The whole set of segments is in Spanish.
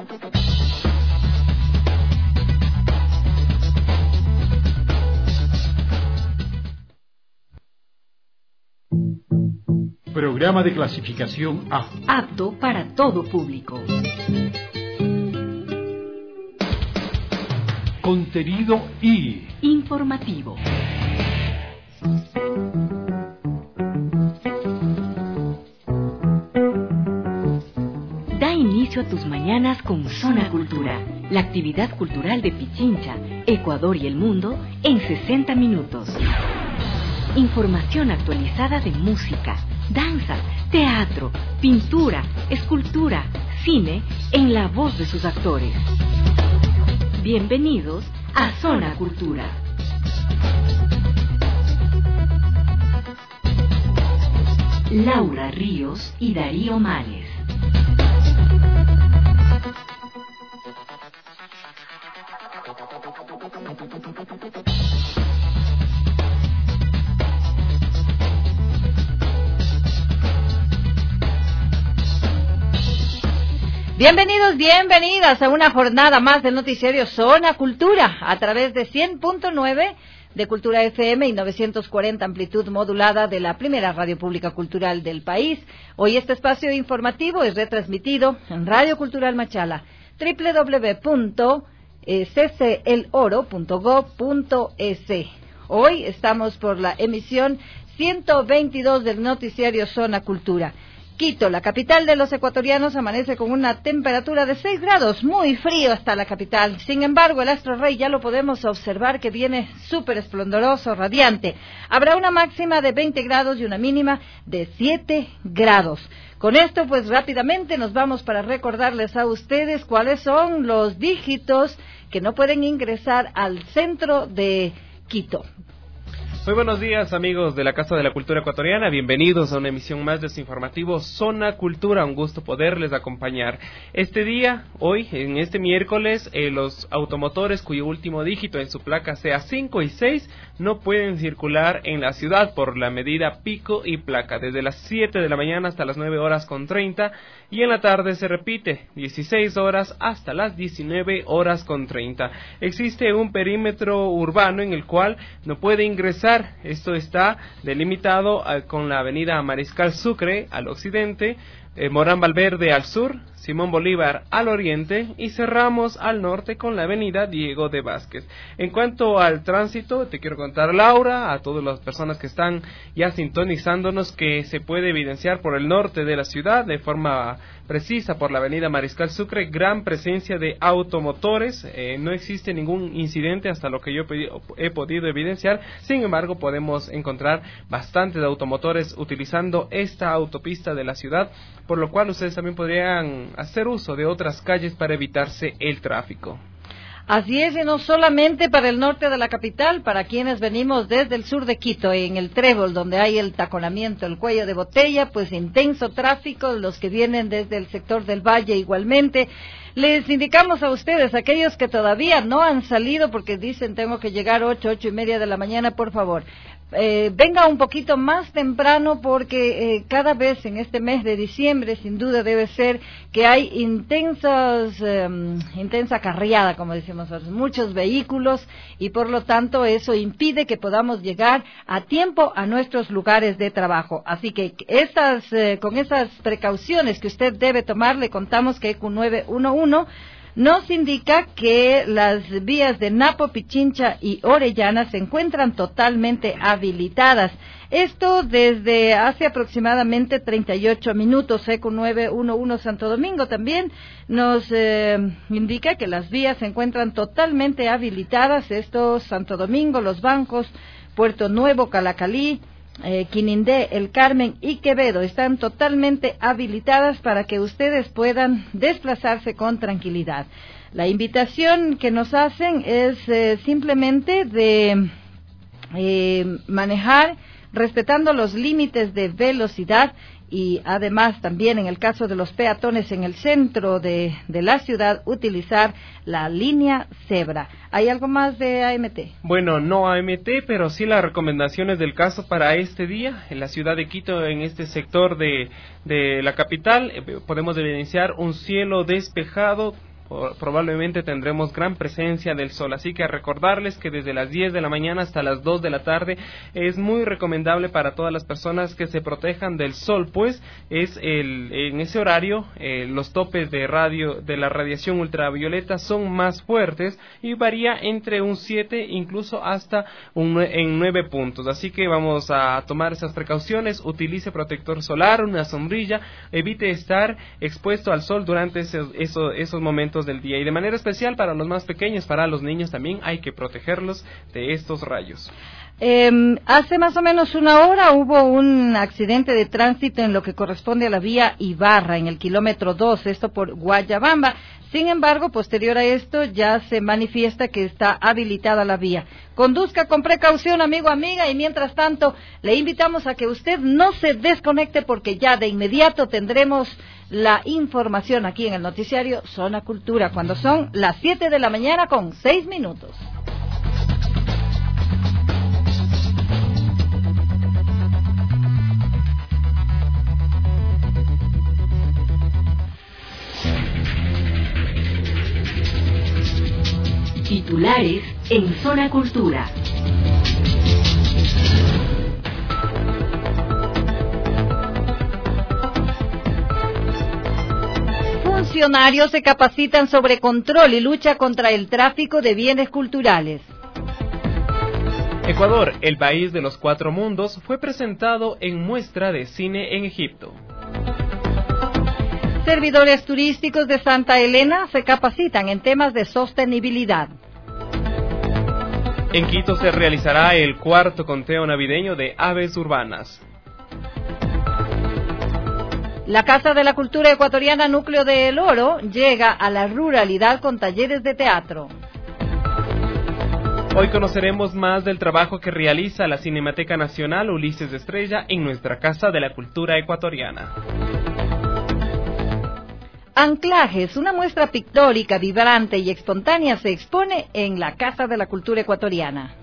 Programa de clasificación A. Apto para todo público. Contenido I. Informativo. Da inicio a tus mañanas con Zona Cultura, la actividad cultural de Pichincha, Ecuador y el mundo en 60 minutos. Información actualizada de música, danza, teatro, pintura, escultura, cine, en la voz de sus actores. Bienvenidos a Zona Cultura. Laura Ríos y Darío Males. Bienvenidos, bienvenidas a una jornada más del noticiario Zona Cultura a través de 100.9 de Cultura FM y 940 amplitud modulada de la primera radio pública cultural del país. Hoy este espacio informativo es retransmitido en Radio Cultural Machala, www.ccloro.gov.es. Hoy estamos por la emisión 122 del noticiario Zona Cultura. Quito, la capital de los ecuatorianos, amanece con una temperatura de 6 grados, muy frío hasta la capital. Sin embargo, el astro rey ya lo podemos observar que viene súper esplendoroso, radiante. Habrá una máxima de 20 grados y una mínima de 7 grados. Con esto, pues rápidamente nos vamos para recordarles a ustedes cuáles son los dígitos que no pueden ingresar al centro de Quito. Muy buenos días, amigos de la Casa de la Cultura Ecuatoriana, bienvenidos a una emisión más de su informativo Zona Cultura, un gusto poderles acompañar. Este día, hoy, en este miércoles, los automotores cuyo último dígito en su placa sea 5 y 6 no pueden circular en la ciudad por la medida pico y placa, desde las 7 de la mañana hasta las 9:30, y en la tarde se repite, 16 horas hasta las 19:30. Existe un perímetro urbano en el cual no puede ingresar. Esto está delimitado con la avenida Mariscal Sucre al occidente, Morán Valverde al sur, Simón Bolívar al oriente y cerramos al norte con la avenida Diego de Vázquez. En cuanto al tránsito, te quiero contar, Laura, a todas las personas que están ya sintonizándonos, que se puede evidenciar por el norte de la ciudad de forma precisa por la avenida Mariscal Sucre, gran presencia de automotores, no existe ningún incidente hasta lo que yo he podido evidenciar. Sin embargo, podemos encontrar bastantes automotores utilizando esta autopista de la ciudad, por lo cual ustedes también podrían hacer uso de otras calles para evitarse el tráfico. Así es, y no solamente para el norte de la capital, para quienes venimos desde el sur de Quito, en el Trébol, donde hay el taconamiento, el cuello de botella, pues intenso tráfico, los que vienen desde el sector del Valle igualmente. Les indicamos a ustedes, aquellos que todavía no han salido porque dicen tengo que llegar 8:30 de la mañana, por favor, venga un poquito más temprano porque cada vez en este mes de diciembre sin duda debe ser que hay intensa carreada, como decimos nosotros, muchos vehículos, y por lo tanto eso impide que podamos llegar a tiempo a nuestros lugares de trabajo. Así que con esas precauciones que usted debe tomar, le contamos que EQ 911 nos indica que las vías de Napo, Pichincha y Orellana se encuentran totalmente habilitadas. Esto desde hace aproximadamente 38 minutos. EQ 911 Santo Domingo también nos indica que las vías se encuentran totalmente habilitadas. Esto, Santo Domingo, Los Bancos, Puerto Nuevo, Calacalí, Quinindé, El Carmen y Quevedo están totalmente habilitadas para que ustedes puedan desplazarse con tranquilidad. La invitación que nos hacen es simplemente de manejar respetando los límites de velocidad, y además también en el caso de los peatones en el centro de la ciudad, utilizar la línea cebra. ¿Hay algo más de AMT? Bueno, no AMT, pero sí las recomendaciones del caso para este día. En la ciudad de Quito, en este sector de la capital, podemos evidenciar un cielo despejado probablemente tendremos gran presencia del sol, así que a recordarles que desde las 10 de la mañana hasta las 2 de la tarde es muy recomendable para todas las personas que se protejan del sol, pues en ese horario los topes de la radiación ultravioleta son más fuertes y varía entre un 7 incluso hasta en 9 puntos, así que vamos a tomar esas precauciones. Utilice protector solar, una sombrilla, evite estar expuesto al sol durante esos momentos del día, y de manera especial para los más pequeños, para los niños también hay que protegerlos de estos rayos. Hace más o menos una hora hubo un accidente de tránsito en lo que corresponde a la vía Ibarra, en el kilómetro 2, esto por Guayabamba. Sin embargo, posterior a esto, ya se manifiesta que está habilitada la vía. Conduzca con precaución, amigo, amiga, y mientras tanto, le invitamos a que usted no se desconecte, porque ya de inmediato tendremos la información aquí en el noticiario Zona Cultura, cuando son las 7 de la mañana con 6 minutos. Titulares en Zona Cultura. Funcionarios se capacitan sobre control y lucha contra el tráfico de bienes culturales. Ecuador, el país de los 4 mundos, fue presentado en muestra de cine en Egipto. Servidores turísticos de Santa Elena se capacitan en temas de sostenibilidad. En Quito se realizará el 4º conteo navideño de aves urbanas. La Casa de la Cultura Ecuatoriana Núcleo de El Oro llega a la ruralidad con talleres de teatro. Hoy conoceremos más del trabajo que realiza la Cinemateca Nacional Ulises Estrella en nuestra Casa de la Cultura Ecuatoriana. Anclajes, una muestra pictórica, vibrante y espontánea se expone en la Casa de la Cultura Ecuatoriana.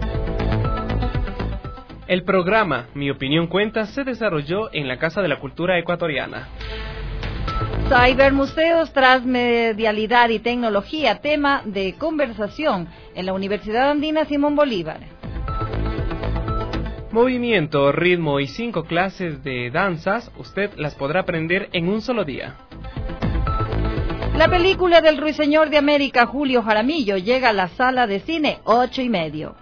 El programa Mi Opinión Cuenta se desarrolló en la Casa de la Cultura Ecuatoriana. Cybermuseos, transmedialidad y tecnología, tema de conversación en la Universidad Andina Simón Bolívar. Movimiento, ritmo y 5 clases de danzas, usted las podrá aprender en un solo día. La película del Ruiseñor de América, Julio Jaramillo, llega a la sala de cine 8:30.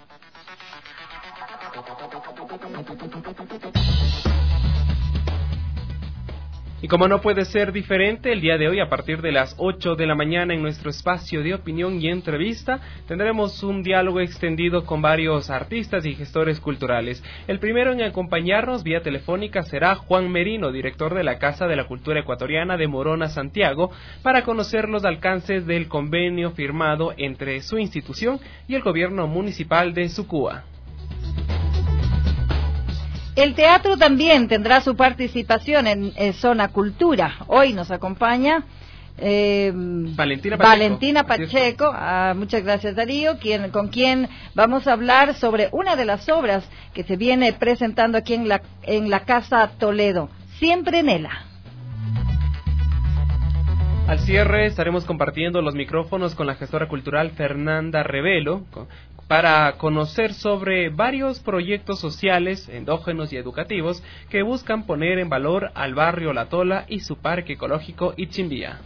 Y como no puede ser diferente, el día de hoy a partir de las 8 de la mañana en nuestro espacio de opinión y entrevista tendremos un diálogo extendido con varios artistas y gestores culturales. El primero en acompañarnos vía telefónica será Juan Merino, director de la Casa de la Cultura Ecuatoriana de Morona, Santiago, para conocer los alcances del convenio firmado entre su institución y el gobierno municipal de Sucúa. El teatro también tendrá su participación en Zona Cultura. Hoy nos acompaña Valentina Pacheco. Muchas gracias, Darío, con quien vamos a hablar sobre una de las obras que se viene presentando aquí en la Casa Toledo, Siempre Nela. Al cierre estaremos compartiendo los micrófonos con la gestora cultural Fernanda Revelo para conocer sobre varios proyectos sociales, endógenos y educativos que buscan poner en valor al barrio La Tola y su parque ecológico Ichimbía.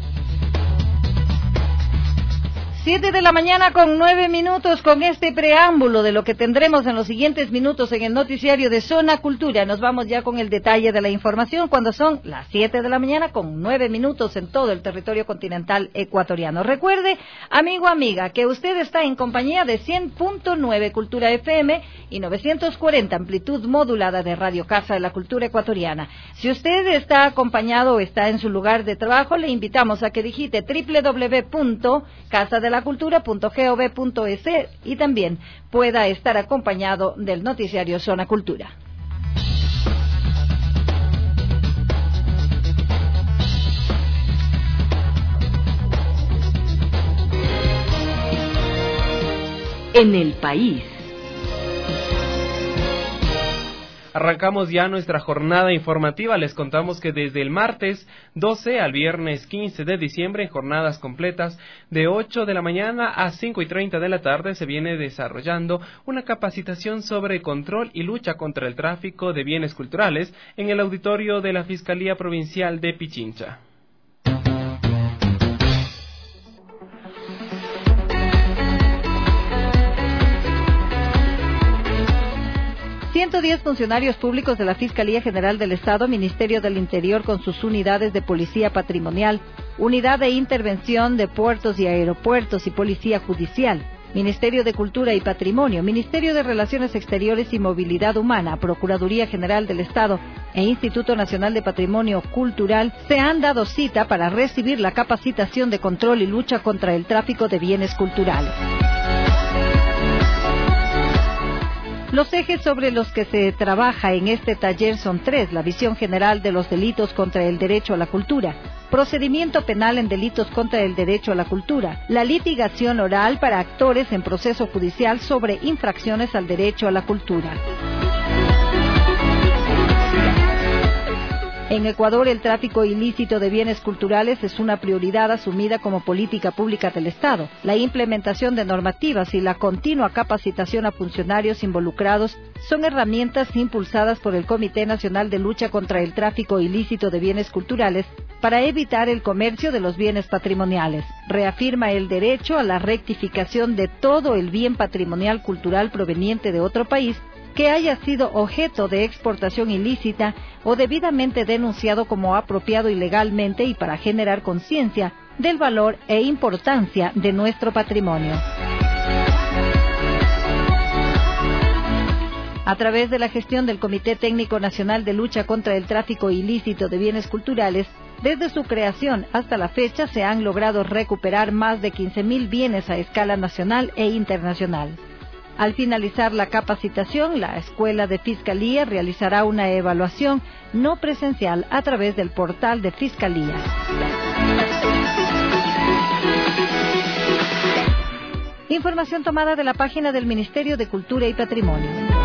7 de la mañana con 9 minutos, con este preámbulo de lo que tendremos en los siguientes minutos en el noticiario de Zona Cultura. Nos vamos ya con el detalle de la información cuando son las 7 de la mañana con 9 minutos en todo el territorio continental ecuatoriano. Recuerde, amigo, amiga, que usted está en compañía de 100.9 Cultura FM y 940 amplitud modulada de Radio Casa de la Cultura Ecuatoriana. Si usted está acompañado o está en su lugar de trabajo, le invitamos a que digite www.casadelacultura.gov.es y también pueda estar acompañado del noticiario Zona Cultura. En el país. Arrancamos ya nuestra jornada informativa. Les contamos que desde el martes 12 al viernes 15 de diciembre, en jornadas completas de 8 de la mañana a 5:30 de la tarde, se viene desarrollando una capacitación sobre control y lucha contra el tráfico de bienes culturales en el auditorio de la Fiscalía Provincial de Pichincha. 110 funcionarios públicos de la Fiscalía General del Estado, Ministerio del Interior con sus unidades de Policía Patrimonial, Unidad de Intervención de Puertos y Aeropuertos y Policía Judicial, Ministerio de Cultura y Patrimonio, Ministerio de Relaciones Exteriores y Movilidad Humana, Procuraduría General del Estado e Instituto Nacional de Patrimonio Cultural se han dado cita para recibir la capacitación de control y lucha contra el tráfico de bienes culturales. Los ejes sobre los que se trabaja en este taller son 3: la visión general de los delitos contra el derecho a la cultura, procedimiento penal en delitos contra el derecho a la cultura, la litigación oral para actores en proceso judicial sobre infracciones al derecho a la cultura. En Ecuador, el tráfico ilícito de bienes culturales es una prioridad asumida como política pública del Estado. La implementación de normativas y la continua capacitación a funcionarios involucrados son herramientas impulsadas por el Comité Nacional de Lucha contra el Tráfico Ilícito de Bienes Culturales para evitar el comercio de los bienes patrimoniales. Reafirma el derecho a la rectificación de todo el bien patrimonial cultural proveniente de otro país que haya sido objeto de exportación ilícita o debidamente denunciado como apropiado ilegalmente, y para generar conciencia del valor e importancia de nuestro patrimonio. A través de la gestión del Comité Técnico Nacional de Lucha contra el Tráfico Ilícito de Bienes Culturales, desde su creación hasta la fecha se han logrado recuperar más de 15.000 bienes a escala nacional e internacional. Al finalizar la capacitación, la Escuela de Fiscalía realizará una evaluación no presencial a través del portal de Fiscalía. Información tomada de la página del Ministerio de Cultura y Patrimonio.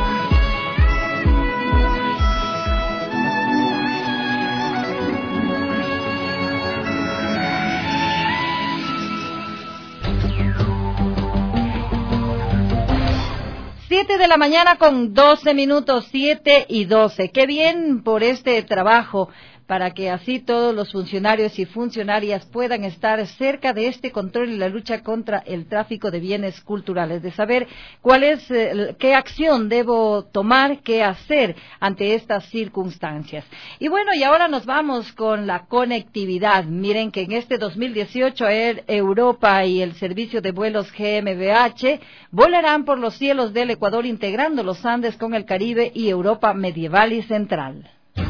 De la mañana con 12 minutos, 7:12. Qué bien por este trabajo, para que así todos los funcionarios y funcionarias puedan estar cerca de este control y la lucha contra el tráfico de bienes culturales, de saber cuál es, qué acción debo tomar, qué hacer ante estas circunstancias. Y bueno, y ahora nos vamos con la conectividad. Miren que en este 2018 Air Europa y el servicio de vuelos GmbH volarán por los cielos del Ecuador, integrando los Andes con el Caribe y Europa medieval y central.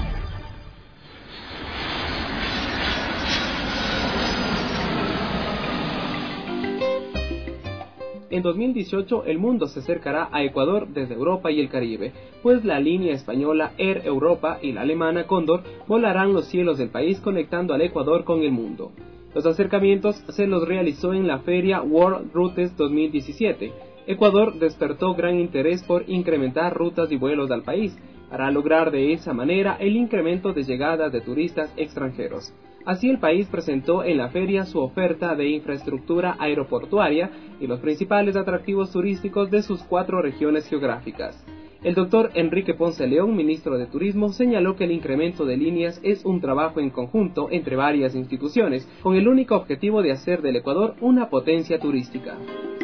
En 2018 el mundo se acercará a Ecuador desde Europa y el Caribe, pues la línea española Air Europa y la alemana Cóndor volarán los cielos del país, conectando al Ecuador con el mundo. Los acercamientos se los realizó en la feria World Routes 2017. Ecuador despertó gran interés por incrementar rutas y vuelos al país, para lograr de esa manera el incremento de llegadas de turistas extranjeros. Así, el país presentó en la feria su oferta de infraestructura aeroportuaria y los principales atractivos turísticos de sus 4 regiones geográficas. El doctor Enrique Ponce León, ministro de Turismo, señaló que el incremento de líneas es un trabajo en conjunto entre varias instituciones, con el único objetivo de hacer del Ecuador una potencia turística.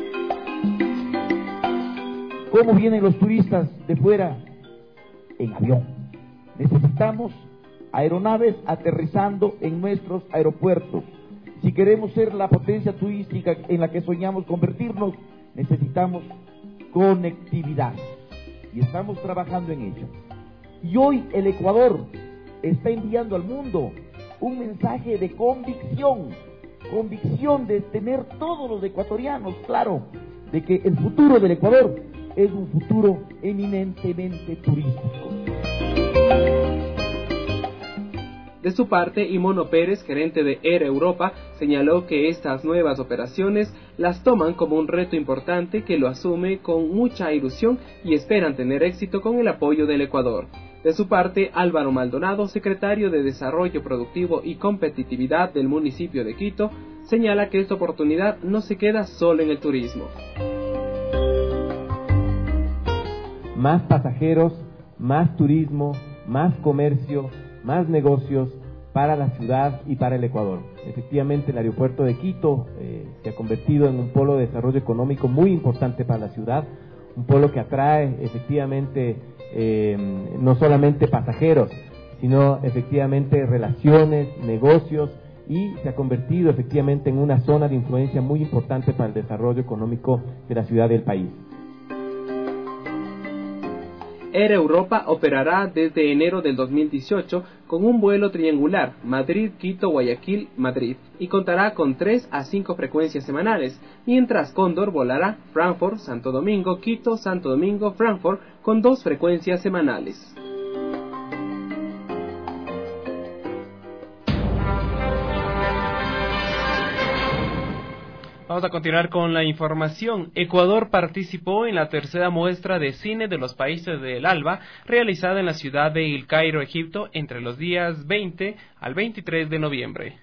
¿Cómo vienen los turistas de fuera? En avión. Necesitamos aeronaves aterrizando en nuestros aeropuertos. Si queremos ser la potencia turística en la que soñamos convertirnos, necesitamos conectividad. Y estamos trabajando en ello. Y hoy el Ecuador está enviando al mundo un mensaje de convicción de tener todos los ecuatorianos claro de que el futuro del Ecuador es un futuro eminentemente turístico. De su parte, Imono Pérez, gerente de Air Europa, señaló que estas nuevas operaciones las toman como un reto importante que lo asume con mucha ilusión y esperan tener éxito con el apoyo del Ecuador. De su parte, Álvaro Maldonado, secretario de Desarrollo Productivo y Competitividad del municipio de Quito, señala que esta oportunidad no se queda solo en el turismo. Más pasajeros, más turismo, más comercio, más negocios para la ciudad y para el Ecuador. Efectivamente, el aeropuerto de Quito se ha convertido en un polo de desarrollo económico muy importante para la ciudad, un polo que atrae efectivamente no solamente pasajeros, sino efectivamente relaciones, negocios, y se ha convertido efectivamente en una zona de influencia muy importante para el desarrollo económico de la ciudad y del país. Air Europa operará desde enero del 2018 con un vuelo triangular Madrid-Quito-Guayaquil-Madrid y contará con 3 a 5 frecuencias semanales, mientras Cóndor volará Frankfurt-Santo Domingo-Quito-Santo Domingo-Frankfurt con 2 frecuencias semanales. Vamos a continuar con la información. Ecuador participó en la tercera muestra de cine de los países del ALBA, realizada en la ciudad de El Cairo, Egipto, entre los días 20 al 23 de noviembre.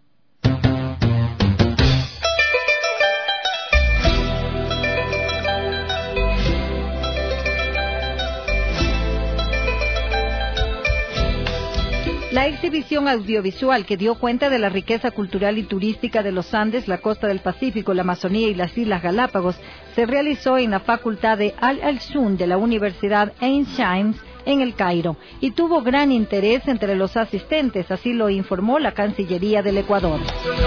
La exhibición audiovisual que dio cuenta de la riqueza cultural y turística de los Andes, la costa del Pacífico, la Amazonía y las Islas Galápagos se realizó en la Facultad de Al-Alsun de la Universidad Ain Shams en El Cairo y tuvo gran interés entre los asistentes, así lo informó la Cancillería del Ecuador.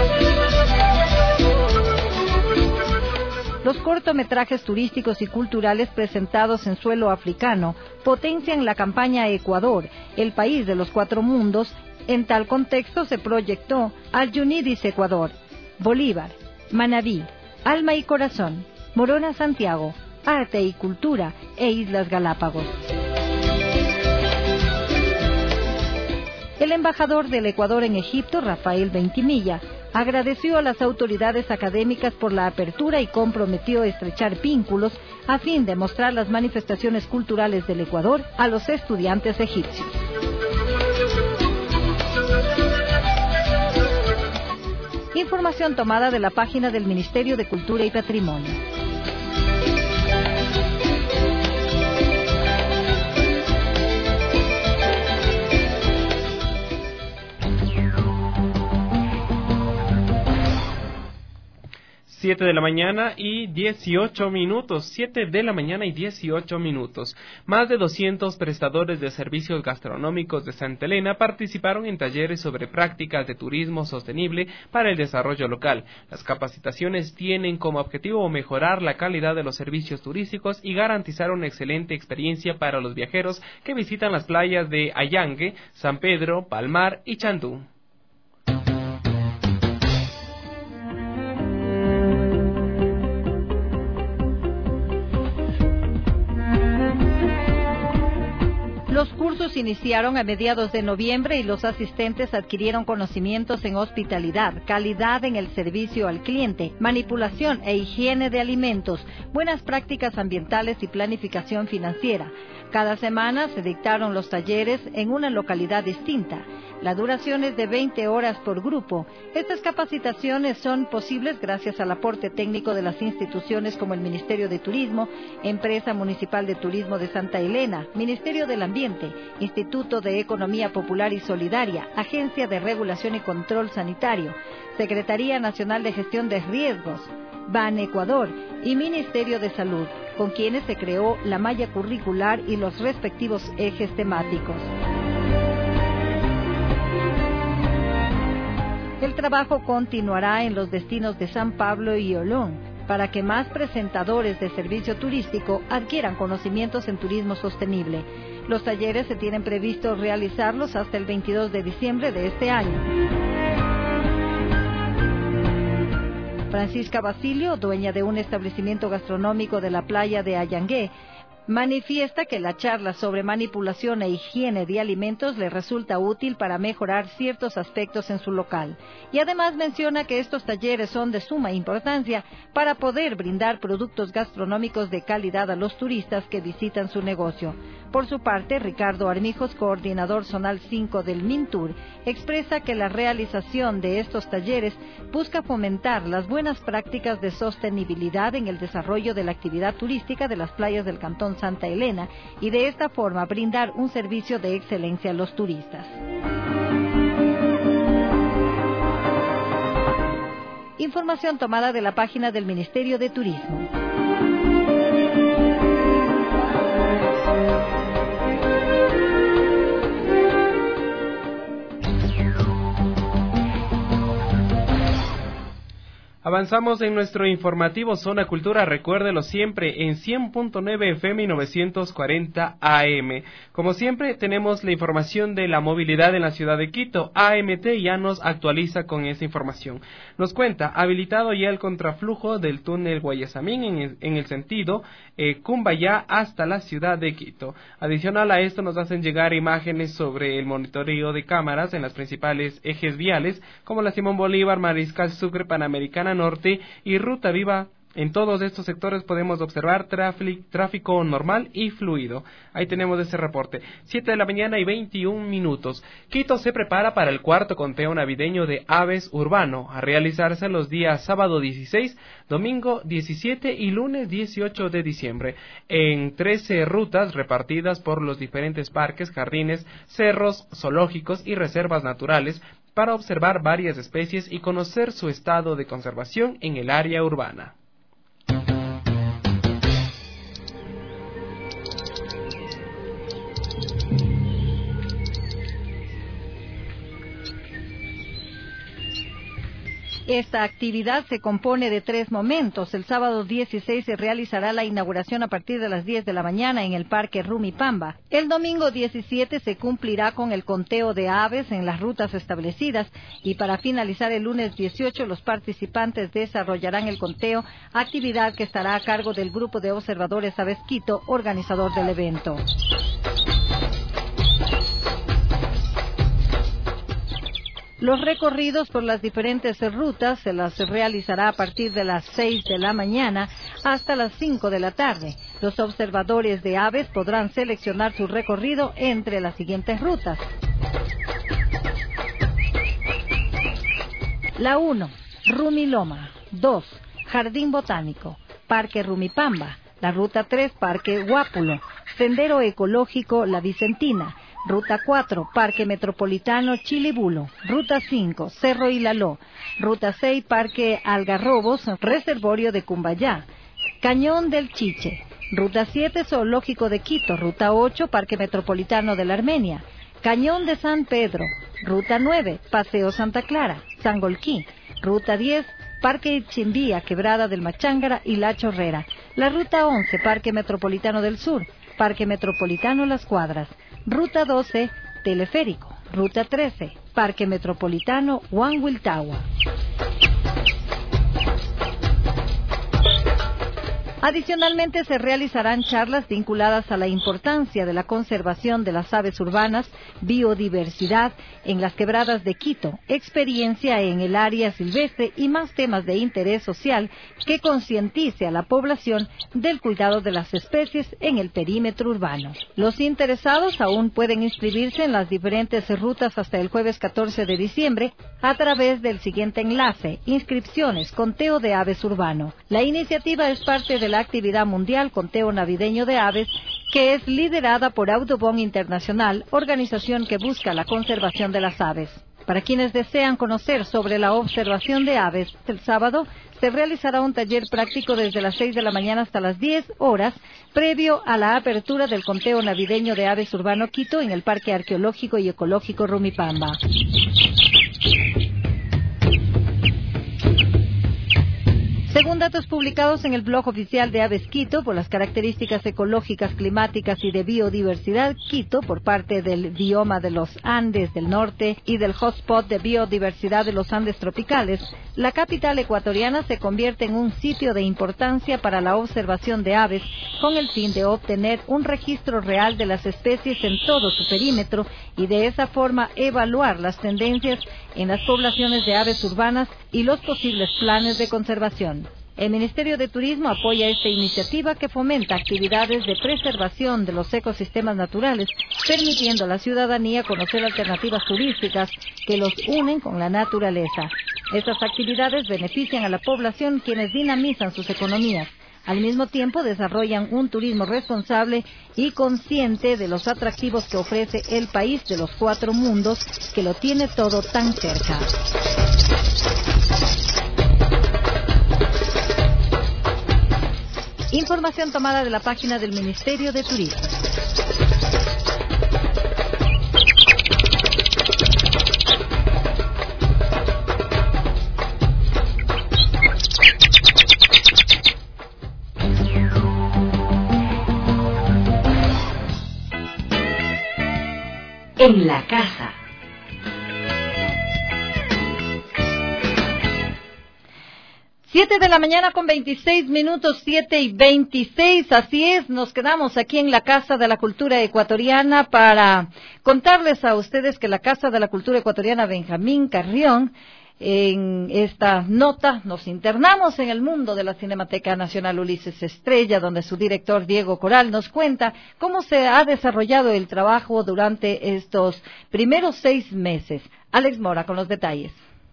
Los cortometrajes turísticos y culturales presentados en suelo africano potencian la campaña Ecuador, el país de los 4 mundos. En tal contexto se proyectó Al-Yunidis Ecuador, Bolívar, Manabí, Alma y Corazón, Morona Santiago, Arte y Cultura e Islas Galápagos. El embajador del Ecuador en Egipto, Rafael Ventimilla, agradeció a las autoridades académicas por la apertura y comprometió estrechar vínculos a fin de mostrar las manifestaciones culturales del Ecuador a los estudiantes egipcios. Información tomada de la página del Ministerio de Cultura y Patrimonio. Siete de la mañana y 18 minutos. 7 de la mañana y 18 minutos. Más de 200 prestadores de servicios gastronómicos de Santa Elena participaron en talleres sobre prácticas de turismo sostenible para el desarrollo local. Las capacitaciones tienen como objetivo mejorar la calidad de los servicios turísticos y garantizar una excelente experiencia para los viajeros que visitan las playas de Allangue, San Pedro, Palmar y Chandú. Los cursos iniciaron a mediados de noviembre y los asistentes adquirieron conocimientos en hospitalidad, calidad en el servicio al cliente, manipulación e higiene de alimentos, buenas prácticas ambientales y planificación financiera. Cada semana se dictaron los talleres en una localidad distinta. La duración es de 20 horas por grupo. Estas capacitaciones son posibles gracias al aporte técnico de las instituciones como el Ministerio de Turismo, Empresa Municipal de Turismo de Santa Elena, Ministerio del Ambiente, Instituto de Economía Popular y Solidaria, Agencia de Regulación y Control Sanitario, Secretaría Nacional de Gestión de Riesgos, BAN Ecuador y Ministerio de Salud, con quienes se creó la malla curricular y los respectivos ejes temáticos. El trabajo continuará en los destinos de San Pablo y Olón, para que más presentadores de servicio turístico adquieran conocimientos en turismo sostenible. Los talleres se tienen previsto realizarlos hasta el 22 de diciembre de este año. Francisca Basilio, dueña de un establecimiento gastronómico de la playa de Allangue, Manifiesta que la charla sobre manipulación e higiene de alimentos le resulta útil para mejorar ciertos aspectos en su local. Y además menciona que estos talleres son de suma importancia para poder brindar productos gastronómicos de calidad a los turistas que visitan su negocio. Por su parte, Ricardo Armijos, coordinador zonal 5 del Mintur, expresa que la realización de estos talleres busca fomentar las buenas prácticas de sostenibilidad en el desarrollo de la actividad turística de las playas del Cantón Santa Elena y de esta forma brindar un servicio de excelencia a los turistas. Información tomada de la página del Ministerio de Turismo. Avanzamos en nuestro informativo Zona Cultura, recuérdelo siempre en 100.9 FM y 940 AM. Como siempre, tenemos la información de la movilidad en la ciudad de Quito. AMT ya nos actualiza con esa información. Nos cuenta, habilitado ya el contraflujo del túnel Guayasamín en el sentido Cumbayá hasta la ciudad de Quito. Adicional a esto nos hacen llegar imágenes sobre el monitoreo de cámaras en las principales ejes viales, como la Simón Bolívar, Mariscal Sucre, Panamericana Norte y Ruta Viva. En todos estos sectores podemos observar tráfico normal y fluido. Ahí tenemos ese reporte. 7 de la mañana y 21 minutos. Quito se prepara para el cuarto conteo navideño de aves urbano, a realizarse los días sábado 16, domingo 17 y lunes 18 de diciembre, en 13 rutas repartidas por los diferentes parques, jardines, cerros, zoológicos y reservas naturales, para observar varias especies y conocer su estado de conservación en el área urbana. Esta actividad se compone de 3 momentos. El sábado 16 se realizará la inauguración a partir de las 10 de la mañana en el Parque Rumipamba. El domingo 17 se cumplirá con el conteo de aves en las rutas establecidas y para finalizar el lunes 18 los participantes desarrollarán el conteo, actividad que estará a cargo del Grupo de Observadores Aves Quito, organizador del evento. Los recorridos por las diferentes rutas se las realizará a partir de las 6 de la mañana hasta las 5 de la tarde. Los observadores de aves podrán seleccionar su recorrido entre las siguientes rutas. La 1, Rumiloma. 2, Jardín Botánico. Parque Rumipamba. La ruta 3, Parque Guápulo. Sendero Ecológico La Vicentina. Ruta 4, Parque Metropolitano Chilibulo. Ruta 5, Cerro Ilaló. Ruta 6, Parque Algarrobos, Reservorio de Cumbayá. Cañón del Chiche. Ruta 7, Zoológico de Quito. Ruta 8, Parque Metropolitano de la Armenia. Cañón de San Pedro. Ruta 9, Paseo Santa Clara, Sangolquí. Ruta 10, Parque Chimbía, Quebrada del Machángara y La Chorrera. La Ruta 11, Parque Metropolitano del Sur. Parque Metropolitano Las Cuadras. Ruta 12, Teleférico. Ruta 13, Parque Metropolitano Huanhuiltagua. Adicionalmente, se realizarán charlas vinculadas a la importancia de la conservación de las aves urbanas, biodiversidad en las quebradas de Quito, experiencia en el área silvestre y más temas de interés social que concientice a la población del cuidado de las especies en el perímetro urbano. Los interesados aún pueden inscribirse en las diferentes rutas hasta el jueves 14 de diciembre a través del siguiente enlace: inscripciones, conteo de aves urbano. La iniciativa es parte de la actividad mundial Conteo Navideño de Aves, que es liderada por Audubon Internacional, organización que busca la conservación de las aves. Para quienes desean conocer sobre la observación de aves, el sábado se realizará un taller práctico desde las 6 de la mañana hasta las 10 horas, previo a la apertura del Conteo Navideño de Aves Urbano Quito en el Parque Arqueológico y Ecológico Según datos publicados en el blog oficial de Aves Quito, por las características ecológicas, climáticas y de biodiversidad, Quito, por parte del bioma de los Andes del norte y del hotspot de biodiversidad de los Andes tropicales, la capital ecuatoriana se convierte en un sitio de importancia para la observación de aves, con el fin de obtener un registro real de las especies en todo su perímetro y de esa forma evaluar las tendencias en las poblaciones de aves urbanas y los posibles planes de conservación. El Ministerio de Turismo apoya esta iniciativa que fomenta actividades de preservación de los ecosistemas naturales, permitiendo a la ciudadanía conocer alternativas turísticas que los unen con la naturaleza. Estas actividades benefician a la población, quienes dinamizan sus economías. Al mismo tiempo, desarrollan un turismo responsable y consciente de los atractivos que ofrece el país de los 4 mundos, que lo tiene todo tan cerca. Información tomada de la página del Ministerio de Turismo. En la casa. Siete de la mañana con 26 minutos, 7:26, así es, nos quedamos aquí en la Casa de la Cultura Ecuatoriana para contarles a ustedes que la Casa de la Cultura Ecuatoriana Benjamín Carrión, en esta nota nos internamos en el mundo de la Cinemateca Nacional Ulises Estrella, donde su director Diego Coral nos cuenta cómo se ha desarrollado el trabajo durante estos primeros 6 meses. Alex Mora con los detalles.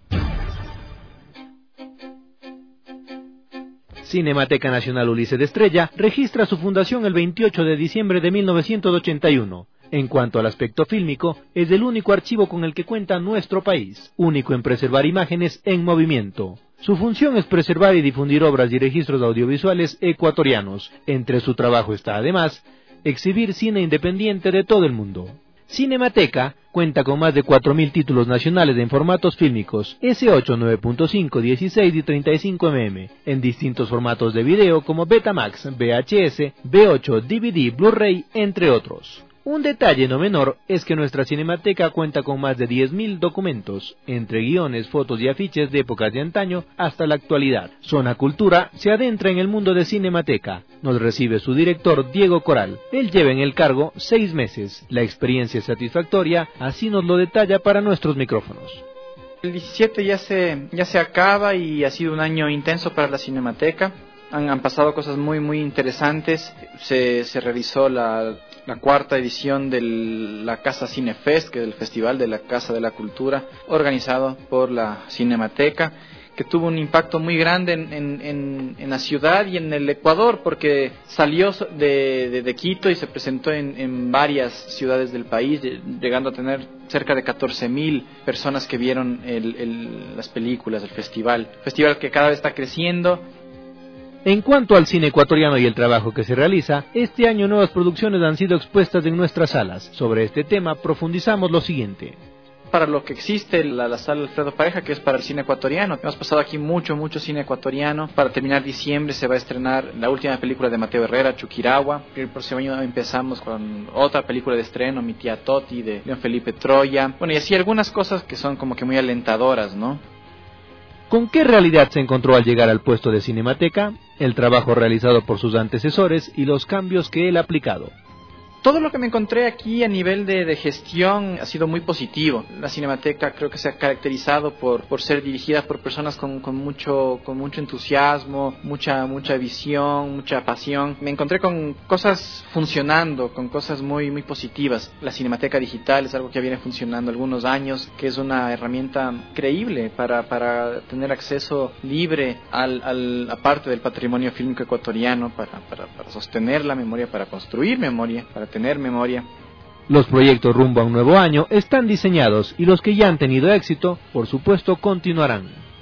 Cinemateca Nacional Ulises Estrella registra su fundación el 28 de diciembre de 1981. En cuanto al aspecto fílmico, es el único archivo con el que cuenta nuestro país, único en preservar imágenes en movimiento. Su función es preservar y difundir obras y registros audiovisuales ecuatorianos. Entre su trabajo está, además, exhibir cine independiente de todo el mundo. Cinemateca cuenta con más de 4.000 títulos nacionales en formatos fílmicos S8, 9.5, 16 y 35 mm, en distintos formatos de video como Betamax, VHS, V8, DVD, Blu-ray, entre otros. Un detalle no menor es que nuestra Cinemateca cuenta con más de 10.000 documentos, entre guiones, fotos y afiches de épocas de antaño hasta la actualidad. Zona Cultura se adentra en el mundo de Cinemateca. Nos recibe su director Diego Coral. Él lleva en el cargo 6 meses. La experiencia es satisfactoria, así nos lo detalla para nuestros micrófonos. El 17 ya se acaba y ha sido un año intenso para la Cinemateca. Han pasado cosas muy interesantes. Se realizó la 4ª edición de la Casa Cinefest, que es el festival de la Casa de la Cultura, organizado por la Cinemateca, que tuvo un impacto muy grande en la ciudad y en el Ecuador, porque salió de Quito y se presentó en varias ciudades del país, llegando a tener cerca de 14.000 personas que vieron las películas del festival que cada vez está creciendo. En cuanto al cine ecuatoriano y el trabajo que se realiza, este año nuevas producciones han sido expuestas en nuestras salas. Sobre este tema profundizamos lo siguiente. Para lo que existe la sala Alfredo Pareja, que es para el cine ecuatoriano. Hemos pasado aquí mucho cine ecuatoriano. Para terminar diciembre se va a estrenar la última película de Mateo Herrera, Chuquiragua. El próximo año empezamos con otra película de estreno, Mi tía Toti, de León Felipe Troya. Bueno, y así algunas cosas que son como que muy alentadoras, ¿no? ¿Con qué realidad se encontró al llegar al puesto de Cinemateca? El trabajo realizado por sus antecesores y los cambios que él ha aplicado. Todo lo que me encontré aquí a nivel de gestión ha sido muy positivo. La Cinemateca creo que se ha caracterizado por ser dirigida por personas con mucho entusiasmo, mucha visión, mucha pasión. Me encontré con cosas funcionando, con cosas muy muy positivas. La Cinemateca Digital es algo que viene funcionando algunos años, que es una herramienta creíble para tener acceso libre a parte del patrimonio fílmico ecuatoriano, para sostener la memoria, para construir memoria, para tener memoria. Los proyectos rumbo a un nuevo año están diseñados y los que ya han tenido éxito, por supuesto, continuarán.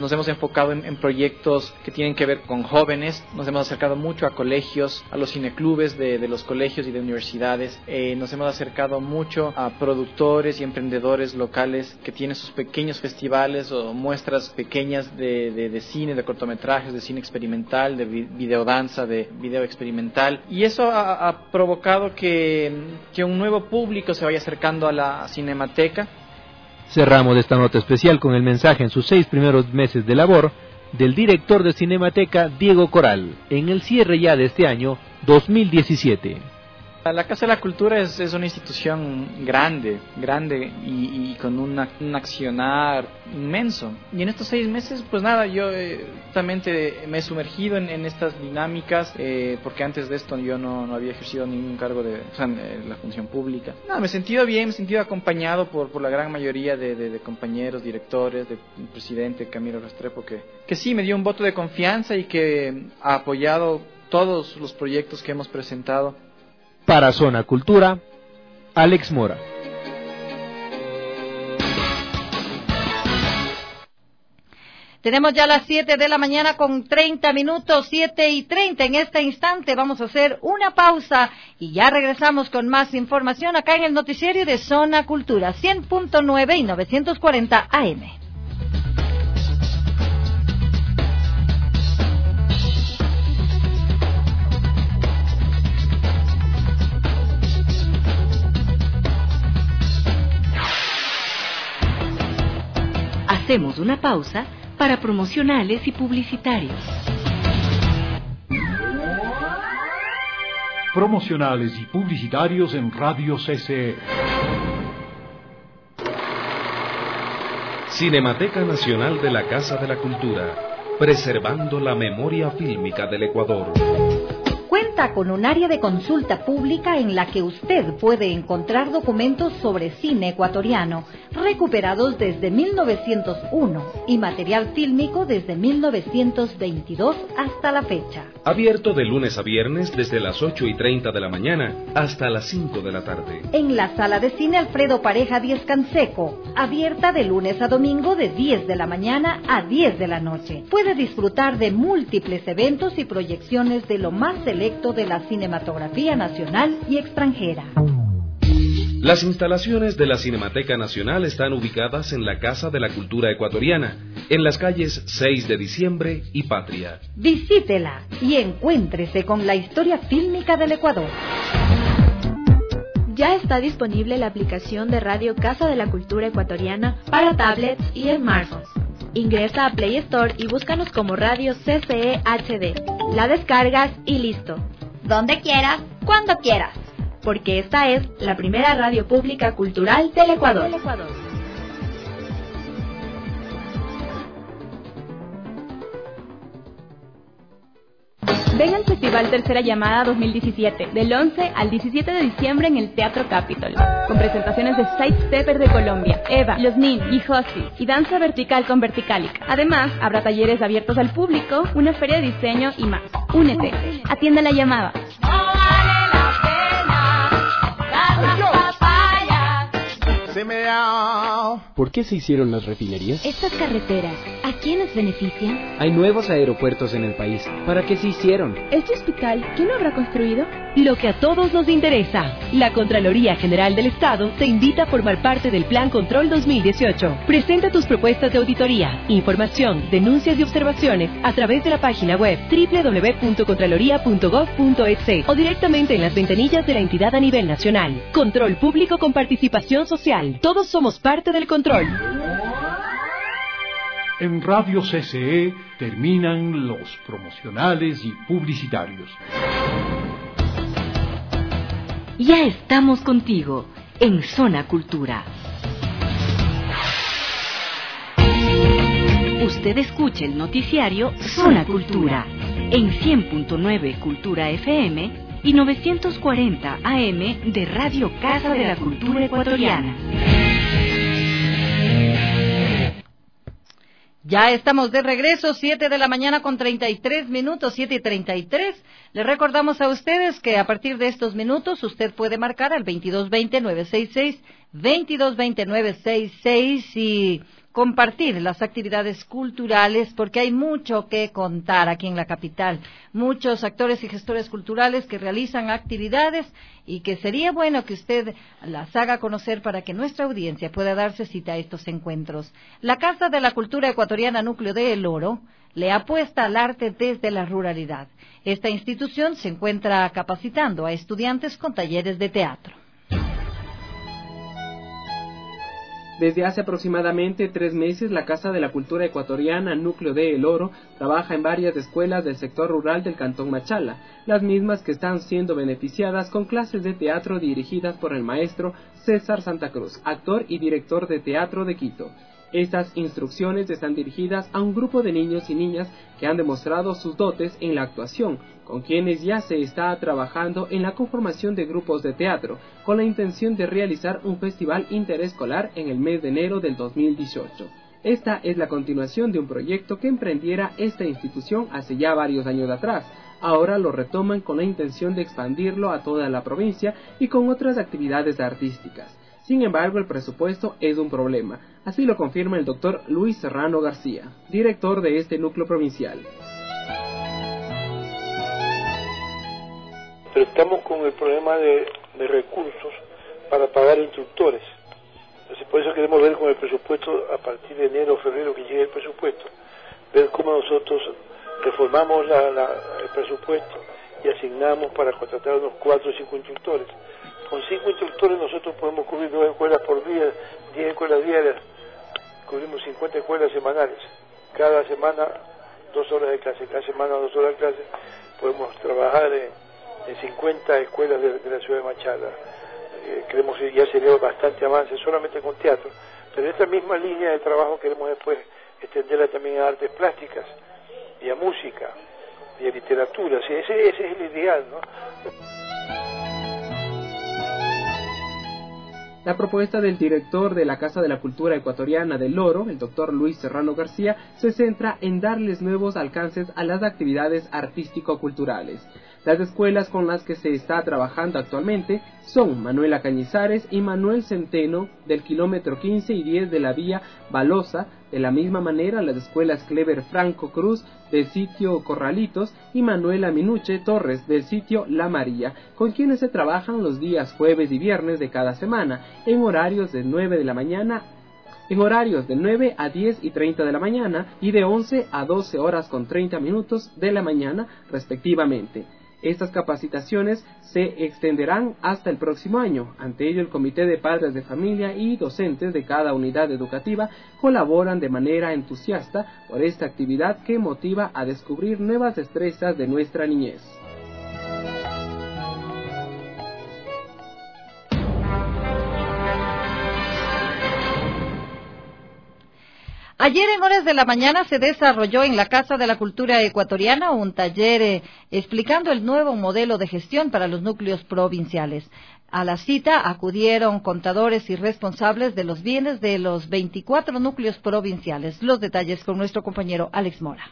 Nos hemos enfocado en proyectos que tienen que ver con jóvenes, nos hemos acercado mucho a colegios, a los cineclubes de los colegios y de universidades, nos hemos acercado mucho a productores y emprendedores locales que tienen sus pequeños festivales o muestras pequeñas de cine, de cortometrajes, de cine experimental, de videodanza, de video experimental, y eso ha provocado que un nuevo público se vaya acercando a la Cinemateca. Cerramos esta nota especial con el mensaje en sus 6 primeros meses de labor del director de Cinemateca, Diego Coral, en el cierre ya de este año 2017. La Casa de la Cultura es una institución grande y con un accionar inmenso. Y en estos 6 meses, pues nada, yo justamente me he sumergido en estas dinámicas, porque antes de esto yo no había ejercido ningún cargo de la función pública. Nada, me he sentido bien, me he sentido acompañado por la gran mayoría de compañeros, directores, del presidente Camilo Restrepo, que sí me dio un voto de confianza y que ha apoyado todos los proyectos que hemos presentado. Para Zona Cultura, Alex Mora. Tenemos ya las 7 de la mañana con 30 minutos, 7:30. En este instante vamos a hacer una pausa y ya regresamos con más información acá en el noticiario de Zona Cultura, 100.9 y 940 AM. Hacemos una pausa para promocionales y publicitarios. Promocionales y publicitarios en Radio CCE. Cinemateca Nacional de la Casa de la Cultura, preservando la memoria fílmica del Ecuador. Cuenta con un área de consulta pública en la que usted puede encontrar documentos sobre cine ecuatoriano recuperados desde 1901 y material fílmico desde 1922 hasta la fecha. Abierto de lunes a viernes desde las 8:30 de la mañana hasta las 5 de la tarde. En la sala de cine Alfredo Pareja 10 Canseco, abierta de lunes a domingo de 10 de la mañana a 10 de la noche. Puede disfrutar de múltiples eventos y proyecciones de lo más selecto de la cinematografía nacional y extranjera. Las instalaciones de la Cinemateca Nacional están ubicadas en la Casa de la Cultura Ecuatoriana, en las calles 6 de Diciembre y Patria. Visítela y encuéntrese con la historia fílmica del Ecuador. Ya está disponible la aplicación de Radio Casa de la Cultura Ecuatoriana para tablets y smartphones. Ingresa a Play Store y búscanos como Radio CCE HD. La descargas y listo. Donde quieras, cuando quieras. Porque esta es la primera radio pública cultural del Ecuador. Ven al Festival Tercera Llamada 2017, del 11 al 17 de diciembre en el Teatro Capitol, con presentaciones de Sidestepper de Colombia, Eva, Los Nin y Josi, y danza vertical con Verticalica. Además, habrá talleres abiertos al público, una feria de diseño y más. Únete, atiende la llamada. ¿Por qué se hicieron las refinerías? Estas carreteras, ¿a quiénes benefician? Hay nuevos aeropuertos en el país. ¿Para qué se hicieron? ¿Este hospital quién lo habrá construido? Lo que a todos nos interesa. La Contraloría General del Estado te invita a formar parte del Plan Control 2018. Presenta tus propuestas de auditoría, información, denuncias y observaciones a través de la página web www.contraloría.gov.es o directamente en las ventanillas de la entidad a nivel nacional. Control público con participación social. Todos somos parte del control. En Radio CCE terminan los promocionales y publicitarios. Ya estamos contigo en Zona Cultura. Usted escucha el noticiario Zona Cultura en 100.9 Cultura FM y 940 AM de Radio Casa de la Cultura Ecuatoriana. Ya estamos de regreso, 7 de la mañana con 33 minutos, 7:33. Les recordamos a ustedes que a partir de estos minutos usted puede marcar al 2220-966, 2220-966 y compartir las actividades culturales, porque hay mucho que contar aquí en la capital. Muchos actores y gestores culturales que realizan actividades y que sería bueno que usted las haga conocer para que nuestra audiencia pueda darse cita a estos encuentros. La Casa de la Cultura Ecuatoriana Núcleo de El Oro le apuesta al arte desde la ruralidad. Esta institución se encuentra capacitando a estudiantes con talleres de teatro. Desde hace aproximadamente 3 meses, la Casa de la Cultura Ecuatoriana Núcleo de El Oro trabaja en varias escuelas del sector rural del Cantón Machala, las mismas que están siendo beneficiadas con clases de teatro dirigidas por el maestro César Santa Cruz, actor y director de teatro de Quito. Estas instrucciones están dirigidas a un grupo de niños y niñas que han demostrado sus dotes en la actuación, con quienes ya se está trabajando en la conformación de grupos de teatro, con la intención de realizar un festival interescolar en el mes de enero del 2018. Esta es la continuación de un proyecto que emprendiera esta institución hace ya varios años atrás. Ahora lo retoman con la intención de expandirlo a toda la provincia y con otras actividades artísticas. Sin embargo, el presupuesto es un problema, así lo confirma el doctor Luis Serrano García, director de este núcleo provincial. Pero estamos con el problema de recursos para pagar instructores. Entonces, por eso queremos ver con el presupuesto, a partir de enero o febrero que llegue el presupuesto, ver cómo nosotros reformamos el presupuesto y asignamos para contratar unos 4 o 5 instructores. Con 5 instructores nosotros podemos cubrir 2 escuelas por día, 10 escuelas diarias, cubrimos 50 escuelas semanales. Cada semana 2 horas de clase, cada semana 2 horas de clase. Podemos trabajar en 50 escuelas de la ciudad de Machala. Creemos que ya sería bastante avance solamente con teatro, pero esta misma línea de trabajo queremos después extenderla también a artes plásticas y a música y a literatura. Sí, ese es el ideal, ¿no? La propuesta del director de la Casa de la Cultura Ecuatoriana del Oro, el doctor Luis Serrano García, se centra en darles nuevos alcances a las actividades artístico-culturales. Las escuelas con las que se está trabajando actualmente son Manuela Cañizares y Manuel Centeno del kilómetro 15 y 10 de la vía Balosa. De la misma manera, las escuelas Clever Franco Cruz del sitio Corralitos y Manuela Minuche Torres del sitio La María, con quienes se trabajan los días jueves y viernes de cada semana en horarios de 9 de la mañana. En horarios de 9 a 10 y 30 de la mañana y de 11 a 12 horas con 30 minutos de la mañana, respectivamente. Estas capacitaciones se extenderán hasta el próximo año. Ante ello, el Comité de Padres de Familia y docentes de cada unidad educativa colaboran de manera entusiasta por esta actividad que motiva a descubrir nuevas destrezas de nuestra niñez. Ayer en horas de la mañana se desarrolló en la Casa de la Cultura Ecuatoriana un taller explicando el nuevo modelo de gestión para los núcleos provinciales. A la cita acudieron contadores y responsables de los bienes de los 24 núcleos provinciales. Los detalles con nuestro compañero Alex Mora.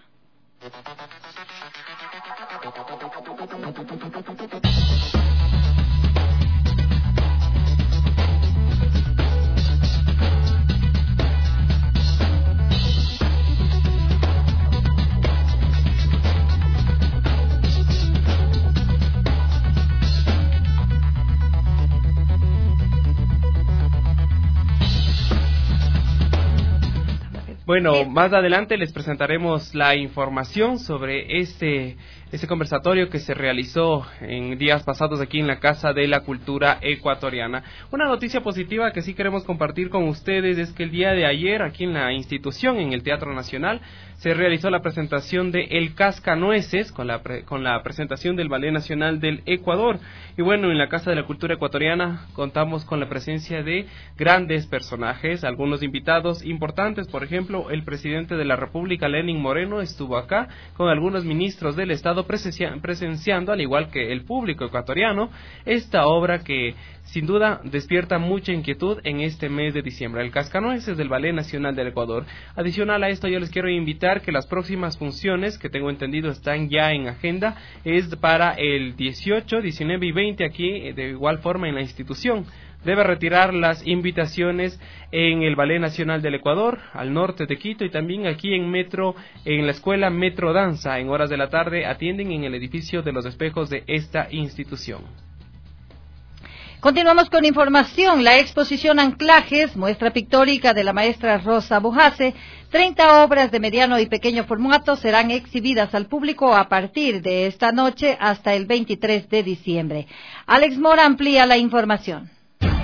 Bueno, más adelante les presentaremos la información sobre este conversatorio que se realizó en días pasados aquí en la Casa de la Cultura Ecuatoriana. Una noticia positiva que sí queremos compartir con ustedes es que el día de ayer aquí en la institución, en el Teatro Nacional, se realizó la presentación de El Cascanueces con la presentación del Ballet Nacional del Ecuador. Y bueno, en la Casa de la Cultura Ecuatoriana contamos con la presencia de grandes personajes, algunos invitados importantes, por ejemplo, el presidente de la República, Lenín Moreno, estuvo acá con algunos ministros del Estado presenciando, al igual que el público ecuatoriano, esta obra que sin duda despierta mucha inquietud en este mes de diciembre. El Cascanueces del Ballet Nacional del Ecuador. Adicional a esto, yo les quiero invitar que las próximas funciones, que tengo entendido están ya en agenda, es para el 18, 19 y 20 aquí, de igual forma en la institución. Debe retirar las invitaciones en el Ballet Nacional del Ecuador, al norte de Quito, y también aquí en la escuela Metro Danza. En horas de la tarde atienden en el edificio de los espejos de esta institución. Continuamos con información. La exposición Anclajes, muestra pictórica de la maestra Rosa Bujase, 30 obras de mediano y pequeño formato serán exhibidas al público a partir de esta noche hasta el 23 de diciembre. Alex Mora amplía la información.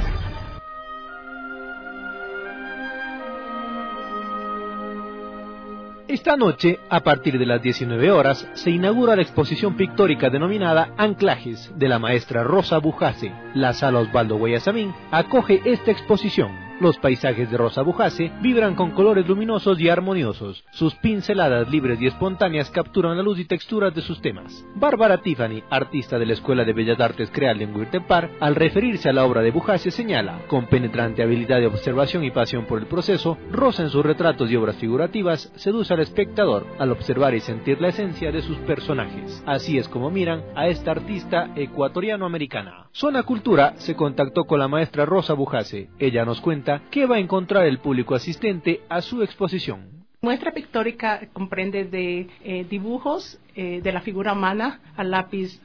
Esta noche, a partir de las 19 horas, se inaugura la exposición pictórica denominada Anclajes, de la maestra Rosa Bujase. La Sala Osvaldo Guayasamín acoge esta exposición. Los paisajes de Rosa Bujase vibran con colores luminosos y armoniosos. Sus pinceladas libres y espontáneas capturan la luz y texturas de sus temas. Bárbara Tiffany, artista de la Escuela de Bellas Artes Creal en Huirtepar, al referirse a la obra de Bujase señala: con penetrante habilidad de observación y pasión por el proceso, Rosa en sus retratos y obras figurativas seduce al espectador al observar y sentir la esencia de sus personajes. Así es como miran a esta artista ecuatoriano-americana. Zona Cultura se contactó con la maestra Rosa Bujase. Ella nos cuenta qué va a encontrar el público asistente a su exposición. Muestra pictórica comprende de dibujos de la figura humana a lápiz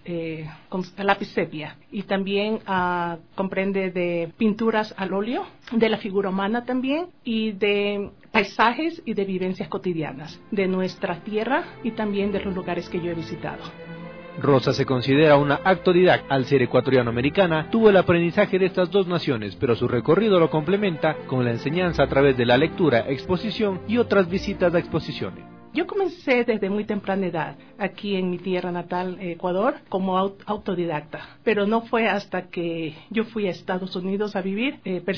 sepia, y también comprende de pinturas al óleo de la figura humana también, y de paisajes y de vivencias cotidianas de nuestra tierra y también de los lugares que yo he visitado. Rosa se considera una autodidacta. Al ser ecuatoriano-americana, tuvo el aprendizaje de estas dos naciones, pero su recorrido lo complementa con la enseñanza a través de la lectura, exposición y otras visitas a exposiciones. Yo comencé desde muy temprana edad aquí en mi tierra natal, Ecuador, como autodidacta, pero no fue hasta que yo fui a Estados Unidos a vivir,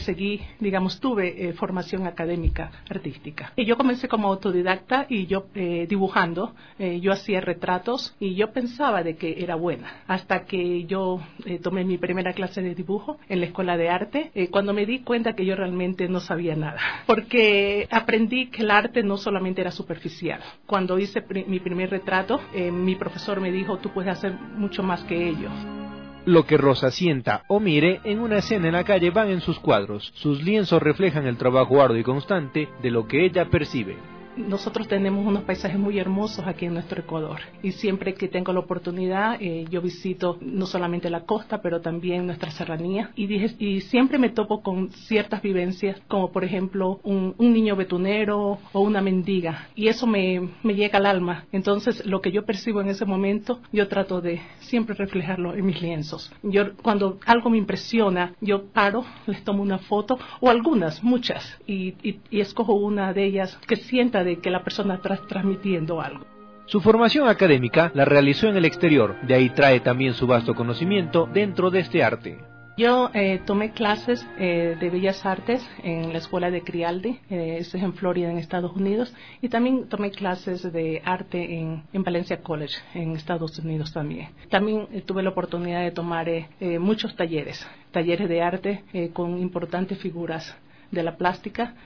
tuve formación académica artística. Y yo comencé como autodidacta y yo dibujando, yo hacía retratos y yo pensaba de que era buena, hasta que yo tomé mi primera clase de dibujo en la escuela de arte, cuando me di cuenta que yo realmente no sabía nada, porque aprendí que el arte no solamente era superficial. Cuando hice mi primer retrato, mi profesor me dijo: tú puedes hacer mucho más que ello. Lo que Rosa sienta o mire en una escena en la calle van en sus cuadros. Sus lienzos reflejan el trabajo arduo y constante de lo que ella percibe. Nosotros tenemos unos paisajes muy hermosos aquí en nuestro Ecuador, y siempre que tengo la oportunidad yo visito no solamente la costa, pero también nuestra serranía, y siempre me topo con ciertas vivencias, como por ejemplo un niño betunero o una mendiga, y eso me llega al alma. Entonces lo que yo percibo en ese momento, yo trato de siempre reflejarlo en mis lienzos. Yo, cuando algo me impresiona, yo paro, les tomo una foto, o muchas, y escojo una de ellas que sienta de que la persona está transmitiendo algo. Su formación académica la realizó en el exterior, de ahí trae también su vasto conocimiento dentro de este arte. Yo tomé clases de Bellas Artes en la escuela de Crialdi, es en Florida, en Estados Unidos, y también tomé clases de arte en Valencia College, en Estados Unidos también. También tuve la oportunidad de tomar muchos talleres de arte con importantes figuras de la plástica,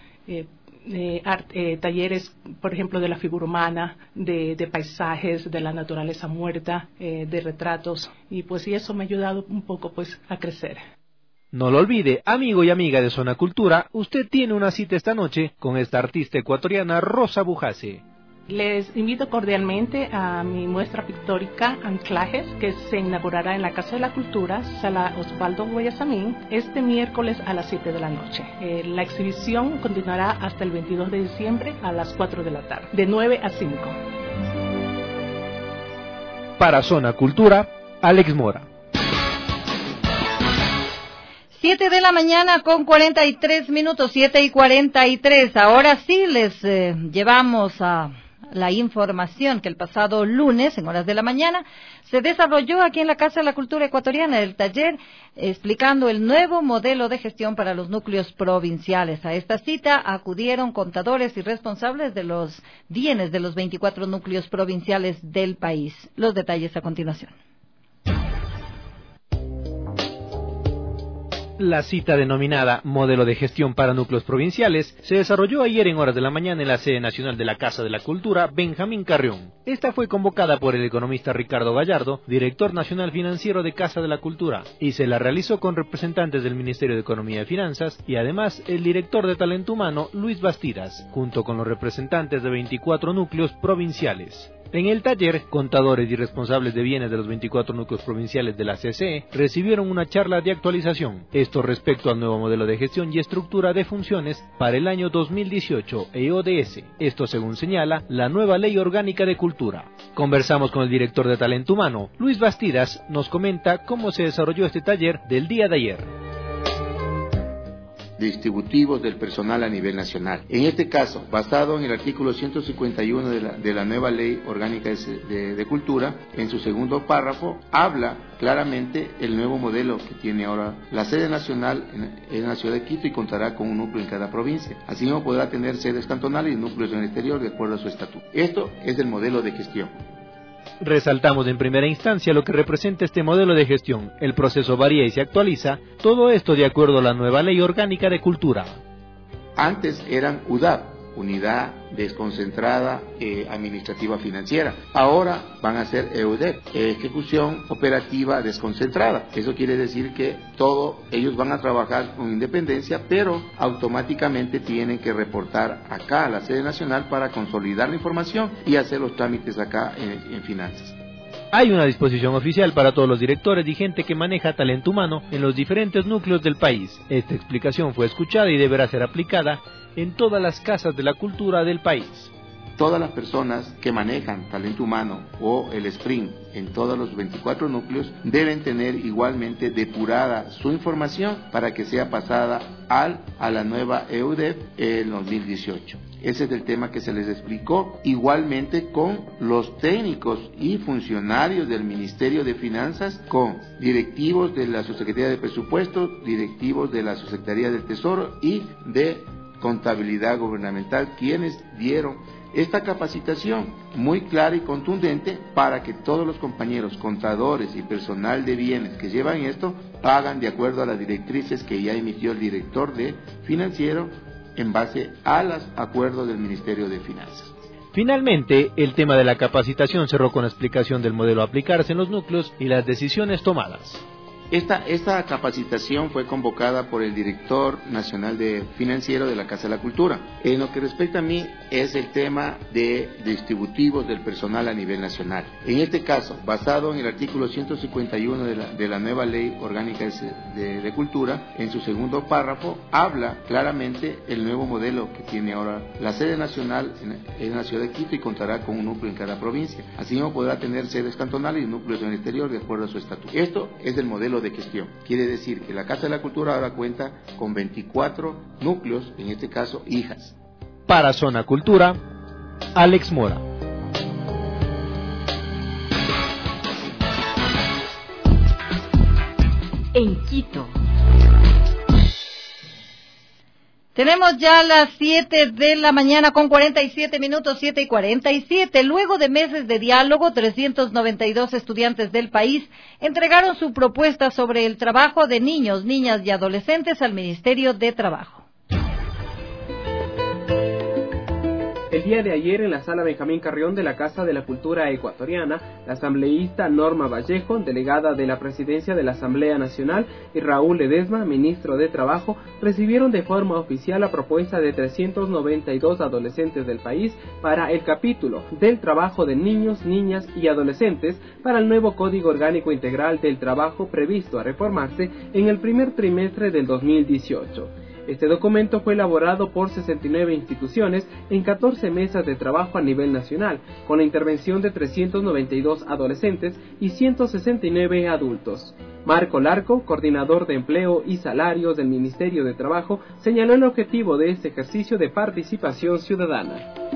talleres, por ejemplo, de la figura humana, de paisajes, de la naturaleza muerta, de retratos, y eso me ha ayudado un poco a crecer. No lo olvide, amigo y amiga de Zona Cultura, usted tiene una cita esta noche con esta artista ecuatoriana Rosa Bujase. Les invito cordialmente a mi muestra pictórica Anclajes, que se inaugurará en la Casa de la Cultura, Sala Osvaldo Guayasamín, este miércoles a las 7 de la noche. La exhibición continuará hasta el 22 de diciembre a las 4 de la tarde, de 9 a 5. Para Zona Cultura, Alex Mora. 7 de la mañana con 43 minutos, 7:43. Ahora sí les llevamos a la información que el pasado lunes, en horas de la mañana, se desarrolló aquí en la Casa de la Cultura Ecuatoriana el taller explicando el nuevo modelo de gestión para los núcleos provinciales. A esta cita acudieron contadores y responsables de los bienes de los 24 núcleos provinciales del país. Los detalles a continuación. La cita denominada Modelo de Gestión para Núcleos Provinciales se desarrolló ayer en horas de la mañana en la sede nacional de la Casa de la Cultura, Benjamín Carrión. Esta fue convocada por el economista Ricardo Gallardo, director nacional financiero de Casa de la Cultura, y se la realizó con representantes del Ministerio de Economía y Finanzas y además el director de Talento Humano, Luis Bastidas, junto con los representantes de 24 núcleos provinciales. En el taller, contadores y responsables de bienes de los 24 núcleos provinciales de la CCE recibieron una charla de actualización, esto respecto al nuevo modelo de gestión y estructura de funciones para el año 2018 EODS, esto según señala la nueva Ley Orgánica de Cultura. Conversamos con el director de Talento Humano, Luis Bastidas, nos comenta cómo se desarrolló este taller del día de ayer. Distributivos del personal a nivel nacional. En este caso, basado en el artículo 151 de la nueva Ley Orgánica de Cultura, en su segundo párrafo, habla claramente el nuevo modelo que tiene ahora la sede nacional en la ciudad de Quito y contará con un núcleo en cada provincia. Así mismo podrá tener sedes cantonales y núcleos en el exterior de acuerdo a su estatuto. Esto es el modelo de gestión. Resaltamos en primera instancia lo que representa este modelo de gestión. El proceso varía y se actualiza, todo esto de acuerdo a la nueva Ley Orgánica de Cultura. Antes eran UDAP, Unidad Desconcentrada Administrativa Financiera. Ahora van a ser EUDEP, Ejecución Operativa Desconcentrada. Eso quiere decir que ellos van a trabajar con independencia, pero automáticamente tienen que reportar acá a la sede nacional para consolidar la información y hacer los trámites acá en finanzas. Hay una disposición oficial para todos los directores y gente que maneja talento humano en los diferentes núcleos del país. Esta explicación fue escuchada y deberá ser aplicada en todas las casas de la cultura del país. Todas las personas que manejan talento humano o el SPRING en todos los 24 núcleos deben tener igualmente depurada su información para que sea pasada a la nueva EUDEP en 2018. Ese es el tema que se les explicó, igualmente con los técnicos y funcionarios del Ministerio de Finanzas, con directivos de la Subsecretaría de Presupuestos, directivos de la Subsecretaría del Tesoro y de Contabilidad Gubernamental, quienes dieron esta capacitación muy clara y contundente para que todos los compañeros contadores y personal de bienes que llevan esto hagan de acuerdo a las directrices que ya emitió el director de financiero en base a los acuerdos del Ministerio de Finanzas. Finalmente, el tema de la capacitación cerró con la explicación del modelo a aplicarse en los núcleos y las decisiones tomadas. Esta capacitación fue convocada por el director nacional financiero de la Casa de la Cultura. En lo que respecta a mí es el tema de distributivos del personal a nivel nacional. En este caso, basado en el artículo 151 de la nueva Ley Orgánica de Cultura, en su segundo párrafo, habla claramente el nuevo modelo que tiene ahora la sede nacional en la ciudad de Quito y contará con un núcleo en cada provincia. Así mismo podrá tener sedes cantonales y núcleos en el exterior de acuerdo a su estatuto. Esto es el modelo de gestión. Quiere decir que la Casa de la Cultura ahora cuenta con 24 núcleos, en este caso hijas. Para Zona Cultura, Alex Mora. En Quito. Tenemos ya las 7 de la mañana con 47 minutos, 7:47. Luego de meses de diálogo, 392 estudiantes del país entregaron su propuesta sobre el trabajo de niños, niñas y adolescentes al Ministerio de Trabajo. El día de ayer, en la sala Benjamín Carrión de la Casa de la Cultura Ecuatoriana, la asambleísta Norma Vallejo, delegada de la Presidencia de la Asamblea Nacional, y Raúl Ledesma, ministro de Trabajo, recibieron de forma oficial la propuesta de 392 adolescentes del país para el capítulo del trabajo de niños, niñas y adolescentes para el nuevo Código Orgánico Integral del Trabajo previsto a reformarse en el primer trimestre del 2018. Este documento fue elaborado por 69 instituciones en 14 mesas de trabajo a nivel nacional, con la intervención de 392 adolescentes y 169 adultos. Marco Larco, coordinador de Empleo y Salarios del Ministerio de Trabajo, señaló el objetivo de este ejercicio de participación ciudadana.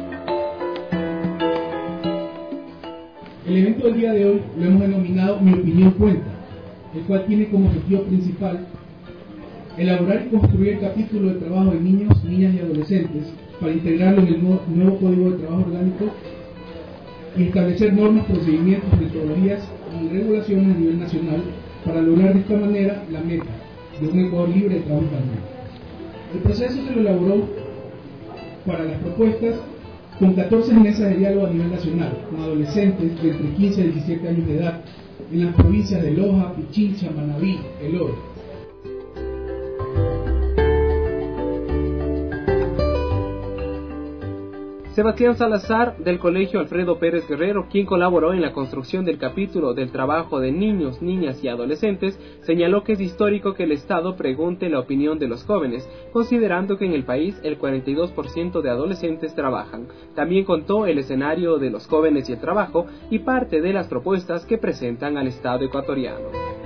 El evento del día de hoy lo hemos denominado Mi Opinión Cuenta, el cual tiene como objetivo principal elaborar y construir el capítulo de trabajo de niños, niñas y adolescentes para integrarlo en el nuevo Código de Trabajo Orgánico y establecer normas, procedimientos, metodologías y regulaciones a nivel nacional para lograr de esta manera la meta de un Ecuador libre de trabajo infantil. El proceso se lo elaboró para las propuestas con 14 mesas de diálogo a nivel nacional, con adolescentes de entre 15 y 17 años de edad, en las provincias de Loja, Pichincha, Manabí, El Oro. Sebastián Salazar, del Colegio Alfredo Pérez Guerrero, quien colaboró en la construcción del capítulo del trabajo de niños, niñas y adolescentes, señaló que es histórico que el Estado pregunte la opinión de los jóvenes, considerando que en el país el 42% de adolescentes trabajan. También contó el escenario de los jóvenes y el trabajo y parte de las propuestas que presentan al Estado ecuatoriano.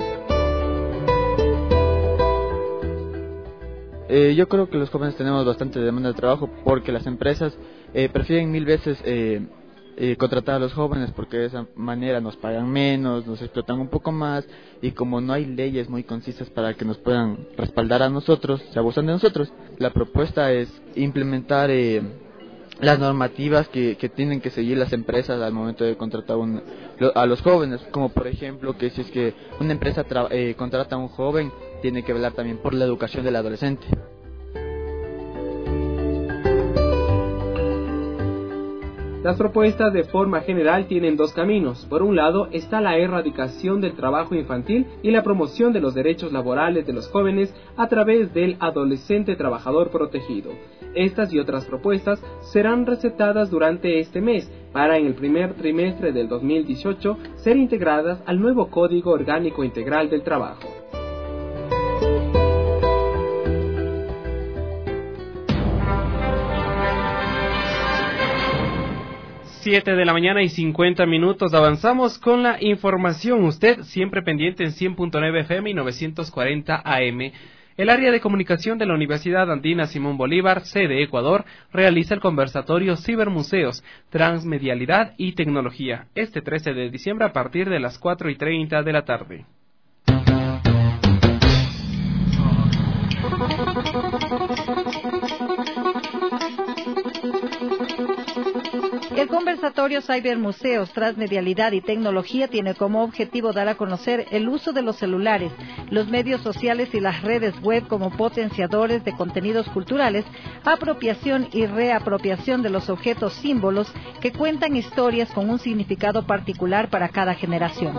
Yo creo que los jóvenes tenemos bastante demanda de trabajo porque las empresas prefieren 1000 veces contratar a los jóvenes porque de esa manera nos pagan menos, nos explotan un poco más y como no hay leyes muy concisas para que nos puedan respaldar a nosotros, se abusan de nosotros. La propuesta es implementar las normativas que tienen que seguir las empresas al momento de contratar a los jóvenes, como por ejemplo que si es que una empresa contrata a un joven, tiene que velar también por la educación del adolescente. Las propuestas de forma general tienen dos caminos. Por un lado está la erradicación del trabajo infantil y la promoción de los derechos laborales de los jóvenes a través del adolescente trabajador protegido. Estas y otras propuestas serán recetadas durante este mes para en el primer trimestre del 2018 ser integradas al nuevo Código Orgánico Integral del Trabajo. 7 de la mañana y 50 minutos. Avanzamos con la información. Usted siempre pendiente en 100.9 FM y 940 AM. El área de comunicación de la Universidad Andina Simón Bolívar, sede Ecuador, realiza el conversatorio Cibermuseos, Transmedialidad y Tecnología, este 13 de diciembre a partir de las 4:30 de la tarde. El conversatorio Cibermuseos, Transmedialidad y Tecnología tiene como objetivo dar a conocer el uso de los celulares, los medios sociales y las redes web como potenciadores de contenidos culturales, apropiación y reapropiación de los objetos símbolos que cuentan historias con un significado particular para cada generación.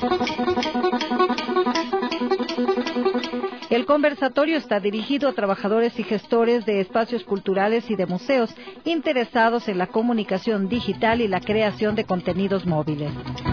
El conversatorio está dirigido a trabajadores y gestores de espacios culturales y de museos interesados en la comunicación digital y la creación de contenidos móviles.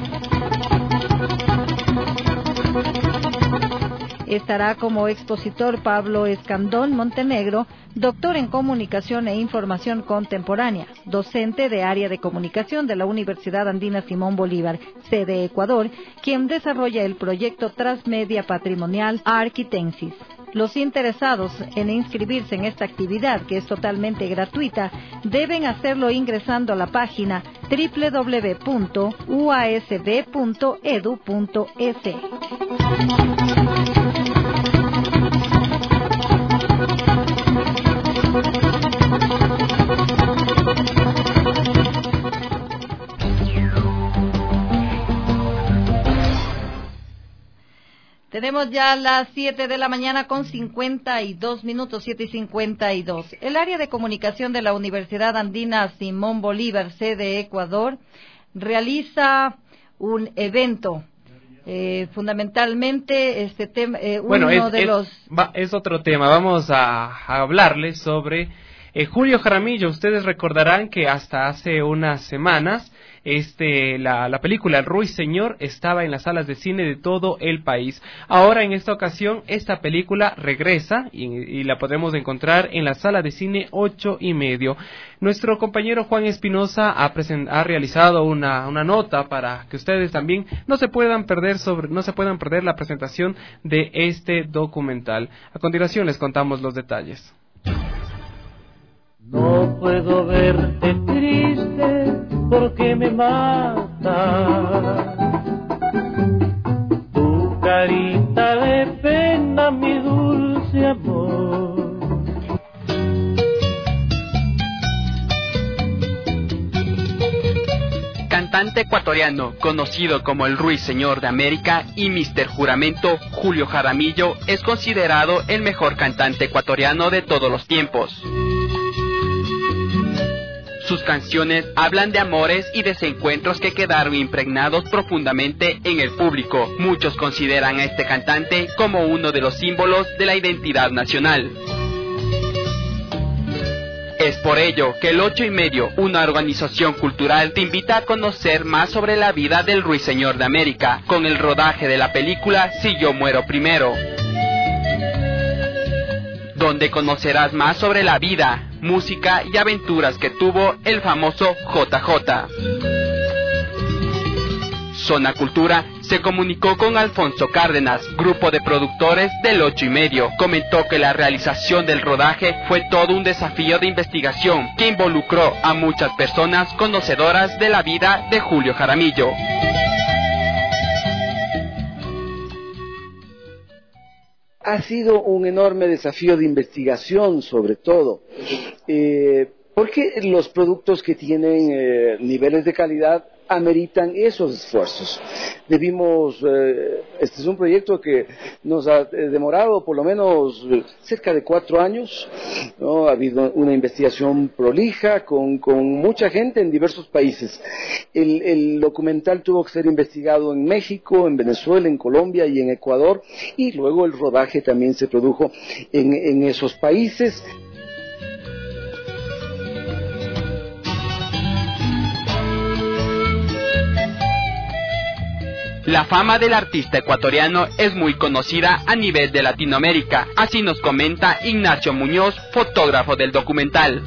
Estará como expositor Pablo Escandón Montenegro, doctor en Comunicación e Información Contemporánea, docente de Área de Comunicación de la Universidad Andina Simón Bolívar, sede Ecuador, quien desarrolla el proyecto Transmedia Patrimonial Arquitensis. Los interesados en inscribirse en esta actividad, que es totalmente gratuita, deben hacerlo ingresando a la página www.uasb.edu.es. Tenemos ya las 7 de la mañana con 52 minutos, 7:52. El área de comunicación de la Universidad Andina Simón Bolívar, sede Ecuador, realiza un evento. Fundamentalmente este tema, es otro tema. Vamos a hablarles sobre Julio Jaramillo. Ustedes recordarán que hasta hace unas semanas la película El Ruiseñor estaba en las salas de cine de todo el país. Ahora, en esta ocasión, esta película regresa y la podemos encontrar en la sala de cine 8:30. Nuestro compañero Juan Espinosa ha realizado una nota para que ustedes también no se puedan perder la presentación de este documental. A continuación les contamos los detalles. No puedo verte triste porque me mata tu carita de pena, mi dulce amor. Cantante cantante ecuatoriano, conocido como el Ruiseñor de América y Mr. Juramento, Julio Jaramillo, es considerado el mejor cantante ecuatoriano de todos los tiempos. Sus canciones hablan de amores y desencuentros que quedaron impregnados profundamente en el público. Muchos consideran a este cantante como uno de los símbolos de la identidad nacional. Es por ello que el 8 y medio, una organización cultural, te invita a conocer más sobre la vida del Ruiseñor de América, con el rodaje de la película Si yo muero primero, donde conocerás más sobre la vida, música y aventuras que tuvo el famoso JJ. Zona Cultura se comunicó con Alfonso Cárdenas, grupo de productores del 8 y medio. Comentó que la realización del rodaje fue todo un desafío de investigación que involucró a muchas personas conocedoras de la vida de Julio Jaramillo. Ha sido un enorme desafío de investigación, sobre todo, porque los productos que tienen niveles de calidad ameritan esos esfuerzos. Este es un proyecto que nos ha demorado por lo menos cerca de 4 años, ¿no? Ha habido una investigación prolija con mucha gente en diversos países. El documental tuvo que ser investigado en México, en Venezuela, en Colombia y en Ecuador, y luego el rodaje también se produjo en esos países. La fama del artista ecuatoriano es muy conocida a nivel de Latinoamérica, así nos comenta Ignacio Muñoz, fotógrafo del documental.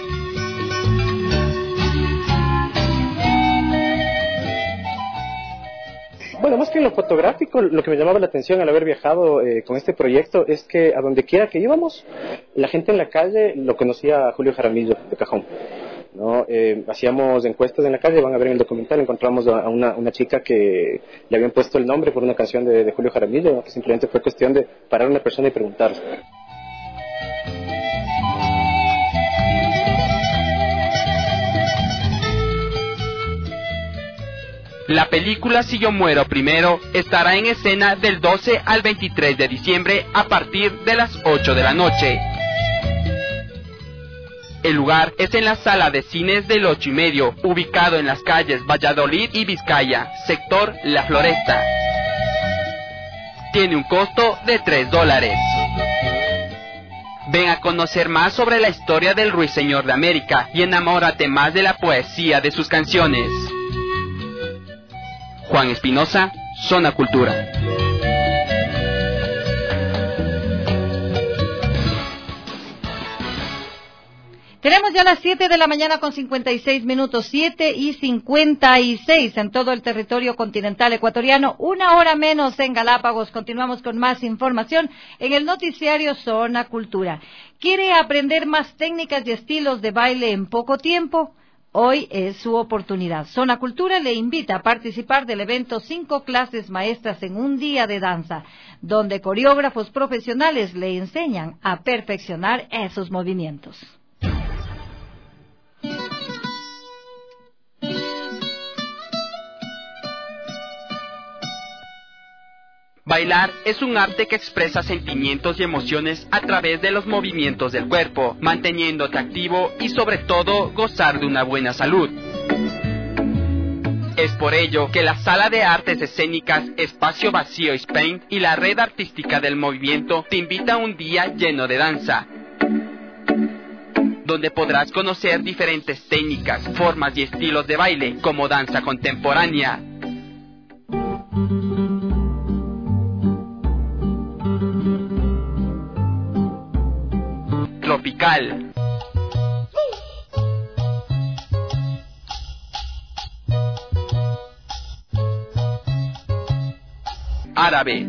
Bueno, más que en lo fotográfico, lo que me llamaba la atención al haber viajado con este proyecto es que a donde quiera que íbamos, la gente en la calle lo conocía a Julio Jaramillo de cajón, ¿no? Hacíamos encuestas en la calle, van a ver en el documental, encontramos a una chica que le habían puesto el nombre por una canción de Julio Jaramillo, ¿no? Que simplemente fue cuestión de parar a una persona y preguntar. La película Si yo muero primero estará en escena del 12 al 23 de diciembre a partir de las 8 de la noche. El lugar es en la sala de cines del 8 y medio, ubicado en las calles Valladolid y Vizcaya, sector La Floresta. Tiene un costo de $3. Ven a conocer más sobre la historia del Ruiseñor de América y enamórate más de la poesía de sus canciones. Juan Espinosa, Zona Cultura. Tenemos ya las 7 de la mañana con 56 minutos, 7:56 en todo el territorio continental ecuatoriano, 1 hora menos en Galápagos. Continuamos con más información en el noticiario Zona Cultura. ¿Quiere aprender más técnicas y estilos de baile en poco tiempo? Hoy es su oportunidad. Zona Cultura le invita a participar del evento 5 clases maestras en un día de danza, donde coreógrafos profesionales le enseñan a perfeccionar esos movimientos. Bailar es un arte que expresa sentimientos y emociones a través de los movimientos del cuerpo, manteniéndote activo y sobre todo gozar de una buena salud. Es por ello que la Sala de Artes Escénicas Espacio Vacío Spain y la Red Artística del Movimiento te invita a un día lleno de danza, donde podrás conocer diferentes técnicas, formas y estilos de baile, como danza contemporánea, tropical, árabe,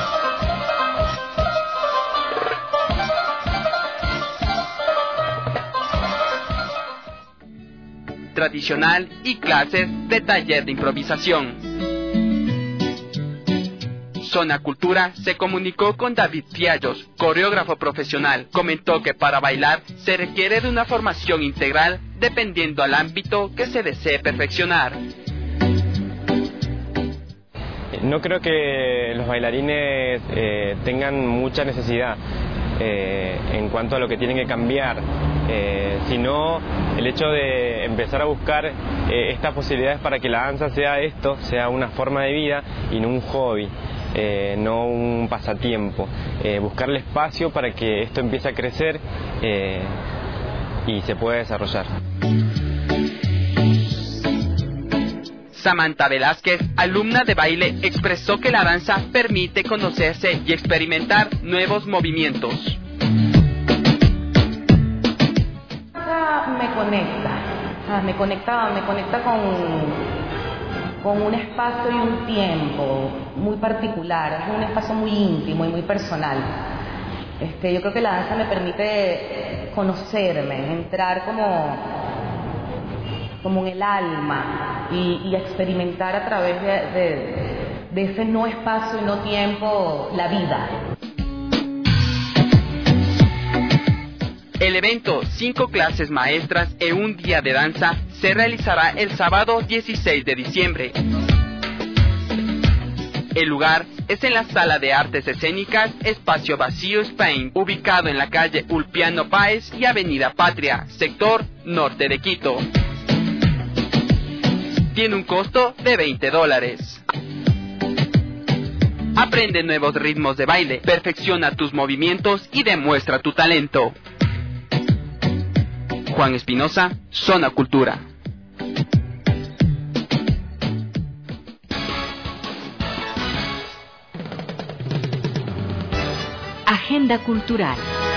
tradicional y clases de taller de improvisación. Zona Cultura se comunicó con David Fiallos, coreógrafo profesional. Comentó que para bailar se requiere de una formación integral dependiendo al ámbito que se desee perfeccionar. No creo que los bailarines tengan mucha necesidad en cuanto a lo que tienen que cambiar, sino el hecho de empezar a buscar estas posibilidades para que la danza sea una forma de vida y no un hobby. No un pasatiempo, buscarle espacio para que esto empiece a crecer y se pueda desarrollar. Samantha Velázquez, alumna de baile, expresó que la danza permite conocerse y experimentar nuevos movimientos. Me conecta con un espacio y un tiempo muy particular, es un espacio muy íntimo y muy personal. Yo creo que la danza me permite conocerme, entrar como en el alma y experimentar a través de ese no espacio y no tiempo la vida. El evento 5 clases maestras en un día de danza se realizará el sábado 16 de diciembre. El lugar es en la Sala de Artes Escénicas Espacio Vacío Spain, ubicado en la calle Ulpiano Páez y Avenida Patria, sector norte de Quito. Tiene un costo de $20. Aprende nuevos ritmos de baile, perfecciona tus movimientos y demuestra tu talento. Juan Espinosa, Zona Cultura. Agenda cultural.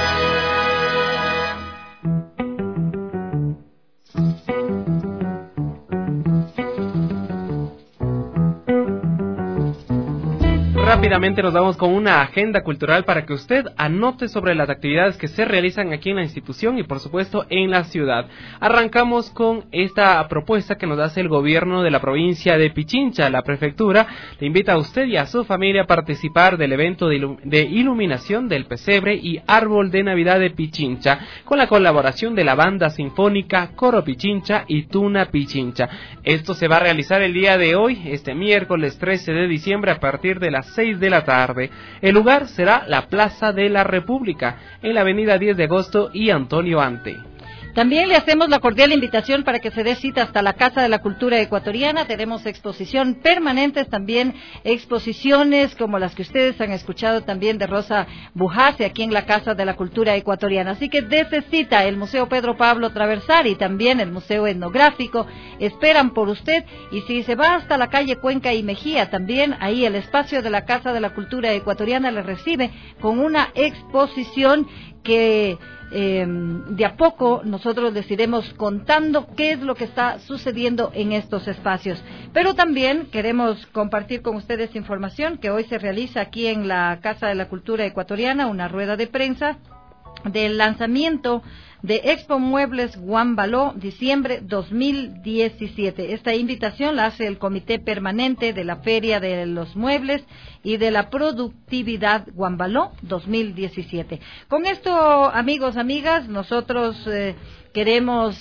Rápidamente nos vamos con una agenda cultural para que usted anote sobre las actividades que se realizan aquí en la institución y por supuesto en la ciudad. Arrancamos con esta propuesta que nos hace el gobierno de la provincia de Pichincha. La prefectura le invita a usted y a su familia a participar del evento de iluminación del pesebre y árbol de Navidad de Pichincha con la colaboración de la banda sinfónica Coro Pichincha y Tuna Pichincha. Esto se va a realizar el día de hoy, este miércoles 13 de diciembre a partir de las 6 de la tarde. El lugar será la Plaza de la República, en la avenida 10 de agosto y Antonio Ante. También le hacemos la cordial invitación para que se dé cita hasta la Casa de la Cultura Ecuatoriana. Tenemos exposición permanentes, también exposiciones como las que ustedes han escuchado también de Rosa Bujase aquí en la Casa de la Cultura Ecuatoriana. Así que dése cita, el Museo Pedro Pablo Traversar y también el Museo Etnográfico esperan por usted. Y si se va hasta la calle Cuenca y Mejía, también ahí el espacio de la Casa de la Cultura Ecuatoriana le recibe con una exposición que de a poco nosotros les iremos contando qué es lo que está sucediendo en estos espacios. Pero también queremos compartir con ustedes información que hoy se realiza aquí en la Casa de la Cultura Ecuatoriana, una rueda de prensa del lanzamiento de Expo Muebles Guambaló, diciembre 2017. Esta invitación la hace el Comité Permanente de la Feria de los Muebles y de la Productividad Guambaló 2017. Con esto, amigos, amigas, nosotros queremos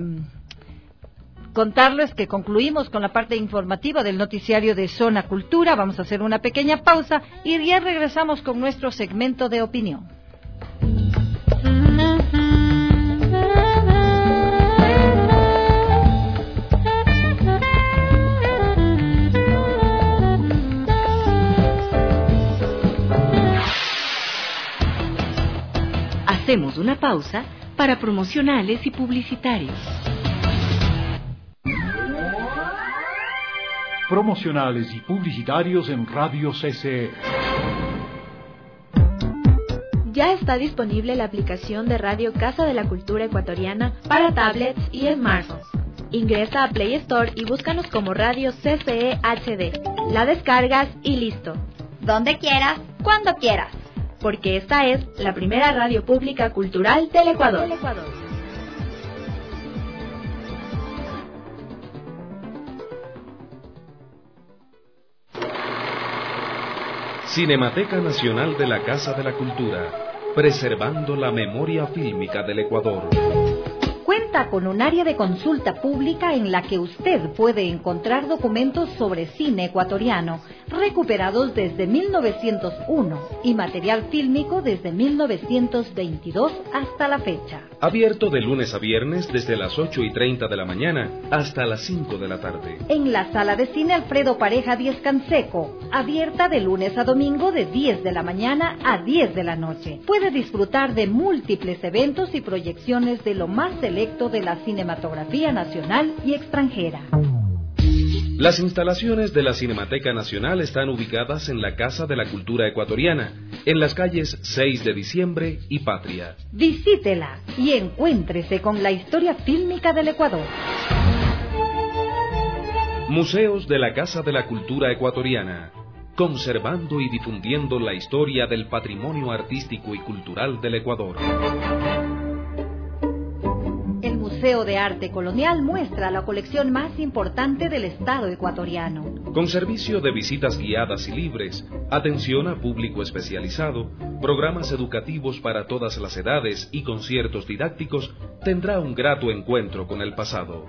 contarles que concluimos con la parte informativa del noticiario de Zona Cultura. Vamos a hacer una pequeña pausa y ya regresamos con nuestro segmento de opinión. Hacemos una pausa para promocionales y publicitarios. Promocionales y publicitarios en Radio CCE. Ya está disponible la aplicación de Radio Casa de la Cultura Ecuatoriana para tablets y smartphones. Ingresa a Play Store y búscanos como Radio CCE HD. La descargas y listo. Donde quieras, cuando quieras. Porque esta es la primera radio pública cultural del Ecuador. Cinemateca Nacional de la Casa de la Cultura, preservando la memoria fílmica del Ecuador. Cuenta con un área de consulta pública en la que usted puede encontrar documentos sobre cine ecuatoriano, recuperados desde 1901 y material fílmico desde 1922 hasta la fecha. Abierto de lunes a viernes desde las 8:30 de la mañana hasta las 5 de la tarde. En la sala de cine Alfredo Pareja 10 Canseco, abierta de lunes a domingo de 10 de la mañana a 10 de la noche. Puede disfrutar de múltiples eventos y proyecciones de lo más selecto de la cinematografía nacional y extranjera. Las instalaciones de la Cinemateca Nacional están ubicadas en la Casa de la Cultura Ecuatoriana, en las calles 6 de Diciembre y Patria. Visítela y encuéntrese con la historia fílmica del Ecuador. Museos de la Casa de la Cultura Ecuatoriana, conservando y difundiendo la historia del patrimonio artístico y cultural del Ecuador. El Museo de Arte Colonial muestra la colección más importante del Estado ecuatoriano. Con servicio de visitas guiadas y libres, atención a público especializado, programas educativos para todas las edades y conciertos didácticos, tendrá un grato encuentro con el pasado.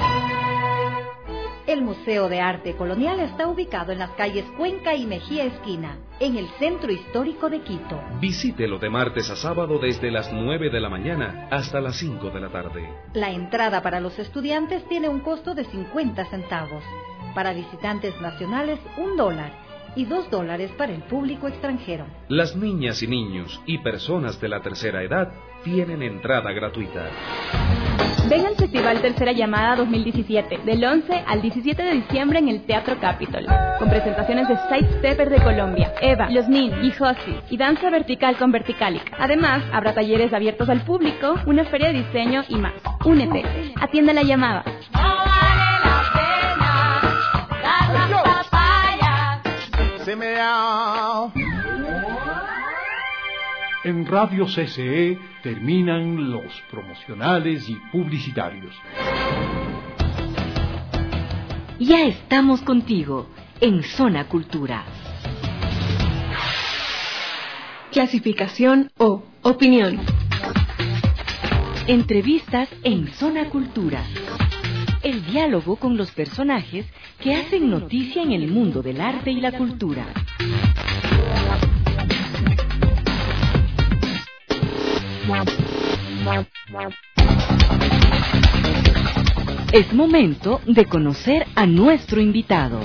El Museo de Arte Colonial está ubicado en las calles Cuenca y Mejía Esquina, en el centro histórico de Quito. Visítelo de martes a sábado desde las 9 de la mañana hasta las 5 de la tarde. La entrada para los estudiantes tiene un costo de 50 centavos. Para visitantes nacionales, $1 y $2 para el público extranjero. Las niñas y niños y personas de la tercera edad tienen entrada gratuita. Ven al Festival Tercera Llamada 2017, del 11 al 17 de diciembre en el Teatro Capitol, con presentaciones de Sidestepper de Colombia, Eva, Los Nin, Gijosi y danza vertical con Verticalic. Además, habrá talleres abiertos al público, una feria de diseño y más. Únete, atiende la llamada. En Radio CCE terminan los promocionales y publicitarios. Ya estamos contigo en Zona Cultura. Clasificación O. Opinión. Entrevistas en Zona Cultura. El diálogo con los personajes que hacen noticia en el mundo del arte y la cultura. Es momento de conocer a nuestro invitado.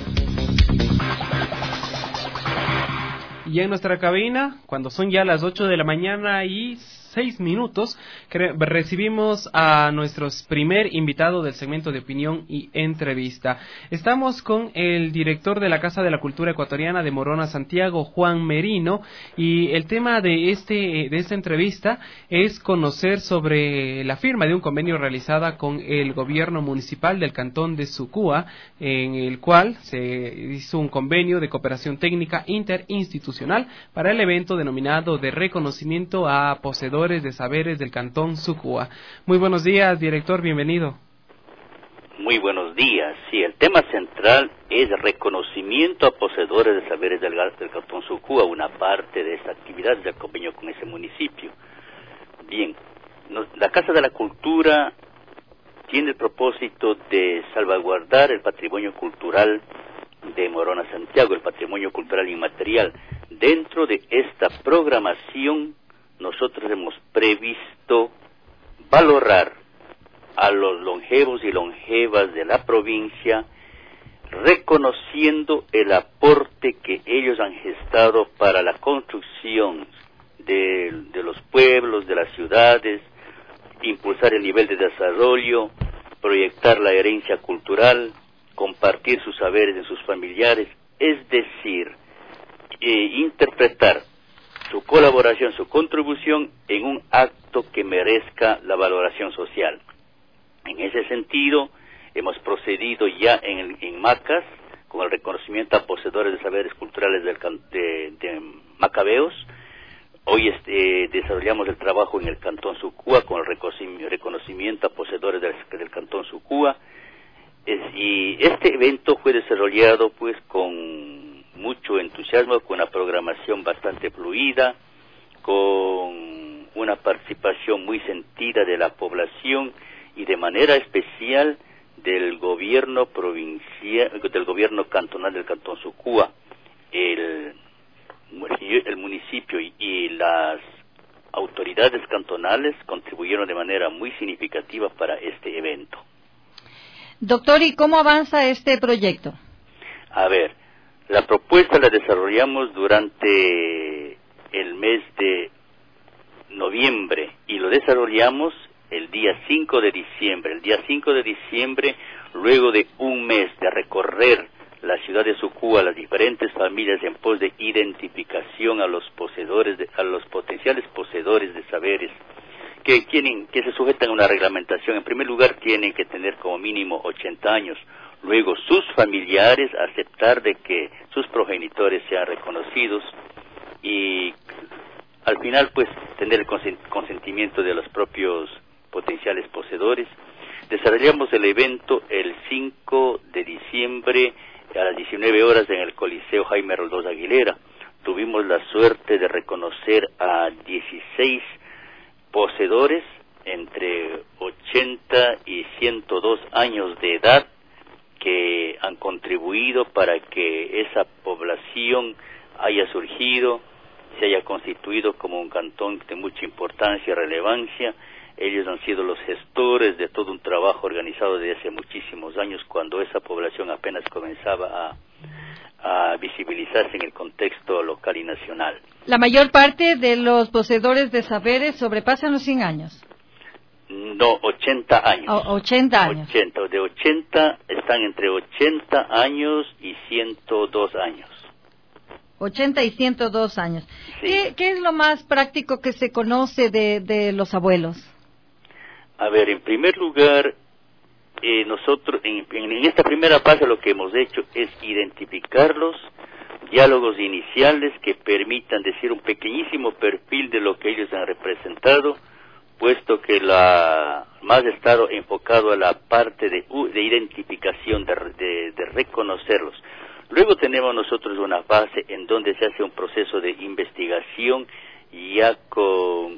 Y en nuestra cabina, cuando son ya las 8 de la mañana y 6 minutos, recibimos a nuestro primer invitado del segmento de opinión y entrevista. Estamos con el director de la Casa de la Cultura Ecuatoriana de Morona, Santiago, Juan Merino, y el tema de esta entrevista es conocer sobre la firma de un convenio realizada con el gobierno municipal del cantón de Sucúa, en el cual se hizo un convenio de cooperación técnica interinstitucional para el evento denominado de reconocimiento a poseedores de saberes del cantón Sucúa. Muy buenos días, director, bienvenido. Muy buenos días. Sí, el tema central es reconocimiento a poseedores de saberes del cantón Sucúa, una parte de esta actividad del convenio con ese municipio. Bien, la Casa de la Cultura tiene el propósito de salvaguardar el patrimonio cultural de Morona, Santiago, el patrimonio cultural inmaterial. Dentro de esta programación nosotros hemos previsto valorar a los longevos y longevas de la provincia, reconociendo el aporte que ellos han gestado para la construcción de los pueblos, de las ciudades, impulsar el nivel de desarrollo, proyectar la herencia cultural, compartir sus saberes en sus familiares, es decir, interpretar su colaboración, su contribución en un acto que merezca la valoración social. En ese sentido, hemos procedido ya en Macas con el reconocimiento a poseedores de saberes culturales de Macabeos. Hoy desarrollamos el trabajo en el Cantón Sucúa con el reconocimiento a poseedores del Cantón Sucúa. Y este evento fue desarrollado pues con mucho entusiasmo, con una programación bastante fluida, con una participación muy sentida de la población y de manera especial del gobierno provincial, del gobierno cantonal del Cantón Sucúa. el municipio y las autoridades cantonales contribuyeron de manera muy significativa para este evento. Doctor, ¿y cómo avanza este proyecto? A ver, la propuesta la desarrollamos durante el mes de noviembre y lo desarrollamos el día 5 de diciembre. El día 5 de diciembre, luego de un mes de recorrer la ciudad de Sucúa, las diferentes familias en pos de identificación a los potenciales poseedores de saberes que se sujetan a una reglamentación. En primer lugar, tienen que tener como mínimo 80 años. Luego, sus familiares aceptar de que sus progenitores sean reconocidos y al final, pues, tener el consentimiento de los propios potenciales poseedores. Desarrollamos el evento el 5 de diciembre a las 19 horas en el Coliseo Jaime Roldós Aguilera. Tuvimos la suerte de reconocer a 16 poseedores entre 80 y 102 años de edad que han contribuido para que esa población haya surgido, se haya constituido como un cantón de mucha importancia y relevancia. Ellos han sido los gestores de todo un trabajo organizado desde hace muchísimos años, cuando esa población apenas comenzaba a visibilizarse en el contexto local y nacional. La mayor parte de los poseedores de saberes sobrepasan los 100 años. No, 80 años. 80 años. 80, de 80 están entre 80 años y 102 años. 80 y 102 años. Sí. ¿Qué es lo más práctico que se conoce de los abuelos? A ver, en primer lugar, nosotros en esta primera fase lo que hemos hecho es identificarlos, diálogos iniciales que permitan decir un pequeñísimo perfil de lo que ellos han representado, puesto que más estado enfocado a la parte de identificación, de reconocerlos. Luego tenemos nosotros una fase en donde se hace un proceso de investigación ya con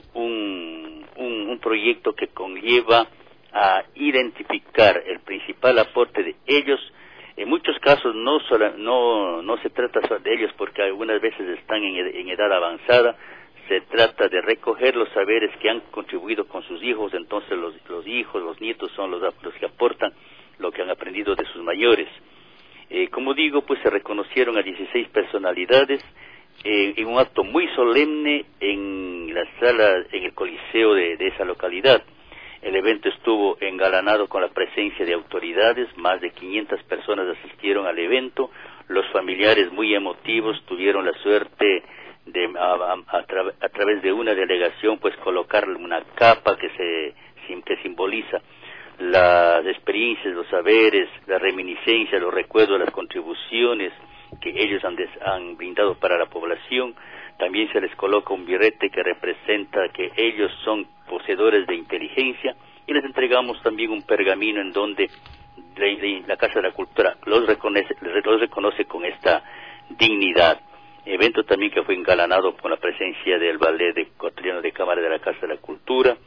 un proyecto que conlleva a identificar el principal aporte de ellos. En muchos casos no se trata solo de ellos porque algunas veces están en edad avanzada. Se trata de recoger los saberes que han contribuido con sus hijos, entonces los hijos, los nietos son los que aportan lo que han aprendido de sus mayores. Como digo, pues se reconocieron a 16 personalidades en un acto muy solemne en la sala, en el coliseo de esa localidad. El evento estuvo engalanado con la presencia de autoridades, más de 500 personas asistieron al evento. Los familiares muy emotivos tuvieron la suerte de a través de una delegación pues colocarle una capa que simboliza las experiencias, los saberes, la reminiscencia, los recuerdos, las contribuciones que ellos han brindado para la población. También se les coloca un birrete que representa que ellos son poseedores de inteligencia y les entregamos también un pergamino en donde la Casa de la Cultura los reconoce con esta dignidad. Evento también que fue engalanado con la presencia del Ballet Ecuatoriano de Cámara de la Casa de la Cultura,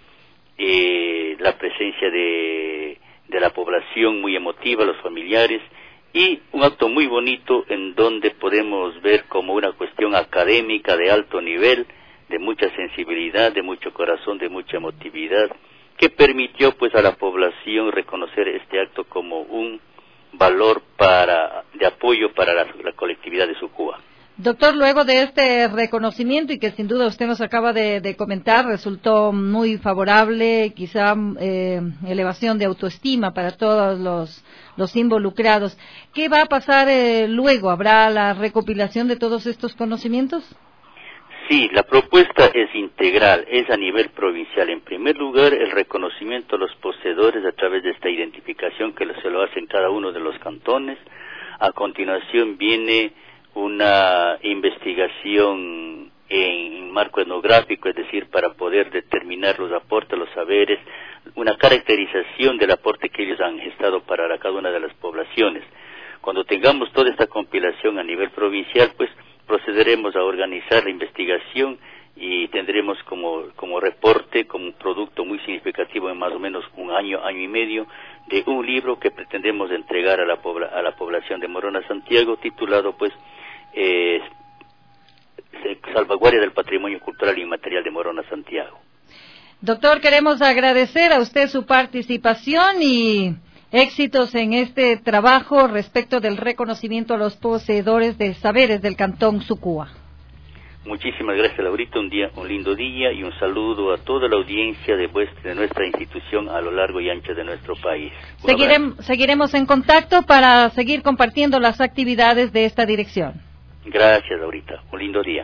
la presencia de la población muy emotiva, los familiares, y un acto muy bonito en donde podemos ver como una cuestión académica de alto nivel, de mucha sensibilidad, de mucho corazón, de mucha emotividad, que permitió pues a la población reconocer este acto como un valor de apoyo para la colectividad de Sucúa. Doctor, luego de este reconocimiento y que sin duda usted nos acaba de comentar, resultó muy favorable, quizá elevación de autoestima para todos los involucrados. ¿Qué va a pasar luego? ¿Habrá la recopilación de todos estos conocimientos? Sí, la propuesta es integral, es a nivel provincial. En primer lugar, el reconocimiento a los poseedores a través de esta identificación que se lo hacen cada uno de los cantones. A continuación viene una investigación en marco etnográfico, es decir, para poder determinar los aportes, los saberes, una caracterización del aporte que ellos han gestado para cada una de las poblaciones. Cuando tengamos toda esta compilación a nivel provincial, pues procederemos a organizar la investigación y tendremos como reporte, como un producto muy significativo en más o menos un año, año y medio, de un libro que pretendemos entregar a la población de Morona Santiago, titulado pues salvaguardia del patrimonio cultural y inmaterial de Morona, Santiago. Doctor, queremos agradecer a usted su participación y éxitos en este trabajo respecto del reconocimiento a los poseedores de saberes del Cantón Sucúa. Muchísimas gracias, Laurita, un lindo día y un saludo a toda la audiencia de nuestra institución a lo largo y ancho de nuestro país. Seguiremos en contacto para seguir compartiendo las actividades de esta dirección. Gracias, Laurita, un lindo día.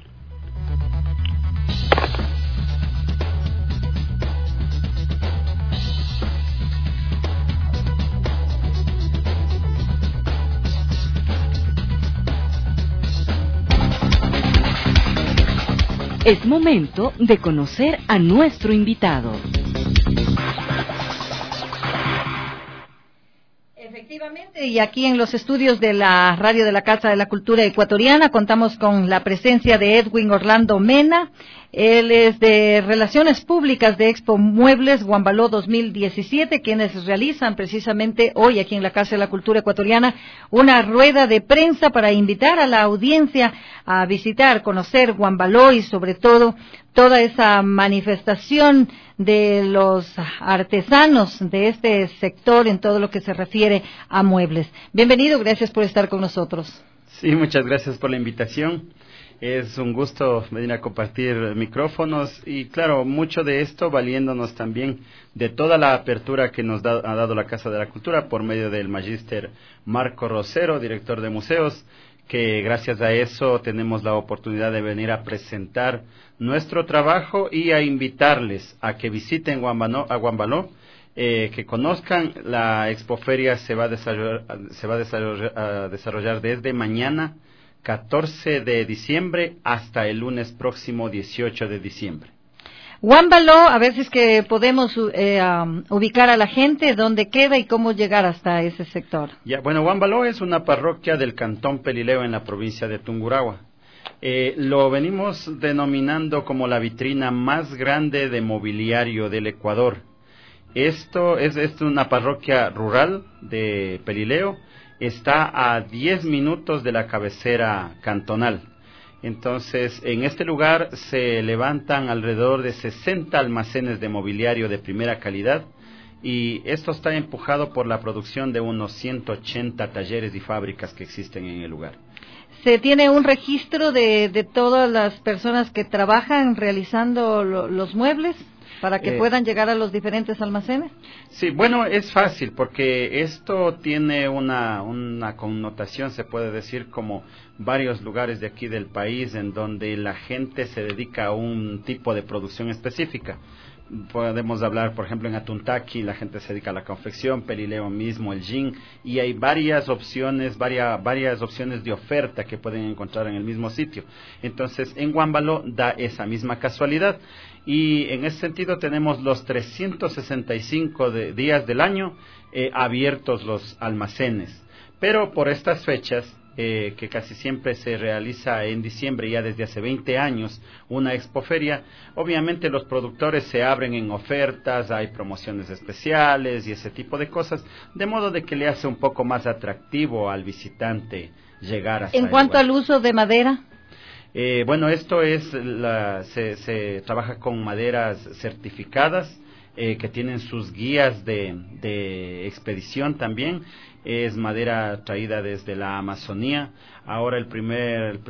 Es momento de conocer a nuestro invitado. Efectivamente, y aquí en los estudios de la radio de la Casa de la Cultura Ecuatoriana contamos con la presencia de Edwin Orlando Mena. Él es de Relaciones Públicas de Expo Muebles Guambaló 2017, quienes realizan precisamente hoy aquí en la Casa de la Cultura Ecuatoriana una rueda de prensa para invitar a la audiencia a visitar, conocer Guambaló y sobre todo toda esa manifestación de los artesanos de este sector en todo lo que se refiere a muebles. Bienvenido, gracias por estar con nosotros. Sí, muchas gracias por la invitación. Es un gusto venir a compartir micrófonos y claro, mucho de esto valiéndonos también de toda la apertura que nos ha dado la Casa de la Cultura por medio del magíster Marco Rosero, director de museos, que gracias a eso tenemos la oportunidad de venir a presentar nuestro trabajo y a invitarles a que visiten Guambaló, que conozcan. La expoferia se va a desarrollar desde mañana 14 de diciembre hasta el lunes próximo 18 de diciembre. Guambaló, a ver si es que podemos ubicar a la gente, dónde queda y cómo llegar hasta ese sector. Bueno, Guambaló es una parroquia del Cantón Pelileo en la provincia de Tungurahua. Lo venimos denominando como la vitrina más grande de mobiliario del Ecuador. Esto es una parroquia rural de Pelileo. Está a 10 minutos de la cabecera cantonal. Entonces, en este lugar se levantan alrededor de 60 almacenes de mobiliario de primera calidad y esto está empujado por la producción de unos 180 talleres y fábricas que existen en el lugar. ¿Se tiene un registro de todas las personas que trabajan realizando los muebles para que puedan llegar a los diferentes almacenes? Sí, bueno, es fácil porque esto tiene una connotación, se puede decir, como varios lugares de aquí del país en donde la gente se dedica a un tipo de producción específica. Podemos hablar, por ejemplo, en Atuntaqui la gente se dedica a la confección, Pelileo mismo, el jean, y hay varias opciones de oferta que pueden encontrar en el mismo sitio. Entonces, en Guambaló da esa misma casualidad, y en ese sentido tenemos los 365 días del año abiertos los almacenes. Pero por estas fechas, que casi siempre se realiza en diciembre, ya desde hace 20 años, una expoferia, obviamente los productores se abren en ofertas, hay promociones especiales y ese tipo de cosas, de modo de que le hace un poco más atractivo al visitante llegar hasta ¿En cuanto al uso de madera? Bueno, esto es, se trabaja con maderas certificadas, que tienen sus guías de expedición también. Es madera traída desde la Amazonía. Ahora el primer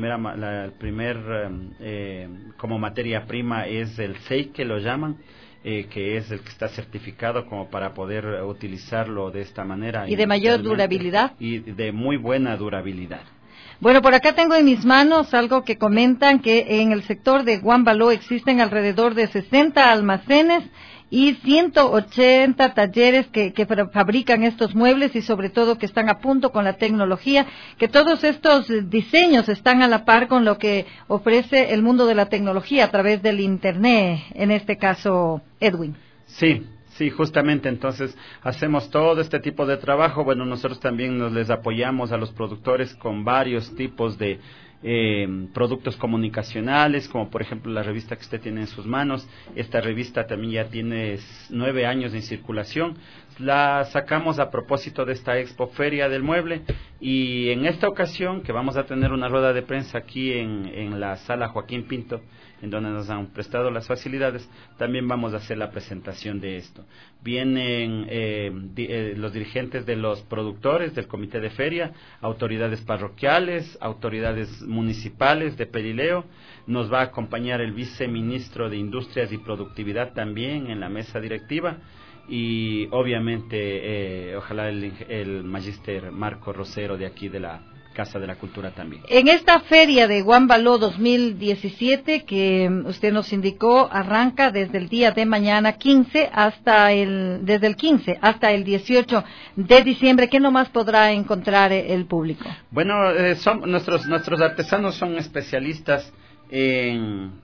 como materia prima es el seique, lo llaman, que es el que está certificado como para poder utilizarlo de esta manera. ¿Y de mayor durabilidad? Y de muy buena durabilidad. Bueno, por acá tengo en mis manos algo que comentan que en el sector de Guambaló existen alrededor de 60 almacenes y 180 talleres que fabrican estos muebles y sobre todo que están a punto con la tecnología, que todos estos diseños están a la par con lo que ofrece el mundo de la tecnología a través del Internet, en este caso, Edwin. Sí, justamente, entonces hacemos todo este tipo de trabajo. Bueno, nosotros también les apoyamos a los productores con varios tipos de productos comunicacionales, como por ejemplo la revista que usted tiene en sus manos. Esta revista también ya tiene 9 años en circulación. La sacamos a propósito de esta Expo Feria del Mueble, y en esta ocasión que vamos a tener una rueda de prensa aquí en la sala Joaquín Pinto, en donde nos han prestado las facilidades, también vamos a hacer la presentación de esto. Vienen los dirigentes de los productores del comité de feria, autoridades parroquiales, autoridades municipales de Pelileo. Nos va a acompañar el viceministro de Industrias y Productividad también en la mesa directiva, y obviamente ojalá el magíster Marco Rosero de aquí de la Casa de la Cultura también. En esta feria de Guambaló 2017 que usted nos indicó, arranca desde el día de mañana 15 desde el 15 hasta el 18 de diciembre. ¿Qué nomás podrá encontrar el público? Bueno, nuestros artesanos son especialistas en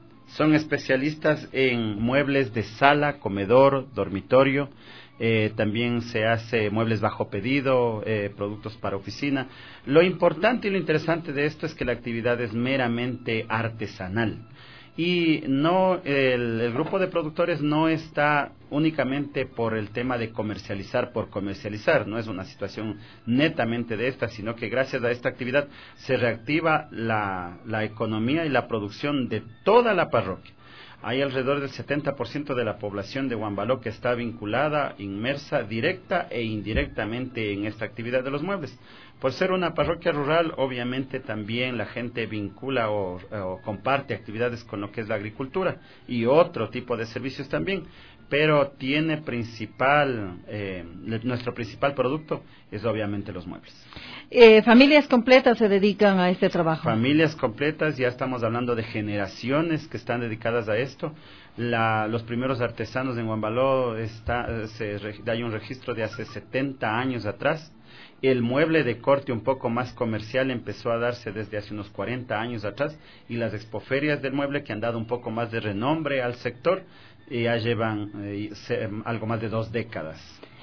muebles de sala, comedor, dormitorio. También se hace muebles bajo pedido, productos para oficina. Lo importante y lo interesante de esto es que la actividad es meramente artesanal, y no el grupo de productores no está únicamente por el tema de comercializar por comercializar. No es una situación netamente de esta, sino que gracias a esta actividad se reactiva la economía y la producción de toda la parroquia. Hay alrededor del 70% de la población de Guambaló que está vinculada, inmersa, directa e indirectamente en esta actividad de los muebles. Por ser una parroquia rural, obviamente también la gente vincula o comparte actividades con lo que es la agricultura y otro tipo de servicios también, pero tiene nuestro principal producto es obviamente los muebles. ¿Familias completas se dedican a este trabajo? Familias completas, ya estamos hablando de generaciones que están dedicadas a esto. Los primeros artesanos en Guambaló hay un registro de hace 70 años atrás. El mueble de corte un poco más comercial empezó a darse desde hace unos 40 años atrás, y las expoferias del mueble, que han dado un poco más de renombre al sector, ya llevan algo más de 2 décadas.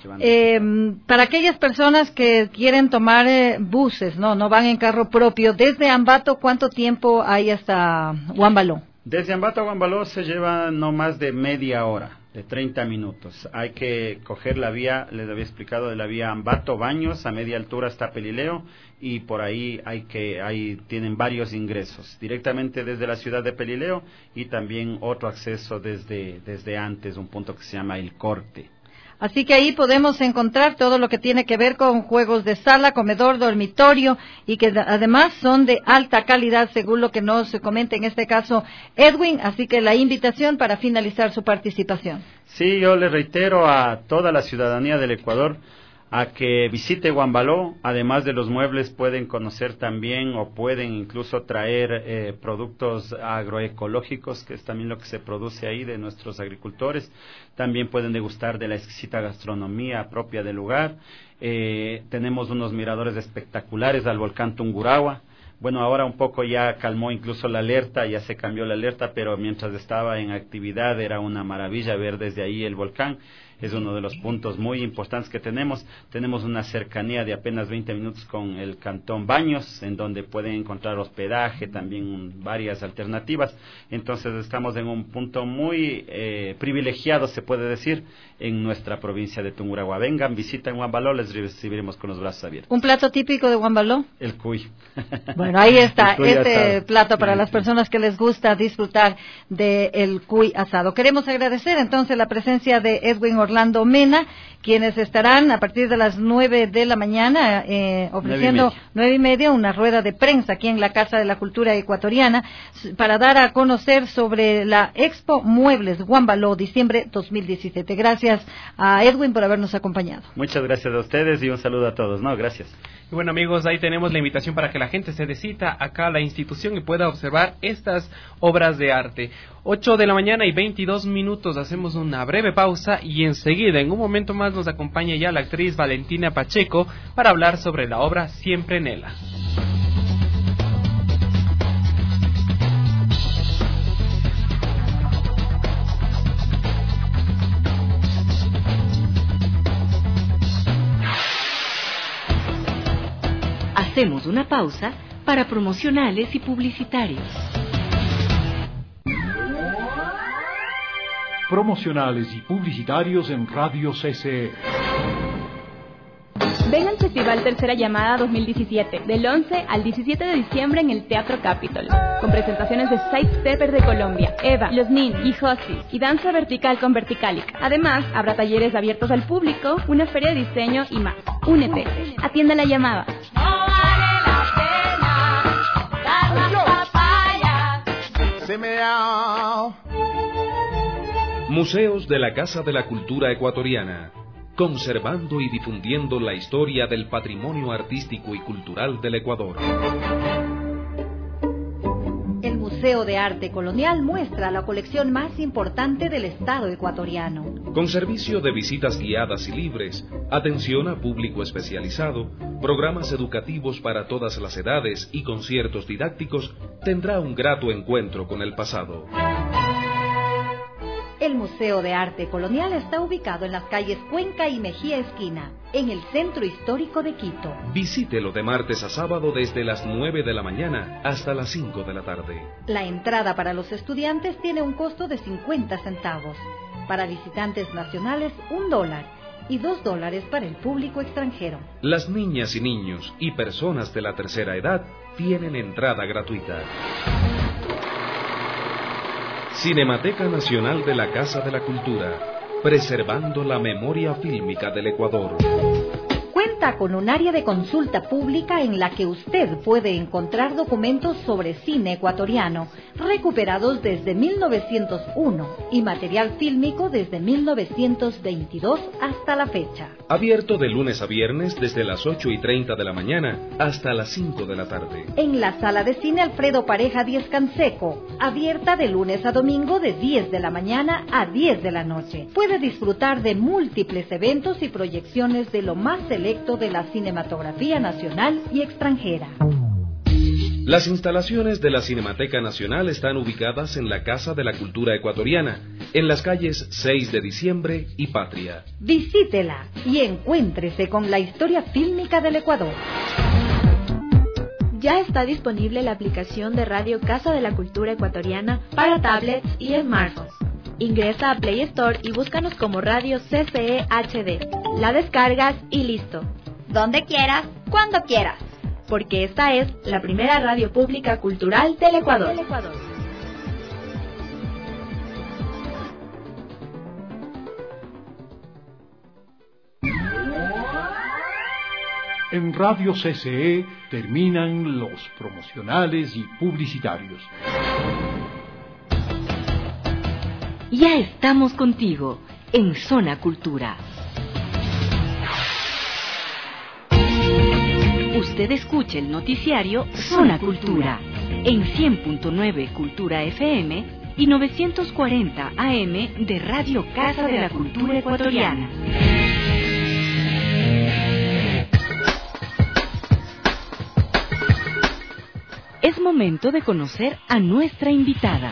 Para aquellas personas que quieren tomar buses, no van en carro propio, desde Ambato, ¿cuánto tiempo hay hasta Guambaló? Desde Ambato a Guambaló se lleva no más de media hora, de 30 minutos. Hay que coger la vía, les había explicado, de la vía Ambato-Baños, a media altura está Pelileo, y por ahí ahí tienen varios ingresos, directamente desde la ciudad de Pelileo, y también otro acceso desde antes, un punto que se llama El Corte. Así que ahí podemos encontrar todo lo que tiene que ver con juegos de sala, comedor, dormitorio, y que además son de alta calidad, según lo que nos comenta en este caso Edwin. Así que la invitación para finalizar su participación. Sí, yo le reitero a toda la ciudadanía del Ecuador a que visite Guambaló. Además de los muebles, pueden conocer también, o pueden incluso traer productos agroecológicos, que es también lo que se produce ahí de nuestros agricultores. También pueden degustar de la exquisita gastronomía propia del lugar. Tenemos unos miradores espectaculares al volcán Tungurahua. Bueno, ahora un poco ya calmó incluso la alerta, ya se cambió la alerta, pero mientras estaba en actividad era una maravilla ver desde ahí el volcán. Es uno de los puntos muy importantes que tenemos. Tenemos una cercanía de apenas 20 minutos con el Cantón Baños, en donde pueden encontrar hospedaje, también varias alternativas. Entonces estamos en un punto muy privilegiado, se puede decir, en nuestra provincia de Tungurahua. Vengan, visiten Guambaló, les recibiremos con los brazos abiertos. ¿Un plato típico de Guambaló? El cuy. Bueno, ahí está, este plato para las personas que les gusta disfrutar del cuy asado. Queremos agradecer entonces la presencia de Edwin Orlando Mena, quienes estarán a partir de las 9 de la mañana ofreciendo 9:30 una rueda de prensa aquí en la Casa de la Cultura Ecuatoriana para dar a conocer sobre la Expo Muebles Guambaló diciembre 2017. Gracias a Edwin por habernos acompañado. Muchas gracias a ustedes y un saludo a todos. Gracias. Y bueno, amigos, ahí tenemos la invitación para que la gente se decida acá a la institución y pueda observar estas obras de arte. 8 de la mañana y 22 minutos, hacemos una breve pausa y enseguida, en un momento más, nos acompaña ya la actriz Valentina Pacheco para hablar sobre la obra Siempre Nela. Hacemos una pausa para promocionales y publicitarios. Promocionales y publicitarios en Radio CCE. Ven al Festival Tercera Llamada 2017, del 11 al 17 de diciembre en el Teatro Capitol, con presentaciones de Sidestepper de Colombia, Eva, Los Nin, Gijosis y danza vertical con Verticalica. Además, habrá talleres abiertos al público, una feria de diseño y más. Únete, atiende la llamada. Museos de la Casa de la Cultura Ecuatoriana, conservando y difundiendo la historia del patrimonio artístico y cultural del Ecuador. El Museo de Arte Colonial muestra la colección más importante del Estado ecuatoriano. Con servicio de visitas guiadas y libres, atención a público especializado, programas educativos para todas las edades y conciertos didácticos, tendrá un grato encuentro con el pasado. El Museo de Arte Colonial está ubicado en las calles Cuenca y Mejía Esquina, en el centro histórico de Quito. Visítelo de martes a sábado desde las 9 de la mañana hasta las 5 de la tarde. La entrada para los estudiantes tiene un costo de 50 centavos. Para visitantes nacionales, $1 y $2 para el público extranjero. Las niñas y niños y personas de la tercera edad tienen entrada gratuita. Cinemateca Nacional de la Casa de la Cultura, preservando la memoria fílmica del Ecuador. Cuenta con un área de consulta pública en la que usted puede encontrar documentos sobre cine ecuatoriano recuperados desde 1901 y material fílmico desde 1922 hasta la fecha. Abierto de lunes a viernes desde las 8:30 de la mañana hasta las 5 de la tarde. En la sala de cine Alfredo Pareja 10 Canseco, abierta de lunes a domingo de 10 de la mañana a 10 de la noche. Puede disfrutar de múltiples eventos y proyecciones de lo más selecto de la cinematografía nacional y extranjera. Las instalaciones de la Cinemateca Nacional están ubicadas en la Casa de la Cultura Ecuatoriana, en las calles 6 de Diciembre y Patria. Visítela y encuéntrese con la historia fílmica del Ecuador. Ya está disponible la aplicación de Radio Casa de la Cultura Ecuatoriana para tablets y smartphones. Ingresa a Play Store y búscanos como Radio CCE HD. La descargas y listo. Donde quieras, cuando quieras. Porque esta es la primera radio pública cultural del Ecuador. En Radio CCE terminan los promocionales y publicitarios. Ya estamos contigo en Zona Cultura. Usted escucha el noticiario Zona Cultura en 100.9 Cultura FM y 940 AM de Radio Casa de la Cultura Ecuatoriana. Es momento de conocer a nuestra invitada.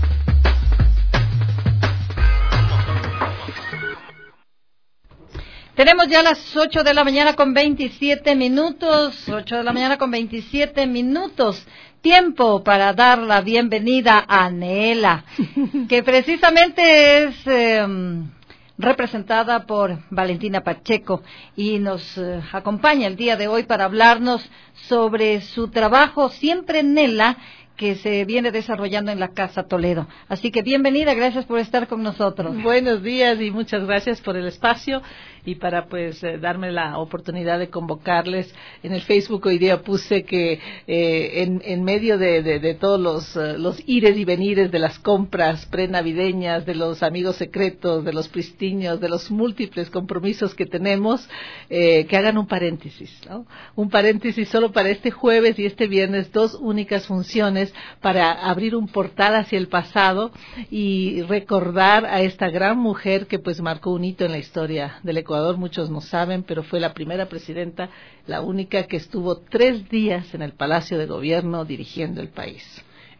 Tenemos ya las 8 de la mañana con 27 minutos, 8 de la mañana con 27 minutos. Tiempo para dar la bienvenida a Nela, que precisamente es representada por Valentina Pacheco y nos acompaña el día de hoy para hablarnos sobre su trabajo Siempre Nela, que se viene desarrollando en la Casa Toledo. Así que bienvenida, gracias por estar con nosotros. Buenos días y muchas gracias por el espacio y para darme la oportunidad de convocarles. En el Facebook hoy día puse que en medio de todos los ires y venires de las compras prenavideñas, de los amigos secretos, de los pristiños, de los múltiples compromisos que tenemos, que hagan un paréntesis, ¿no? Un paréntesis solo para este jueves y este viernes, 2 únicas funciones para abrir un portal hacia el pasado y recordar a esta gran mujer que pues marcó un hito en la historia del Ecuador. Muchos no saben, pero fue la primera presidenta, la única que estuvo 3 días en el Palacio de Gobierno dirigiendo el país.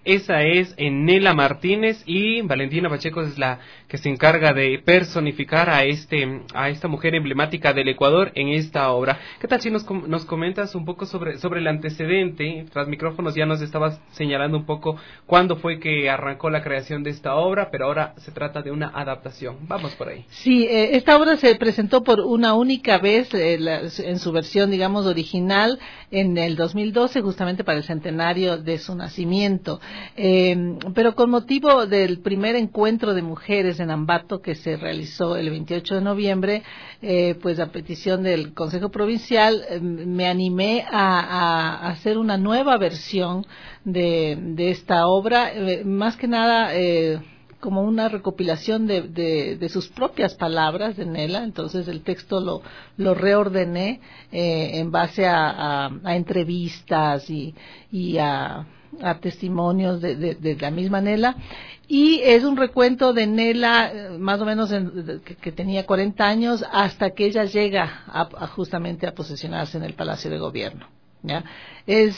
Esa es Nela Martínez, y Valentina Pacheco es la que se encarga de personificar a esta mujer emblemática del Ecuador en esta obra. ¿Qué tal si nos comentas un poco sobre el antecedente? Tras micrófonos ya nos estabas señalando un poco cuándo fue que arrancó la creación de esta obra, pero ahora se trata de una adaptación. Vamos por ahí. Sí, esta obra se presentó por una única vez en su versión, digamos, original en el 2012, justamente para el centenario de su nacimiento. Pero con motivo del primer encuentro de mujeres en Ambato que se realizó el 28 de noviembre, pues a petición del Consejo Provincial, me animé a hacer una nueva versión de esta obra, más que nada como una recopilación de sus propias palabras de Nela. Entonces el texto lo reordené en base a entrevistas y a testimonios de la misma Nela, y es un recuento de Nela más o menos que tenía 40 años hasta que ella llega justamente a posesionarse en el Palacio de Gobierno. ¿Ya? Es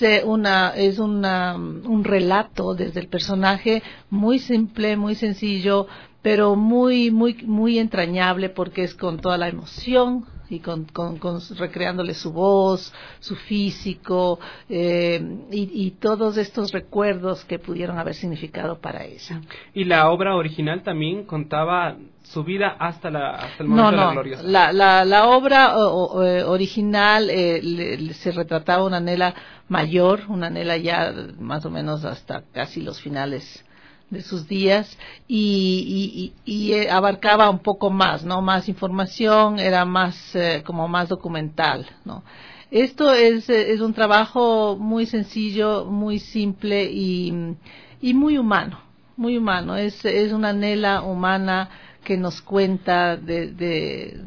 un relato desde el personaje muy simple, muy sencillo, pero muy entrañable, porque es con toda la emoción y con recreándole su voz, su físico, y todos estos recuerdos que pudieron haber significado para ella. ¿Y la obra original también contaba su vida hasta el momento de la gloriosa? La obra original se retrataba una Nela mayor, una Nela ya más o menos hasta casi los finales de sus días, y abarcaba un poco más, ¿no? Más información, era más como más documental, ¿no? Esto es un trabajo muy sencillo, muy simple y muy humano, muy humano. Es una Nela humana que nos cuenta desde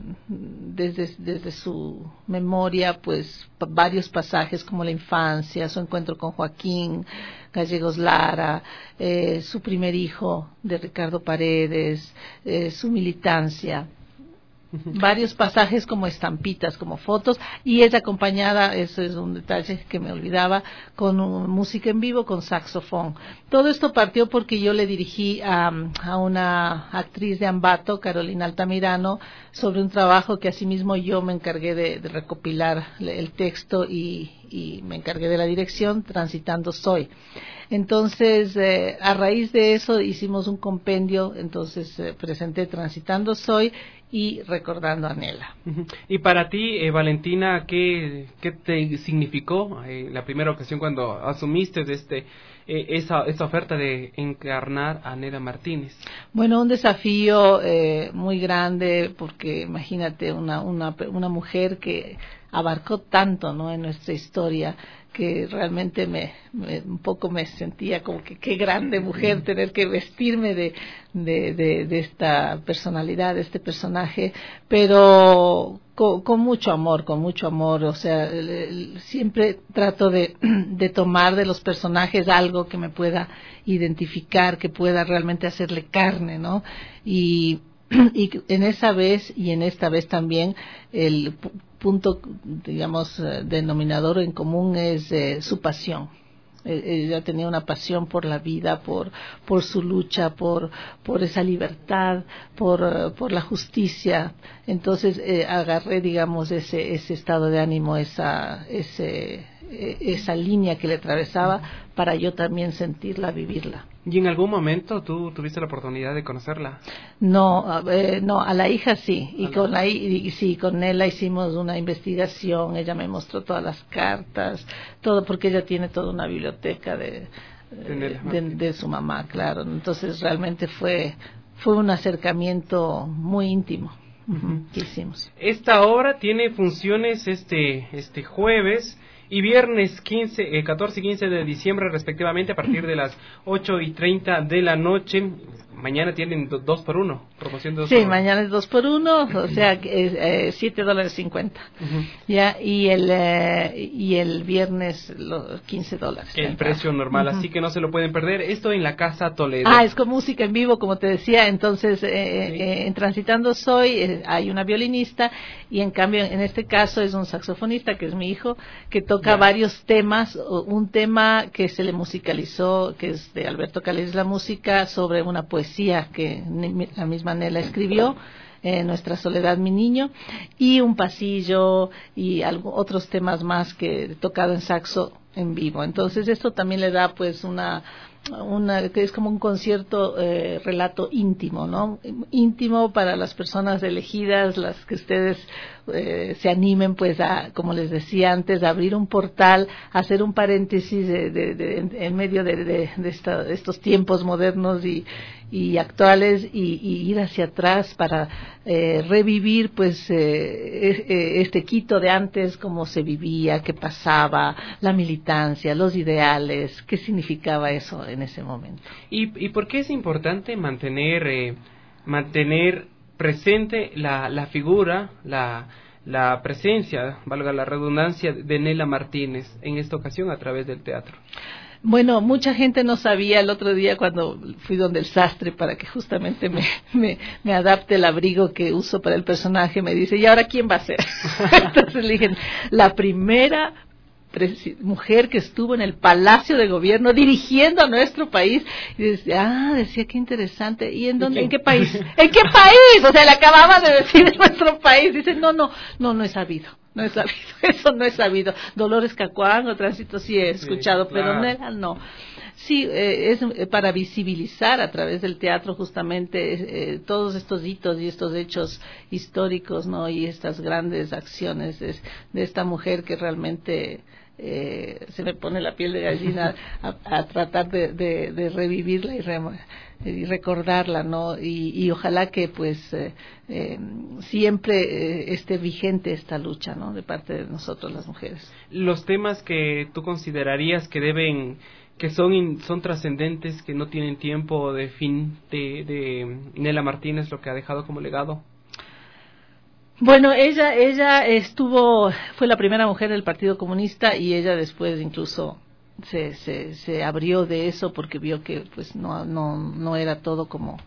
su memoria, pues varios pasajes como la infancia, su encuentro con Joaquín Gallegos Lara, su primer hijo de Ricardo Paredes, su militancia. Varios pasajes como estampitas, como fotos, y es acompañada, eso es un detalle que me olvidaba, con música en vivo, con saxofón. Todo esto partió porque yo le dirigí a una actriz de Ambato, Carolina Altamirano, sobre un trabajo que asimismo yo me encargué de recopilar el texto y me encargué de la dirección, Transitando Soy. Entonces, a raíz de eso hicimos un compendio, entonces presenté Transitando Soy y Recordando a Nela. Y para ti, Valentina, ¿qué te significó la primera ocasión cuando asumiste esa oferta de encarnar a Nela Martínez? Bueno, un desafío muy grande, porque imagínate una mujer que abarcó tanto, ¿no?, en nuestra historia, que realmente un poco me sentía como que qué grande mujer tener que vestirme de esta personalidad, de este personaje, pero con mucho amor, o sea, siempre trato de tomar de los personajes algo que me pueda identificar, que pueda realmente hacerle carne, ¿no? Y en esa vez y en esta vez también el punto, digamos, denominador en común es su pasión. Ella tenía una pasión por la vida, por su lucha, por esa libertad, por la justicia. Entonces agarré, digamos, ese estado de ánimo, esa línea que le atravesaba, para yo también sentirla, vivirla. ¿Y en algún momento tú tuviste la oportunidad de conocerla? No, a la hija sí, con Nela hicimos una investigación, ella me mostró todas las cartas, todo, porque ella tiene toda una biblioteca de su mamá, claro. Entonces realmente fue un acercamiento muy íntimo que hicimos. Esta obra tiene funciones este jueves y viernes 14 y 15 de diciembre respectivamente, a partir de las 8:30 de la noche. mañana tienen 2 por 1, promoción de 2 Sí, por 1. mañana es 2 por 1, o sea, $7.50. Ya, y el viernes $15. El precio normal, así que no se lo pueden perder. Esto en la Casa Toledo. Es con música en vivo, como te decía. Entonces, en Transitando Soy hay una violinista, y en cambio, en este caso, es un saxofonista, que es mi hijo, que toca varios temas. Un tema que se le musicalizó, que es de Alberto Calles, la música sobre una poesía que la misma Nela escribió, Nuestra Soledad, mi niño, y un pasillo y otros temas más que tocado en saxo en vivo. Entonces esto también le da pues una que es como un concierto relato íntimo, ¿no? Íntimo para las personas elegidas, las que ustedes se animen pues a, como les decía antes, a abrir un portal, a hacer un paréntesis en medio de estos tiempos modernos y actuales, y ir hacia atrás para revivir pues este Quito de antes, cómo se vivía, qué pasaba, la militancia, los ideales, qué significaba eso en ese momento. ¿Y por qué es importante mantener presente la figura, la presencia, valga la redundancia, de Nela Martínez en esta ocasión a través del teatro? Bueno, mucha gente no sabía el otro día cuando fui donde el sastre para que justamente me adapte el abrigo que uso para el personaje. Me dice, ¿y ahora quién va a ser? Entonces le dije, la primera mujer que estuvo en el Palacio de Gobierno dirigiendo a nuestro país. Y decía qué interesante. ¿Y en dónde? ¿En qué país? ¿En qué país? O sea, le acababa de decir nuestro país. Dice, no he sabido. No he sabido, eso no he sabido. Dolores Cacuán o Tránsito sí he escuchado, sí, claro. Pero Nela no. Sí, es para visibilizar a través del teatro justamente todos estos hitos y estos hechos históricos, ¿no? Y estas grandes acciones de esta mujer que realmente se me pone la piel de gallina a tratar de revivirla y recordarla, ¿no? Y ojalá que pues siempre esté vigente esta lucha, ¿no? De parte de nosotros las mujeres. Los temas que tú considerarías que son trascendentes, que no tienen tiempo de fin de Nela Martínez, lo que ha dejado como legado. Bueno, ella fue la primera mujer del Partido Comunista, y ella después incluso se abrió de eso porque vio que pues no era todo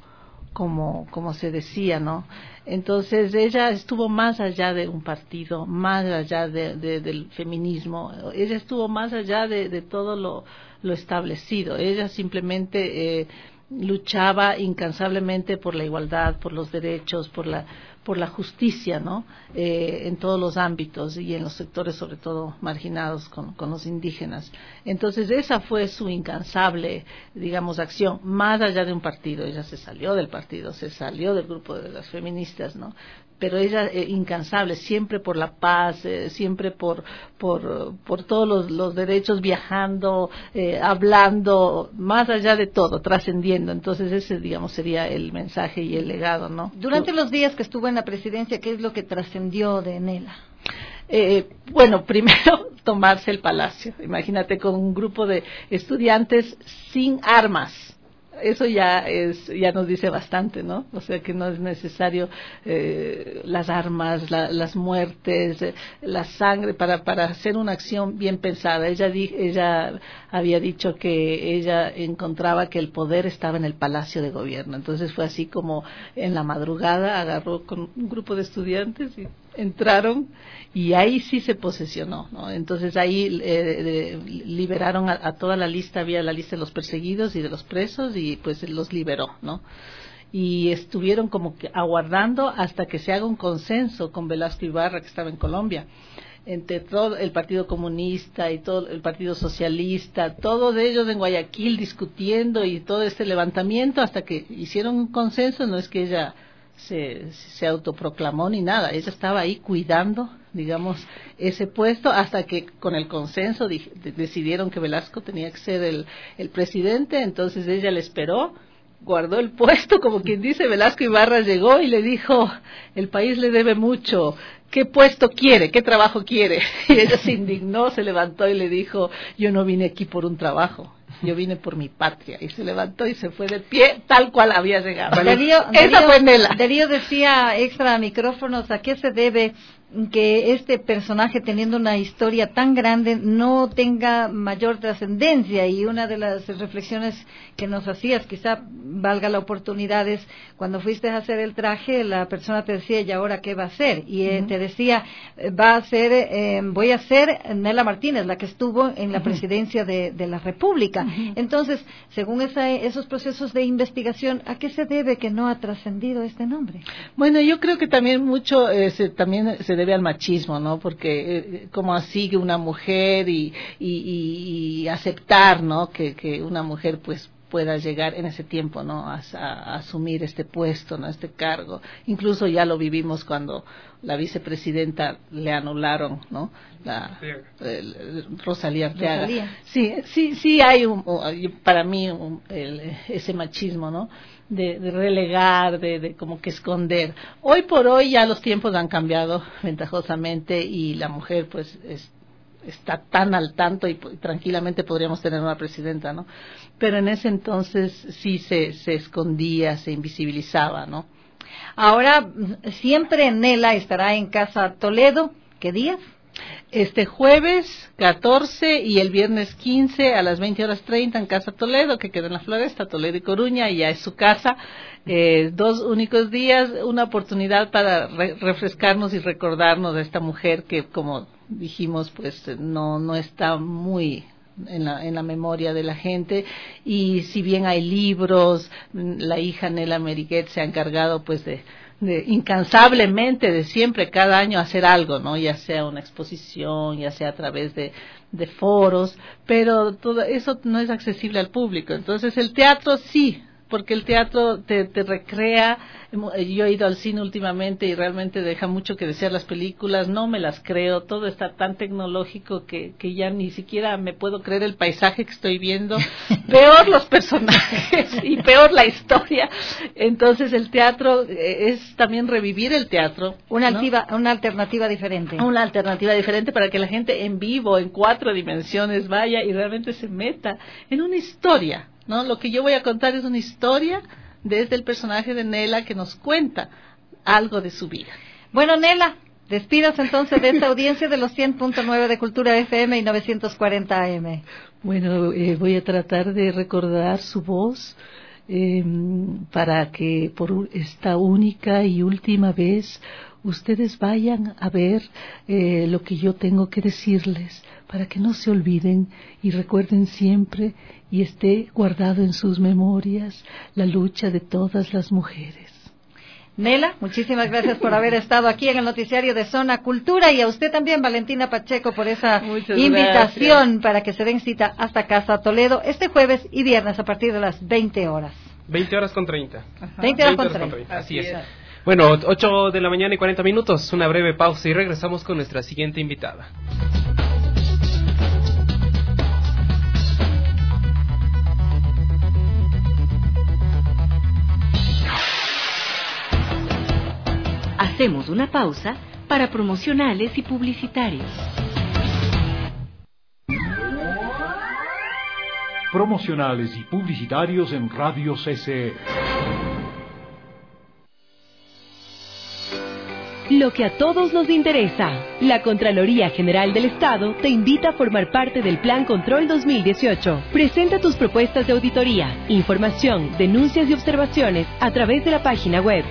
como se decía, ¿no? Entonces ella estuvo más allá de un partido, más allá del feminismo, ella estuvo más allá de todo lo establecido. Ella simplemente luchaba incansablemente por la igualdad, por los derechos, por la justicia, ¿no? En todos los ámbitos y en los sectores sobre todo marginados con los indígenas. Entonces esa fue su incansable, digamos, acción, más allá de un partido. Ella se salió del partido, se salió del grupo de las feministas, ¿no? Pero ella incansable, siempre por la paz, siempre por todos los derechos, viajando, hablando, más allá de todo, trascendiendo. Entonces ese, digamos, sería el mensaje y el legado, ¿no? Durante los días que estuvo en la presidencia, ¿qué es lo que trascendió de Nela? Bueno, primero tomarse el palacio. Imagínate, con un grupo de estudiantes sin armas. Eso ya nos dice bastante, ¿no? O sea, que no es necesario las armas, las muertes, la sangre para hacer una acción bien pensada. Ella había dicho que ella encontraba que el poder estaba en el Palacio de Gobierno. Entonces fue así como en la madrugada agarró con un grupo de estudiantes y entraron, y ahí sí se posesionó, ¿no? Entonces ahí liberaron a toda la lista, había la lista de los perseguidos y de los presos, y pues los liberó, ¿no? Y estuvieron como que aguardando hasta que se haga un consenso con Velasco Ibarra, que estaba en Colombia, entre todo el Partido Comunista y todo el Partido Socialista, todos ellos en Guayaquil discutiendo, y todo este levantamiento hasta que hicieron un consenso. No es que ella se autoproclamó ni nada, ella estaba ahí cuidando, digamos, ese puesto, hasta que con el consenso decidieron que Velasco tenía que ser el presidente. Entonces ella le esperó, guardó el puesto, como quien dice. Velasco Ibarra llegó y le dijo, el país le debe mucho, ¿qué puesto quiere? ¿Qué trabajo quiere? Y ella se indignó, se levantó y le dijo, yo no vine aquí por un trabajo, yo vine por mi patria, y se levantó y se fue de pie, tal cual había llegado. Esa fue Nela. Darío decía extra micrófonos, ¿a qué se debe que este personaje, teniendo una historia tan grande, no tenga mayor trascendencia? Y una de las reflexiones que nos hacías, quizá valga la oportunidad, es cuando fuiste a hacer el traje, la persona te decía, ¿y ahora qué va a hacer? Y te decía, voy a ser Nela Martínez, la que estuvo en la presidencia de la República. Entonces, según esos procesos de investigación, ¿a qué se debe que no ha trascendido este nombre? Bueno, yo creo que también mucho también se debe al machismo, ¿no? Porque como así que una mujer y aceptar, ¿no? Que una mujer pues pueda llegar en ese tiempo, ¿no? A asumir este puesto, ¿no? Este cargo. Incluso ya lo vivimos cuando la vicepresidenta le anularon, ¿no? Rosalía Arteaga. Sí hay para mí ese machismo, ¿no? De relegar, de como que esconder. Hoy por hoy ya los tiempos han cambiado ventajosamente y la mujer pues está tan al tanto y tranquilamente podríamos tener una presidenta, ¿no? Pero en ese entonces sí se escondía, se invisibilizaba, ¿no? Ahora siempre Nela estará en Casa Toledo. ¿Qué días? Este jueves 14 y el viernes 15 a las 20:30 en Casa Toledo, que queda en la Floresta, Toledo y Coruña, y ya es su casa. 2 únicos días, una oportunidad para refrescarnos y recordarnos de esta mujer que, como dijimos, pues no está muy en la memoria de la gente, y si bien hay libros, la hija Nela Meriguet se ha encargado pues de incansablemente, de siempre, cada año hacer algo, ¿no? Ya sea una exposición, ya sea a través de foros, pero todo eso no es accesible al público. Entonces el teatro sí, porque el teatro te recrea. Yo he ido al cine últimamente y realmente deja mucho que desear las películas, no me las creo, todo está tan tecnológico que ya ni siquiera me puedo creer el paisaje que estoy viendo, peor los personajes y peor la historia. Entonces el teatro es también revivir el teatro. Una alternativa diferente. Una alternativa diferente para que la gente en vivo, en 4 dimensiones, vaya y realmente se meta en una historia, ¿no? Lo que yo voy a contar es una historia desde el personaje de Nela que nos cuenta algo de su vida. Bueno, Nela, despídase entonces de esta audiencia de los 100.9 de Cultura FM y 940 AM. Bueno, voy a tratar de recordar su voz para que por esta única y última vez ustedes vayan a ver lo que yo tengo que decirles, para que no se olviden y recuerden siempre y esté guardado en sus memorias la lucha de todas las mujeres. Nela, muchísimas gracias por haber estado aquí en el noticiario de Zona Cultura, y a usted también, Valentina Pacheco, por esa invitación para que se den cita hasta Casa Toledo este jueves y viernes a partir de las 20 horas. 20:30. 20:30. Así es. Bueno, 8 de la mañana y 40 minutos, una breve pausa y regresamos con nuestra siguiente invitada. Hacemos una pausa para promocionales y publicitarios. Promocionales y publicitarios en Radio CCE. Lo que a todos nos interesa. La Contraloría General del Estado te invita a formar parte del Plan Control 2018. Presenta tus propuestas de auditoría, información, denuncias y observaciones a través de la página web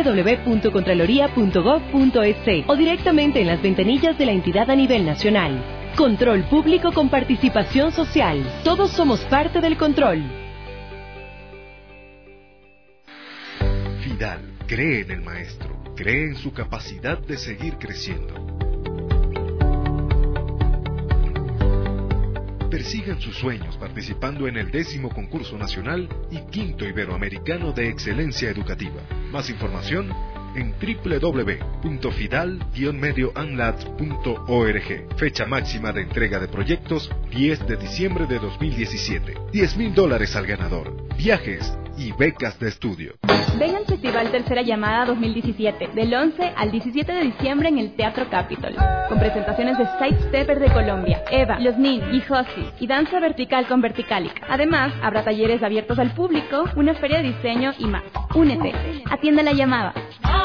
www.contraloría.gov.es o directamente en las ventanillas de la entidad a nivel nacional. Control público con participación social. Todos somos parte del control. Fidal cree en el maestro. Cree en su capacidad de seguir creciendo. Persigan sus sueños participando en el 10º concurso nacional y 5º iberoamericano de excelencia educativa. Más información en www.fidal-medioanlat.org. Fecha máxima de entrega de proyectos 10 de diciembre de 2017. $10,000 al ganador. Viajes y becas de estudio. Ven al Festival Tercera Llamada 2017, del 11 al 17 de diciembre en el Teatro Capitol, con presentaciones de Sidestepper de Colombia, Eva, Los Nin, Gijosi y danza vertical con Verticalica. Además, habrá talleres abiertos al público, una feria de diseño y más. Únete, atiende la llamada.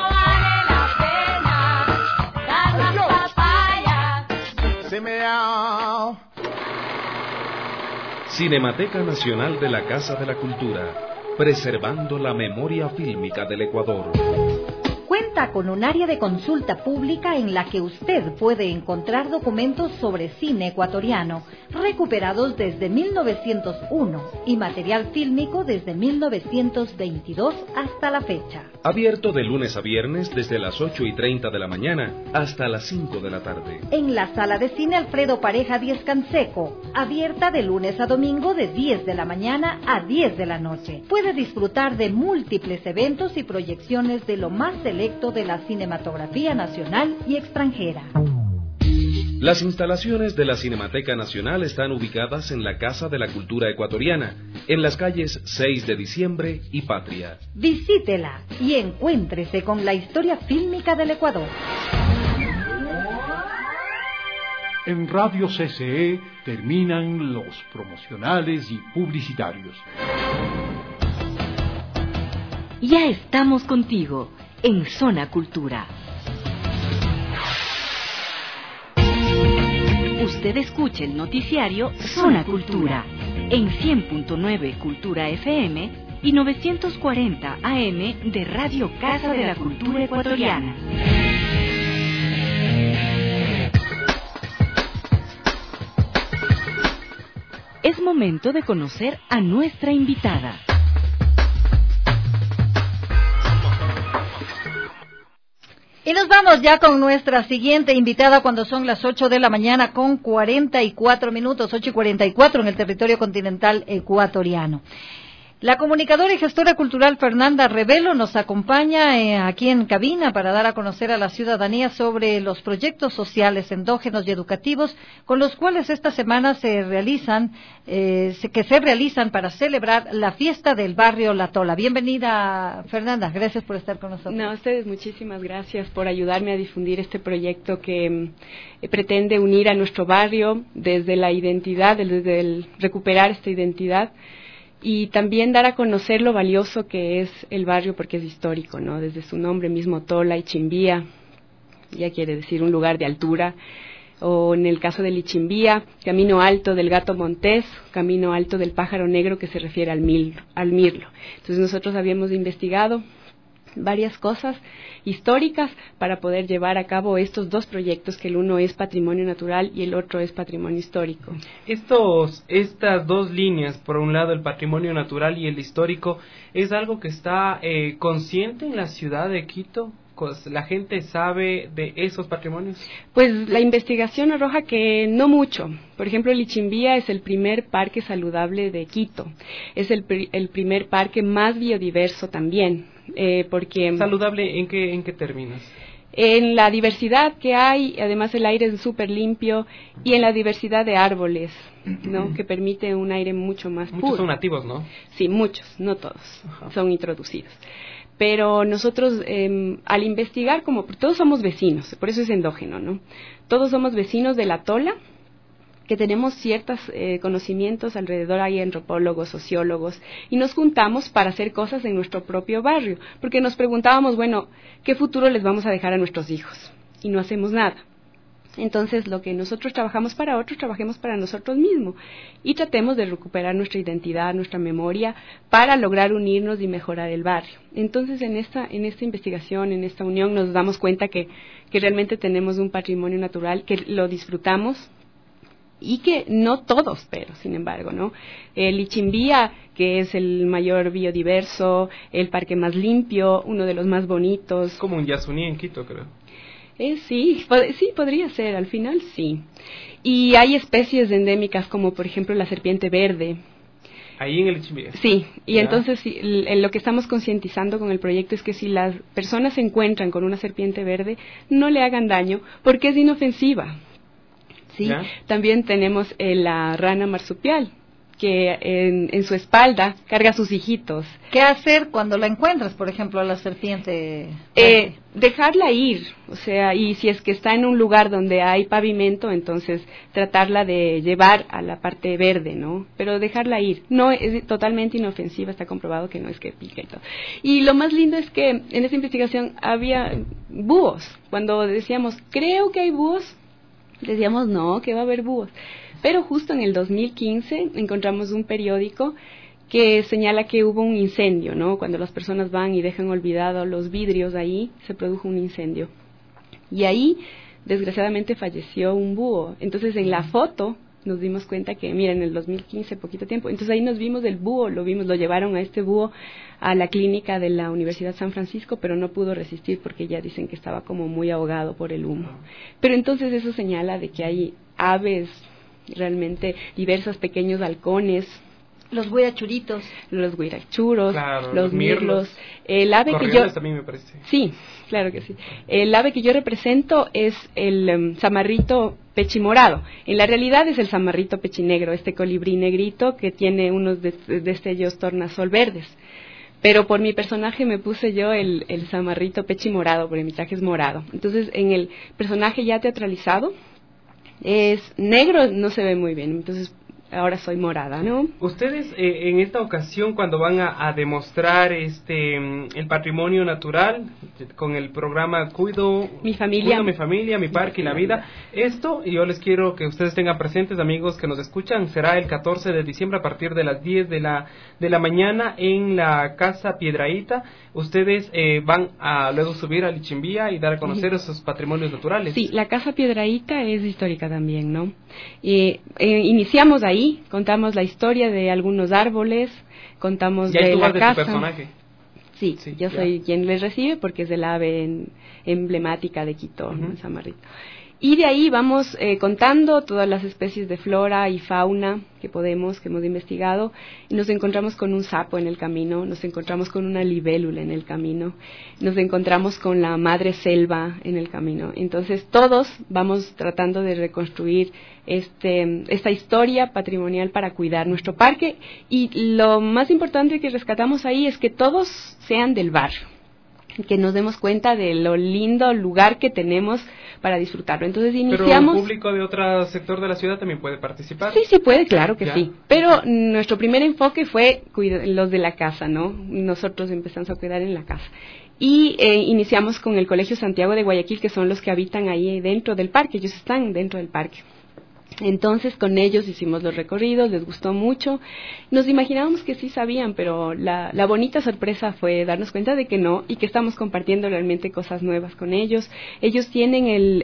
Cinemateca Nacional de la Casa de la Cultura, preservando la memoria fílmica del Ecuador. Cuenta con un área de consulta pública en la que usted puede encontrar documentos sobre cine ecuatoriano recuperados desde 1901 y material fílmico desde 1922 hasta la fecha. Abierto de lunes a viernes desde las 8:30 de la mañana hasta las 5 de la tarde. En la sala de cine Alfredo Pareja 10 Canseco, abierta de lunes a domingo de 10 de la mañana a 10 de la noche. Puede disfrutar de múltiples eventos y proyecciones de lo más selecto de la cinematografía nacional y extranjera. Las instalaciones de la Cinemateca Nacional están ubicadas en la Casa de la Cultura Ecuatoriana, en las calles 6 de Diciembre y Patria. Visítela y encuéntrese con la historia fílmica del Ecuador. En Radio CCE terminan los promocionales y publicitarios. Ya estamos contigo en Zona Cultura. Usted escucha el noticiario Zona Cultura en 100.9 Cultura FM y 940 AM de Radio Casa de la Cultura Ecuatoriana. Es momento de conocer a nuestra invitada. Y nos vamos ya con nuestra siguiente invitada cuando son las 8 de la mañana con 44 minutos, 8:44 en el territorio continental ecuatoriano. La comunicadora y gestora cultural Fernanda Revelo nos acompaña aquí en cabina para dar a conocer a la ciudadanía sobre los proyectos sociales endógenos y educativos con los cuales esta semana se realizan para celebrar la fiesta del barrio La Tola. Bienvenida, Fernanda, gracias por estar con nosotros. No, a ustedes muchísimas gracias por ayudarme a difundir este proyecto que pretende unir a nuestro barrio desde la identidad, desde el recuperar esta identidad. Y también dar a conocer lo valioso que es el barrio porque es histórico, ¿no? Desde su nombre mismo, Tola y Chimbía, ya quiere decir un lugar de altura, o en el caso de Lichimbía, Camino Alto del Gato Montés, Camino Alto del Pájaro Negro, que se refiere al mirlo. Entonces nosotros habíamos investigado varias cosas históricas para poder llevar a cabo estos dos proyectos, que el uno es patrimonio natural y el otro es patrimonio histórico. Estas dos líneas, por un lado el patrimonio natural y el histórico, ¿es algo que está consciente en la ciudad de Quito? ¿La gente sabe de esos patrimonios? Pues la investigación arroja que no mucho. Por ejemplo, Lichimbía es el primer parque saludable de Quito. Es el primer parque más biodiverso también. Porque ¿Saludable en qué términos? En la diversidad que hay, además el aire es súper limpio, y en la diversidad de árboles, ¿no? Que permite un aire mucho más puro. Muchos son nativos, ¿no? Sí, muchos, no todos, son introducidos. Pero nosotros, al investigar, como todos somos vecinos, por eso es endógeno, ¿no? Todos somos vecinos de La Tola, que tenemos ciertos conocimientos alrededor, hay antropólogos, sociólogos, y nos juntamos para hacer cosas en nuestro propio barrio, porque nos preguntábamos, bueno, ¿qué futuro les vamos a dejar a nuestros hijos? Y no hacemos nada. Entonces, lo que nosotros trabajamos para otros, trabajemos para nosotros mismos, y tratemos de recuperar nuestra identidad, nuestra memoria, para lograr unirnos y mejorar el barrio. Entonces, en esta investigación, en esta unión, nos damos cuenta que realmente tenemos un patrimonio natural, que lo disfrutamos, y que no todos, pero sin embargo, ¿no? El Lichimbía, que es el mayor biodiverso, el parque más limpio, uno de los más bonitos. Como un Yasuní en Quito, creo. Sí, podría ser, al final sí. Y hay especies endémicas como por ejemplo la serpiente verde, Ahí en el Ichimbía. Sí, y entonces lo que estamos concientizando con el proyecto es que si las personas se encuentran con una serpiente verde, no le hagan daño porque es inofensiva. ¿Sí? También tenemos la rana marsupial, que en su espalda carga a sus hijitos. ¿Qué hacer cuando la encuentras, por ejemplo, a la serpiente? Dejarla ir, o sea, y si es que está en un lugar donde hay pavimento, entonces tratarla de llevar a la parte verde, ¿no? Pero dejarla ir. No es totalmente inofensiva, está comprobado que no es que pique y todo. Y lo más lindo es que en esta investigación había búhos. Cuando decíamos, creo que hay búhos, decíamos, no, que va a haber búhos. Pero justo en el 2015 encontramos un periódico que señala que hubo un incendio, ¿no? Cuando las personas van y dejan olvidados los vidrios ahí, se produjo un incendio. Y ahí, desgraciadamente, falleció un búho. Entonces, en la foto nos dimos cuenta que, mira, en el 2015, poquito tiempo, entonces ahí nos vimos el búho, lo llevaron a este búho a la clínica de la Universidad San Francisco, pero no pudo resistir porque ya dicen que estaba como muy ahogado por el humo. Pero entonces eso señala de que hay aves realmente diversos, pequeños halcones, los guirachuritos, los guirachuros, claro, los mirlos, el ave que yo también me parece. Sí, claro que sí. El ave que yo represento es el zamarrito pechimorado. En la realidad es el zamarrito pechinegro, este colibrí negrito que tiene unos destellos tornasol verdes. Pero por mi personaje me puse yo el zamarrito pechimorado, porque mi traje es morado. Entonces, en el personaje ya teatralizado, es negro, no se ve muy bien, entonces ahora soy morada, ¿no? Ustedes en esta ocasión, cuando van a demostrar el patrimonio natural con el programa Cuido mi familia, mi parque y la vida, esto, y yo les quiero que ustedes tengan presentes, amigos que nos escuchan, será el 14 de diciembre a partir de las 10 de la mañana en la Casa Piedrahíta. Ustedes van a luego subir al Ichimbía y dar a conocer esos patrimonios naturales. Sí, la Casa Piedrahíta es histórica también, ¿no? Iniciamos ahí, contamos la historia de algunos árboles, contamos de la casa. ¿Tu personaje? Sí, yo soy quien les recibe porque es el ave emblemática de Quito, ¿no? Zamarrito. Y de ahí vamos contando todas las especies de flora y fauna que hemos investigado, y nos encontramos con un sapo en el camino, nos encontramos con una libélula en el camino, nos encontramos con la madre selva en el camino. Entonces todos vamos tratando de reconstruir esta historia patrimonial para cuidar nuestro parque, y lo más importante que rescatamos ahí es que todos sean del barrio, que nos demos cuenta de lo lindo lugar que tenemos para disfrutarlo. Entonces iniciamos... ¿Pero el público de otro sector de la ciudad también puede participar? Sí puede, claro que sí. Pero nuestro primer enfoque fue los de la casa, ¿no? Nosotros empezamos a cuidar en la casa. Y iniciamos con el Colegio Santiago de Guayaquil, que son los que habitan ahí dentro del parque, ellos están dentro del parque. Entonces con ellos hicimos los recorridos, les gustó mucho. Nos imaginábamos que sí sabían, pero la bonita sorpresa fue darnos cuenta de que no, y que estamos compartiendo realmente cosas nuevas con ellos. Ellos tienen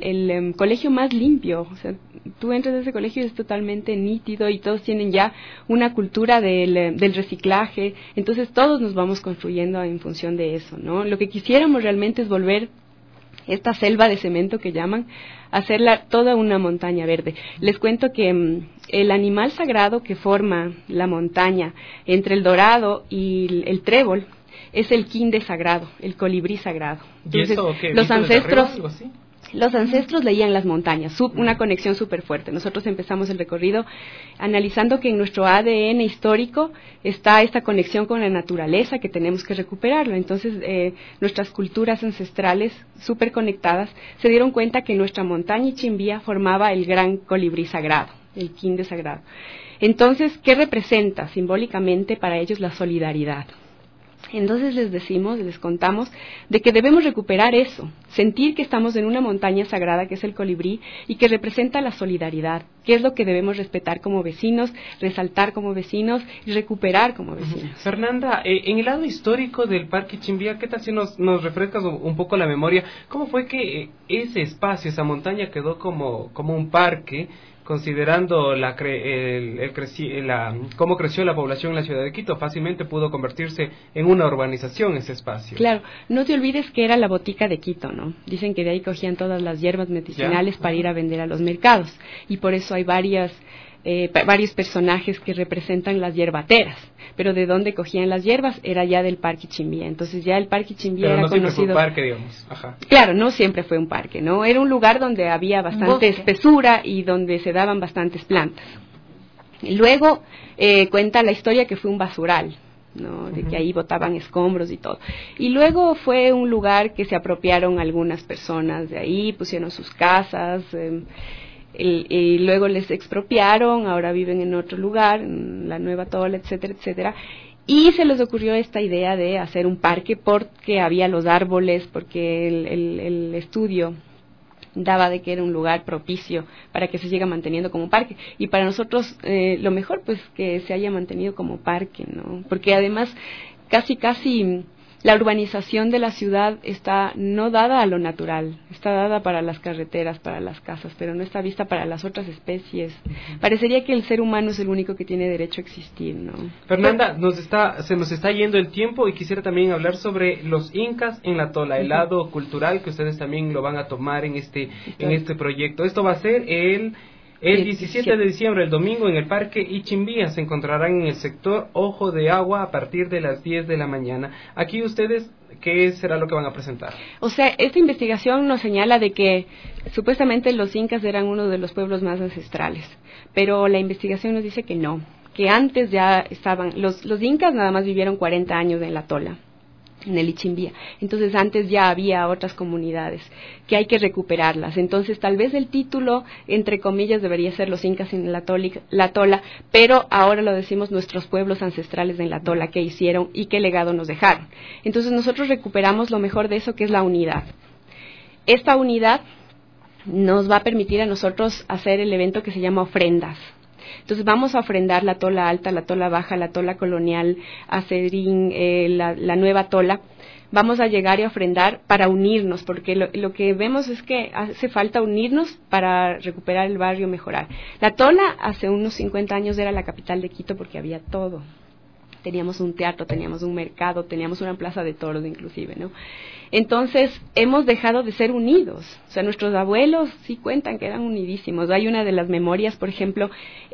el colegio más limpio, o sea, tú entras a ese colegio y es totalmente nítido, y todos tienen ya una cultura del reciclaje. Entonces todos nos vamos construyendo en función de eso, ¿no? Lo que quisiéramos realmente es volver esta selva de cemento que llaman, hacerla toda una montaña verde. Les cuento que el animal sagrado que forma la montaña entre el dorado y el trébol es el quinde sagrado, el colibrí sagrado. Entonces, ¿y eso qué? Los ancestros... ¿Algo así? Los ancestros leían las montañas, una conexión súper fuerte. Nosotros empezamos el recorrido analizando que en nuestro ADN histórico está esta conexión con la naturaleza, que tenemos que recuperarlo. Entonces, nuestras culturas ancestrales súper conectadas se dieron cuenta que nuestra montaña Ichimbía formaba el gran colibrí sagrado, el quinde sagrado. Entonces, ¿qué representa simbólicamente para ellos la solidaridad? Entonces les contamos de que debemos recuperar eso, sentir que estamos en una montaña sagrada que es el colibrí y que representa la solidaridad, que es lo que debemos respetar como vecinos, resaltar como vecinos y recuperar como vecinos. Fernanda, en el lado histórico del Parque Ichimbía, ¿qué tal si nos refrescas un poco la memoria? ¿Cómo fue que ese espacio, esa montaña quedó como un parque, considerando cómo creció la población en la ciudad de Quito? Fácilmente pudo convertirse en una urbanización ese espacio. Claro, no te olvides que era la botica de Quito, ¿no? Dicen que de ahí cogían todas las hierbas medicinales para ir a vender a los mercados, y por eso hay varias varios personajes que representan las hierbateras, pero de dónde cogían las hierbas era ya del Parque Chimbía. Entonces ya el Parque Chimbía pero era no siempre conocido. Fue un parque, digamos. Ajá. Claro, no siempre fue un parque, ¿no? Era un lugar donde había bastante espesura y donde se daban bastantes plantas. Y luego cuenta la historia que fue un basural, ¿no? De que ahí botaban escombros y todo. Y luego fue un lugar que se apropiaron algunas personas de ahí, pusieron sus casas, y luego les expropiaron, ahora viven en otro lugar, en la Nueva Tola, etcétera, etcétera. Y se les ocurrió esta idea de hacer un parque porque había los árboles, porque el estudio daba de que era un lugar propicio para que se siga manteniendo como parque. Y para nosotros lo mejor pues que se haya mantenido como parque, ¿no? Porque además casi la urbanización de la ciudad está no dada a lo natural, está dada para las carreteras, para las casas, pero no está vista para las otras especies. Parecería que el ser humano es el único que tiene derecho a existir, ¿no? Fernanda, se nos está yendo el tiempo y quisiera también hablar sobre los incas en la Tola, el lado cultural que ustedes también lo van a tomar en este proyecto. Esto va a ser el 17 de diciembre, el domingo, en el Parque Ichimbía. Se encontrarán en el sector Ojo de Agua a partir de las 10 de la mañana. Aquí ustedes, ¿qué será lo que van a presentar? O sea, esta investigación nos señala de que supuestamente los incas eran uno de los pueblos más ancestrales, pero la investigación nos dice que no, que antes ya estaban, los incas nada más vivieron 40 años en la Tola, en el Ichimbía. Entonces antes ya había otras comunidades que hay que recuperarlas. Entonces tal vez el título, entre comillas, debería ser los incas en la Tola, pero ahora lo decimos nuestros pueblos ancestrales en la Tola, qué hicieron y qué legado nos dejaron. Entonces nosotros recuperamos lo mejor de eso, que es la unidad. Esta unidad nos va a permitir a nosotros hacer el evento que se llama ofrendas. Entonces vamos a ofrendar la Tola Alta, la Tola Baja, la Tola Colonial, Acedrín, la Nueva Tola. Vamos a llegar y a ofrendar para unirnos, porque lo que vemos es que hace falta unirnos para recuperar el barrio, mejorar. La Tola hace unos 50 años era la capital de Quito porque había todo. Teníamos un teatro, teníamos un mercado, teníamos una plaza de toros inclusive, ¿no? Entonces, hemos dejado de ser unidos. O sea, nuestros abuelos sí cuentan que eran unidísimos. Hay una de las memorias, por ejemplo,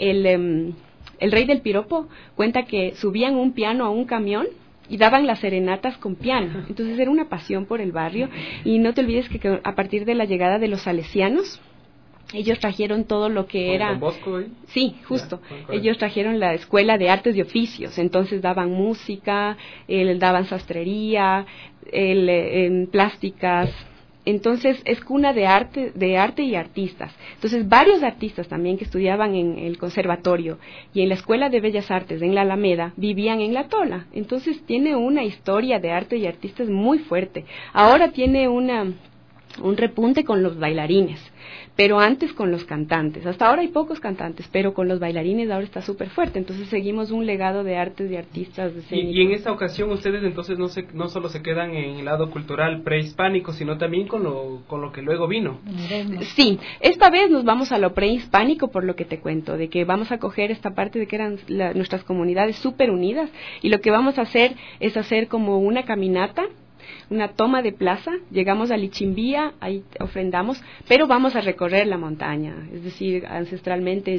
el rey del piropo cuenta que subían un piano a un camión y daban las serenatas con piano. Entonces, era una pasión por el barrio. Y no te olvides que a partir de la llegada de los salesianos, ellos trajeron todo lo que era... ¿Don Bosco ahí? Sí, justo. Ellos trajeron la escuela de artes y oficios. Entonces daban música, daban sastrería, plásticas. Entonces es cuna de arte y artistas. Entonces varios artistas también que estudiaban en el conservatorio y en la Escuela de Bellas Artes en la Alameda vivían en la Tola. Entonces tiene una historia de arte y artistas muy fuerte. Ahora tiene un repunte con los bailarines, pero antes con los cantantes. Hasta ahora hay pocos cantantes, pero con los bailarines ahora está súper fuerte. Entonces seguimos un legado de artes y artistas. Y en esta ocasión ustedes entonces no solo se quedan en el lado cultural prehispánico, sino también con lo que luego vino. Sí, esta vez nos vamos a lo prehispánico, por lo que te cuento, de que vamos a coger esta parte de que eran nuestras comunidades súper unidas, y lo que vamos a hacer es hacer como una caminata, una toma de plaza. Llegamos a Ichimbía, ahí ofrendamos, pero vamos a recorrer la montaña, es decir, ancestralmente,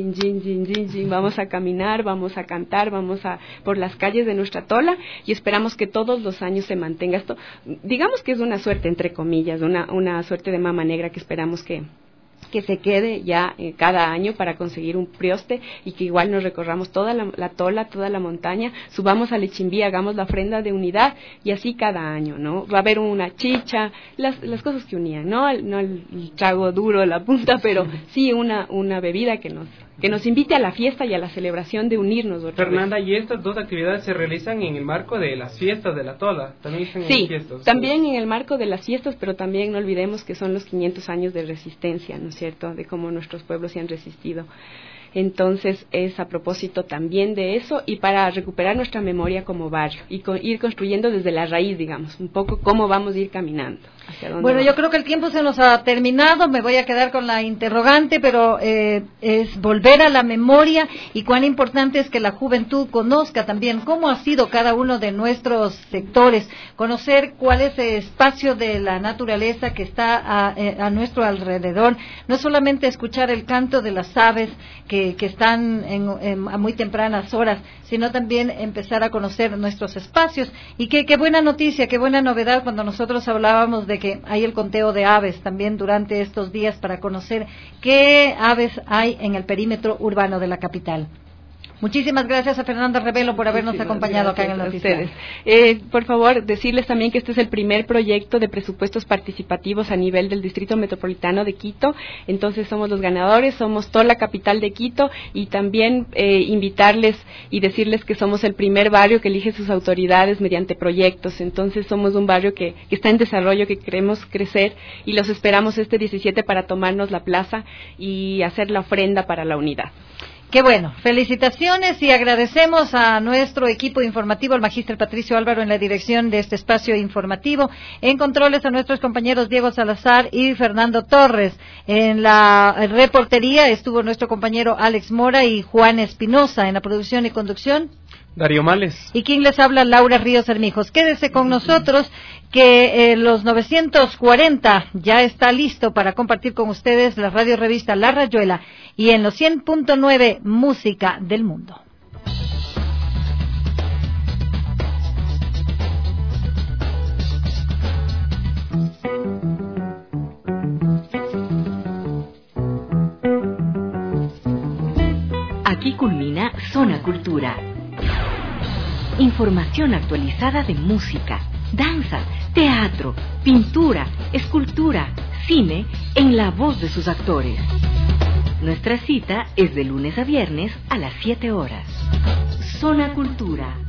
vamos a caminar, vamos a cantar, por las calles de nuestra Tola, y esperamos que todos los años se mantenga esto. Digamos que es una suerte, entre comillas, una suerte de mama negra que esperamos que se quede ya cada año para conseguir un prioste, y que igual nos recorramos toda la Tola, toda la montaña, subamos al Ichimbía, hagamos la ofrenda de unidad, y así cada año, ¿no? Va a haber una chicha, las cosas que unían, no el trago duro de la punta, pero sí una bebida que nos invite a la fiesta y a la celebración de unirnos otra Fernanda, vez. ¿Y estas dos actividades se realizan en el marco de las fiestas de la Tola? ¿También están en fiestas? También en el marco de las fiestas, pero también no olvidemos que son los 500 años de resistencia, ¿no es cierto?, de cómo nuestros pueblos se han resistido. Entonces es a propósito también de eso, y para recuperar nuestra memoria como barrio y ir construyendo desde la raíz, digamos, un poco cómo vamos a ir caminando. Bueno, yo creo que el tiempo se nos ha terminado, me voy a quedar con la interrogante, pero es volver a la memoria, y cuán importante es que la juventud conozca también cómo ha sido cada uno de nuestros sectores, conocer cuál es el espacio de la naturaleza que está a nuestro alrededor, no solamente escuchar el canto de las aves que que están a muy tempranas horas, sino también empezar a conocer nuestros espacios. Y qué buena noticia, qué buena novedad cuando nosotros hablábamos de que hay el conteo de aves también durante estos días para conocer qué aves hay en el perímetro urbano de la capital. Muchísimas gracias a Fernanda Revelo por habernos acompañado acá en el noticiero. Por favor, decirles también que este es el primer proyecto de presupuestos participativos a nivel del Distrito Metropolitano de Quito. Entonces somos los ganadores, somos toda la capital de Quito, y también invitarles y decirles que somos el primer barrio que elige sus autoridades mediante proyectos. Entonces somos un barrio que está en desarrollo, que queremos crecer, y los esperamos este 17 para tomarnos la plaza y hacer la ofrenda para la unidad. Qué bueno, felicitaciones y agradecemos a nuestro equipo informativo, al magíster Patricio Álvaro en la dirección de este espacio informativo, en controles a nuestros compañeros Diego Salazar y Fernando Torres, en la reportería estuvo nuestro compañero Alex Mora y Juan Espinosa, en la producción y conducción Darío Males. Y quien les habla, Laura Ríos Hermijos. Quédese con nosotros, que los 940 ya está listo para compartir con ustedes la radio revista La Rayuela, y en los 100.9 Música del Mundo. Aquí culmina Zona Cultura. Información actualizada de música, danza, teatro, pintura, escultura, cine, en la voz de sus actores. Nuestra cita es de lunes a viernes a las 7 horas. Zona Cultura.